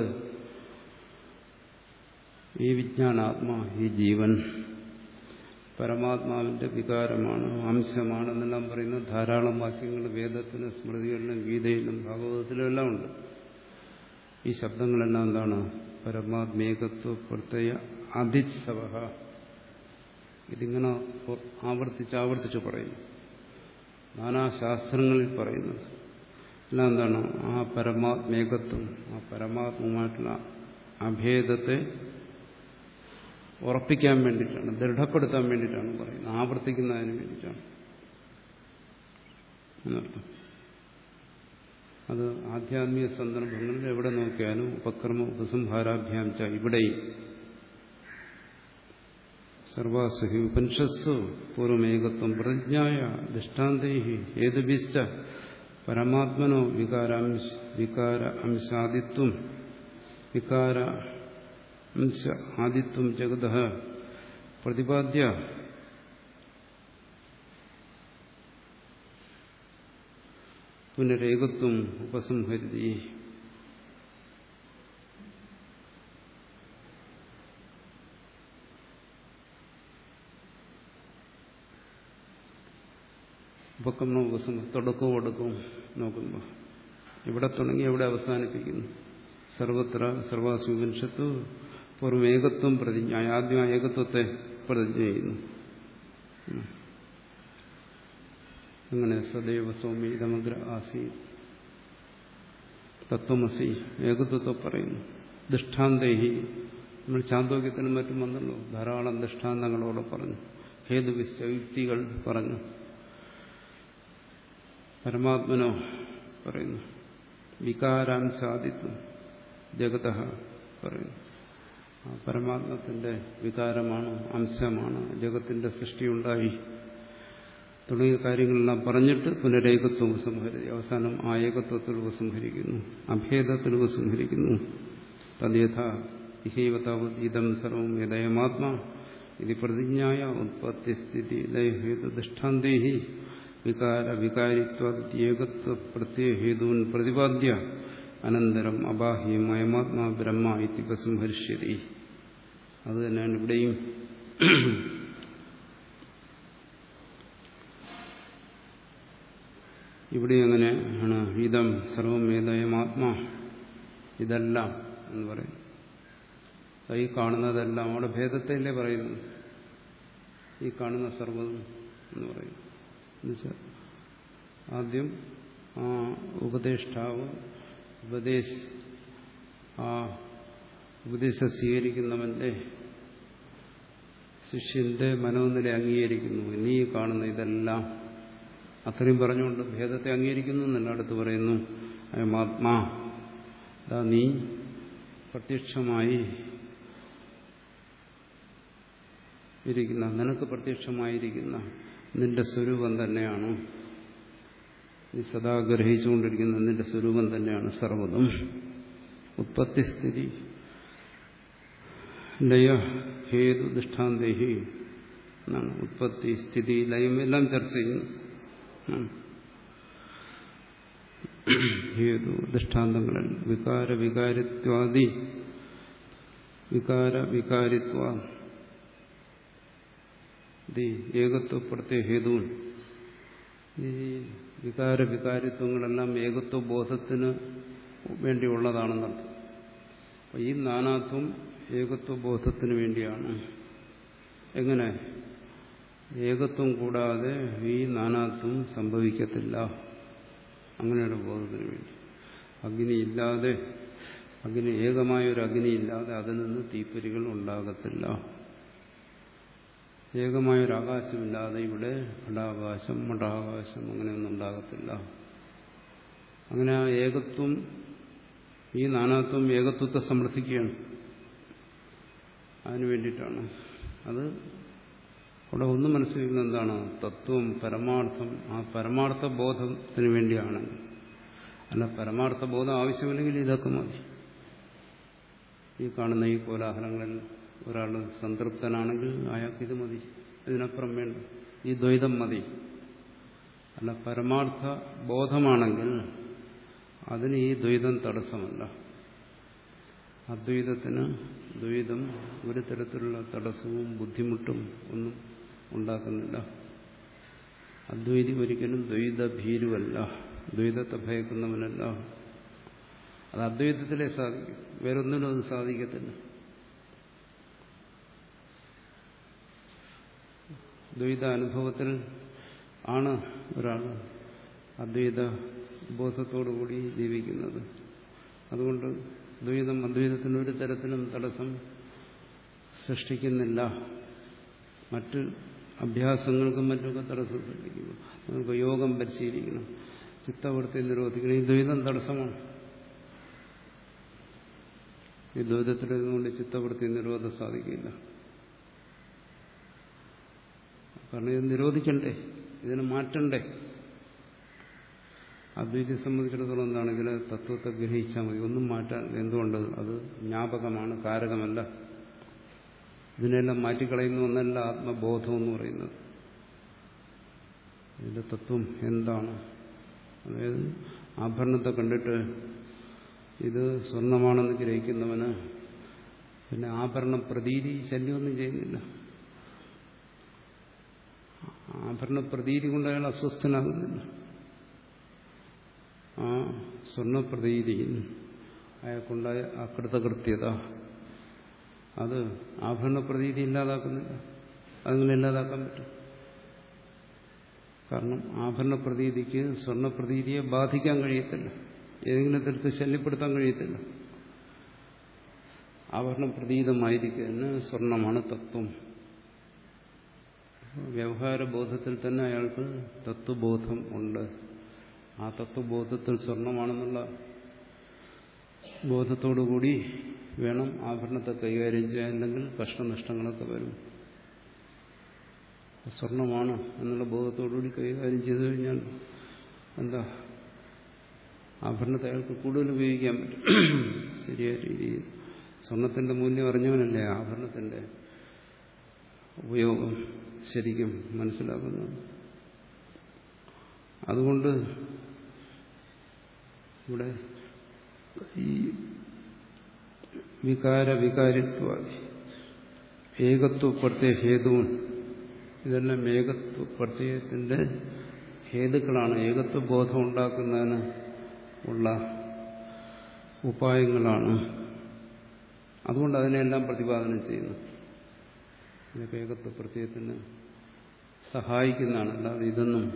ഈ വിജ്ഞാനാത്മാ, ഈ ജീവൻ പരമാത്മാവിന്റെ വികാരമാണ്, അംശമാണ് എന്നെല്ലാം പറയുന്ന ധാരാളം വാക്യങ്ങൾ വേദത്തിലും സ്മൃതികളിലും ഗീതയിലും ഭാഗവതത്തിലും എല്ലാം ഉണ്ട്. ഈ ശബ്ദങ്ങളെല്ലാം എന്താണ്? പരമാത്മേകത്വ പ്രത്യയ അധിത്സവഃ. ഇതിങ്ങനെ ആവർത്തിച്ച് ആവർത്തിച്ച് പറയുന്നു. നാനാശാസ്ത്രങ്ങളിൽ പറയുന്നത് എല്ലാം എന്താണ്? ആ പരമാത്മേകത്വം, ആ പരമാത്മമായിട്ടുള്ള അഭേദത്തെ ഉറപ്പിക്കാൻ വേണ്ടിയിട്ടാണ്, ദൃഢപ്പെടുത്താൻ വേണ്ടിയിട്ടാണ് പറയുന്നത്, ആവർത്തിക്കുന്നതിന് വേണ്ടിയിട്ടാണ് എന്നർത്ഥം. അത് ആധ്യാത്മിക സന്ദർഭങ്ങളിൽ എവിടെ നോക്കിയാലും ഉപക്രമ ഉപസംഹാരാഭ്യാം ച ഇവിടെയും സർവാസു ഹി ഉപനിഷത്സു പൂർവമേകത്വം പ്രതിജ്ഞായ ദൃഷ്ടാന്തൈഹി ഏതുഭിശ്ച പരമാത്മനോ വികാരാംശ വികാര അംശാദിത്വം വികാര അംശ ആദിത്വം ജഗതഃ പ്രതിപാദ്യ പുനരേകത്വം ഉപസംഹരിതി. ഉപക്രമ ഉപസം തുടക്കവും ഒടുക്കവും നോക്കുമ്പോൾ ഇവിടെ തുടങ്ങി എവിടെ അവസാനിപ്പിക്കുന്നു? സർവത്ര സർവാസു ഉപനിഷത്തു പൂർവ്വം ഏകത്വം പ്രതിജ്ഞ, ആദ്യം ആ ഏകത്വത്തെ പ്രതിജ്ഞ ചെയ്യുന്നു. അങ്ങനെ സദൈവ സൗമ്യ ഇതമഗ്ര ആസി തത്വമസി, ഏകത്വത്തെ പറയുന്നു. ദൃഷ്ടാന്തൈഹി, നമ്മൾ ചാന്തോക്യത്തിനും മറ്റും വന്നല്ലോ, ധാരാളം ദൃഷ്ടാന്തങ്ങളോടെ പറഞ്ഞു, ഹേതുവിശ്ച യുക്തികൾ പറഞ്ഞു. പരമാത്മനോ പറയുന്നു, വികാരാംശാദിത്വം ജഗതഃ പറയുന്നു. ആ പരമാത്മത്തിന്റെ വികാരമാണ്, അംശമാണ്, ജഗത്തിന്റെ സൃഷ്ടിയുണ്ടായി തുടങ്ങിയ കാര്യങ്ങളെല്ലാം പറഞ്ഞിട്ട് പുനരേകത്വം ഉപസംഹരിക്കും. അവസാനം ആ ഏകത്വത്തിൽ ഉപസംഹരിക്കുന്നു, അഭേദത്തിൽ ഉപസംഹരിക്കുന്നു. തദ്യഥ ഇഹൈവ താവത് ഇദം സർവം യദയമാത്മാ ഇത് പ്രതിജ്ഞായ ഉത്പത്തിസ്ഥിതി ലയഹേതു ദൃഷ്ടാന്തൈഹി വികാര വികാരിത്വ ഏകത്വ പ്രത്യയഹേതൂൻ പ്രതിപാദ്യ അനന്തരം അബാഹ്യം അയമാത്മാ ബ്രഹ്മ ഇത്യുപസംഹരിഷ്യതി. അത് തന്നെയാണ് ഇവിടെയും. ഇവിടെ എങ്ങനെയാണ് ഇതം സർവം ഏതയമാത്മാ, ഇതെല്ലാം എന്ന് പറയും. ഈ കാണുന്നതെല്ലാം അവിടെ ഭേദത്തെയല്ലേ പറയുന്നു. ഈ കാണുന്ന സർവ്വതും എന്ന് പറയും. എന്നുവെച്ചാൽ ആദ്യം ആ ഉപദേഷ്ടാവ് ഉപദേശ ആ ഉപദേശം സ്വീകരിക്കുന്നവന്റെ ശിഷ്യന്റെ മനോനില അംഗീകരിക്കുന്നു. നീ കാണുന്ന ഇതെല്ലാം അത്രയും പറഞ്ഞുകൊണ്ട് ഭേദത്തെ അംഗീകരിക്കുന്നു എന്നല്ല അടുത്ത് പറയുന്നു. അയമാത്മാ, ദാ നീ പ്രത്യക്ഷമായി ഇരിക്കുന്ന, നിനക്ക് പ്രത്യക്ഷമായിരിക്കുന്ന നിന്റെ സ്വരൂപം തന്നെയാണ്. നീ സദാ ഗ്രഹിച്ചുകൊണ്ടിരിക്കുന്ന നിന്റെ സ്വരൂപം തന്നെയാണ് സർവ്വതും. ഉത്പത്തിസ്ഥിതി ലയ ഹേതു ദൃഷ്ടാന്തേഹി എന്നാണ്. ഉത്പത്തി സ്ഥിതി ലയം എല്ലാം ചർച്ച ചെയ്യുന്നു. ഹേതു ദൃഷ്ടാന്തങ്ങളിൽ വികാര വികാരിത്വാദി വികാര വികാരിത്വ ഏകത്വപ്പെടുത്തിയ ഹേതുവും ഈ വികാര വികാരിത്വങ്ങളെല്ലാം ഏകത്വ ബോധത്തിന് വേണ്ടിയുള്ളതാണെന്നർത്ഥം. അപ്പോൾ ഈ നാനാത്വം ഏകത്വ ബോധത്തിന് വേണ്ടിയാണ്. എങ്ങനെ? ഏകത്വം കൂടാതെ ഈ നാനാത്വം സംഭവിക്കത്തില്ല. അങ്ങനെയൊരു ബോധത്തിന് വേണ്ടി. അഗ്നിയില്ലാതെ, അഗ്നി ഏകമായൊരു അഗ്നിയില്ലാതെ അതിൽ നിന്ന് തീപ്പൊരികൾ ഉണ്ടാകത്തില്ല. ഏകമായൊരാകാശമില്ലാതെ ഇവിടെ ഘടാകാശം മഠാകാശം അങ്ങനെയൊന്നും ഉണ്ടാകത്തില്ല. അങ്ങനെ ആ ഏകത്വം, ഈ നാനാത്വം ഏകത്വത്തെ സമർത്ഥിക്കുകയാണ്. അതിനു വേണ്ടിയിട്ടാണ്. അത് അവിടെ ഒന്ന് മനസ്സിലാക്കുന്നത് എന്താണ്? തത്വം, പരമാർത്ഥം. ആ പരമാർത്ഥ ബോധത്തിന് വേണ്ടിയാണ്. അല്ല, പരമാർത്ഥ ബോധം ആവശ്യമില്ലെങ്കിൽ ഇതൊക്കെ മതി. ഈ കാണുന്ന ഈ കോലാഹലങ്ങളിൽ ഒരാൾ സംതൃപ്തനാണെങ്കിൽ അയാൾക്ക് ഇത് മതി, ഇതിനപ്പുറം വേണ്ട. ഈ ദ്വൈതം മതി. അല്ല, പരമാർത്ഥ ബോധമാണെങ്കിൽ അതിന് ഈ ദ്വൈതം തടസ്സമല്ല. അദ്വൈതത്തിന് ദ്വൈതം ഒരു തരത്തിലുള്ള തടസ്സവും ബുദ്ധിമുട്ടും ഒന്നും ഉണ്ടാക്കുന്നില്ല. അദ്വൈതി ഒരിക്കലും ദ്വൈത ഭീരുവല്ല, ദ്വൈതത്തെ ഭയക്കുന്നവനല്ല. അത് അദ്വൈതത്തിലേ സാധിക്കും, വേറൊന്നിനും അത് സാധിക്കത്തില്ല. ദ്വൈത അനുഭവത്തിൽ ആണ് ഒരാൾ അദ്വൈത ബോധത്തോടുകൂടി ജീവിക്കുന്നത്. അതുകൊണ്ട് ദ്വൈതം അദ്വൈതത്തിന് ഒരു തരത്തിലും തടസ്സം സൃഷ്ടിക്കുന്നില്ല. മറ്റ് അഭ്യാസങ്ങൾക്കും മറ്റൊക്കെ തടസ്സം സൃഷ്ടിക്കുന്നു. നമുക്ക് യോഗം പരിശീലിക്കണം, ചിത്തവൃത്തി നിരോധിക്കണം. ഈ ദ്വൈതം തടസ്സമാണ്. ഈ ദ്വൈതത്തിലിരുന്നുകൊണ്ട് ചിത്തവൃത്തി നിരോധം സാധിക്കില്ല. കാരണം ഇത് നിരോധിക്കണ്ടേ, ഇതിനെ മാറ്റണ്ടേ. അദ്വൈതത്തെ സംബന്ധിച്ചിടത്തോളം എന്താണ്? ഇതിലെ തത്വത്തെ ഗ്രഹിച്ചാൽ മതി, ഒന്നും മാറ്റാൻ. എന്തുകൊണ്ട്? അത് ജ്ഞാപകമാണ്, കാരകമല്ല. ഇതിനെല്ലാം മാറ്റിക്കളയുന്ന ഒന്നല്ല ആത്മബോധം എന്ന് പറയുന്നത്. ഇതിന്റെ തത്വം എന്താണ്? അതായത് ആഭരണത്തെ കണ്ടിട്ട് ഇത് സ്വർണമാണെന്ന് ഗ്രഹിക്കുന്നവന് പിന്നെ ആഭരണ പ്രതീതി ശല്യമൊന്നും ചെയ്യുന്നില്ല. ആഭരണ പ്രതീതി കൊണ്ട് അയാൾ അസ്വസ്ഥനാകുന്നില്ല. ആ സ്വർണപ്രതീതിയിൽ അയാൾക്കുണ്ടായ അകൃതകൃത്യത അത് ആഭരണ പ്രതീതി ഇല്ലാതാക്കുന്നില്ല. അതങ്ങനെ ഇല്ലാതാക്കാൻ പറ്റും. കാരണം ആഭരണ പ്രതീതിക്ക് സ്വർണപ്രതീതിയെ ബാധിക്കാൻ കഴിയത്തില്ല, ഏതെങ്കിലും തരത്തിൽ ശല്യപ്പെടുത്താൻ കഴിയത്തില്ല. ആഭരണ പ്രതീതമായിരിക്കുന്ന സ്വർണമാണ് തത്വം. വ്യവഹാര ബോധത്തിൽ തന്നെ അയാൾക്ക് തത്വബോധം ഉണ്ട്. ആ തത്വബോധത്തിൽ സ്വർണമാണെന്നുള്ള ബോധത്തോടുകൂടി വേണം ആഭരണത്തെ കൈകാര്യം ചെയ്യാൻ, അല്ലെങ്കിൽ കഷ്ടനഷ്ടങ്ങളൊക്കെ വരും. സ്വർണമാണ് എന്നുള്ള ബോധത്തോടുകൂടി കൈകാര്യം ചെയ്തു കഴിഞ്ഞാൽ എന്താ, ആഭരണത്തെ അയാൾക്ക് കൂടുതൽ ഉപയോഗിക്കാൻ പറ്റും ശരിയായ രീതിയിൽ. സ്വർണത്തിന്റെ മൂല്യം അറിഞ്ഞവനല്ലേ ആഭരണത്തിന്റെ ഉപയോഗം ശരിക്കും മനസ്സിലാക്കുന്നത്. അതുകൊണ്ട് ഇവിടെ ഈ വികാര വികാരിത്വ ഏകത്വ പ്രത്യയ ഹേതുവും ഇതെല്ലാം ഏകത്വ പ്രത്യയത്തിന്റെ ഹേതുക്കളാണ്. ഏകത്വ ബോധം ഉണ്ടാക്കുന്നതിന് ഉള്ള ഉപായങ്ങളാണ്. അതുകൊണ്ട് അതിനെല്ലാം പ്രതിപാദനം ചെയ്യുന്നു. ഇതൊക്കെ ഏകത്വ പ്രത്യയത്തിന് സഹായിക്കുന്നതാണ്. അല്ലാതെ ഇതൊന്നും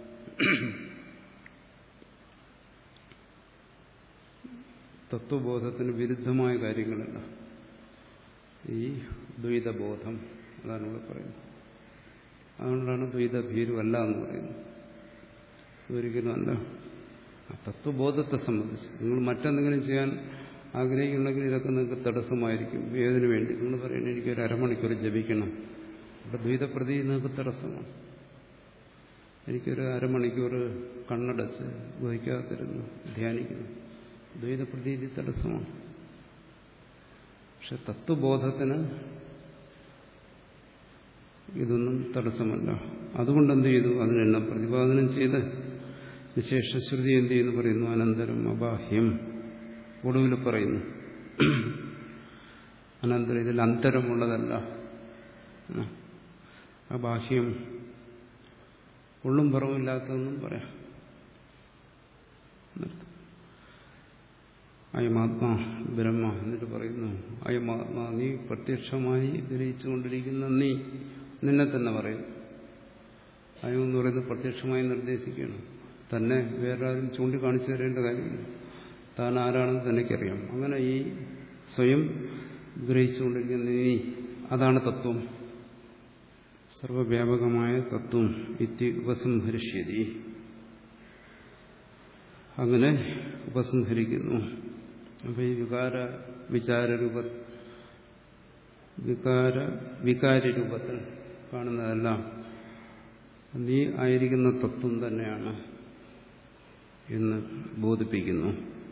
തത്വബോധത്തിന് വിരുദ്ധമായ കാര്യങ്ങളല്ല. ഈ ദ്വൈതബോധം അതാണ് ഇവിടെ പറയുന്നത്. അതുകൊണ്ടാണ് ദ്വൈത ഭീരുവല്ല എന്ന് പറയുന്നത്. ഒരിക്കലും അല്ല. ആ തത്വബോധത്തെ സംബന്ധിച്ച് നിങ്ങൾ മറ്റെന്തെങ്കിലും ചെയ്യാൻ ആഗ്രഹിക്കുന്നുണ്ടെങ്കിൽ ഇതൊക്കെ നിങ്ങൾക്ക് തടസ്സമായിരിക്കും. ഏതിനു വേണ്ടി നിങ്ങൾ പറയുന്നത് എനിക്കൊരു അരമണിക്കൂർ ജപിക്കണം, ഇവിടെ ദ്വൈതപ്രതി നിങ്ങൾക്ക് തടസ്സമാണ്. എനിക്കൊരു അരമണിക്കൂർ കണ്ണടച്ച് വഹിക്കാതിരുന്നു ധ്യാനിക്കുന്നു, ദ്വൈതപ്രതീതി തടസ്സമാണ്. പക്ഷെ തത്വബോധത്തിന് ഇതൊന്നും തടസ്സമല്ല. അതുകൊണ്ട് എന്ത് ചെയ്തു? അതിനെല്ലാം പ്രതിപാദനം ചെയ്ത് വിശേഷശ്രുതി എന്ത് ചെയ്യുന്നു പറയുന്നു? അനന്തരം അബാഹ്യം. ഒടുവിൽ പറയുന്നു അനന്തരം ഇതിൽ അന്തരമുള്ളതല്ല, അബാഹ്യം ഉള്ളും പുറമില്ലാത്തതെന്നും പറയാം. അയമാത്മാ ബ്രഹ്മ എന്നിട്ട് പറയുന്നു, അയമാത്മാ നീ പ്രത്യക്ഷമായി ഗ്രഹിച്ചുകൊണ്ടിരിക്കുന്ന നീ നിന്നെ തന്നെ പറയുന്നു. അയം എന്ന് പറയുന്നത് പ്രത്യക്ഷമായി നിർദ്ദേശിക്കുകയാണ്. തന്നെ വേറെ ആരും ചൂണ്ടിക്കാണിച്ചു തരേണ്ട കാര്യമില്ല. താൻ ആരാണെന്ന് തനിക്കറിയാം. അങ്ങനെ ഈ സ്വയം ഗ്രഹിച്ചുകൊണ്ടിരിക്കുന്ന നീ, അതാണ് തത്വം, സർവവ്യാപകമായ തത്വം. ഇതി ഉപസംഹരിഷ്യതി, അങ്ങനെ ഉപസംഹരിക്കുന്നു. അപ്പൊ ഈ വികാര വിചാരരൂപ വികാര വികാരരൂപത്തിൽ കാണുന്നതെല്ലാം നീ ആയിരിക്കുന്ന തത്വം തന്നെയാണ് എന്ന് ബോധിപ്പിക്കുന്നു.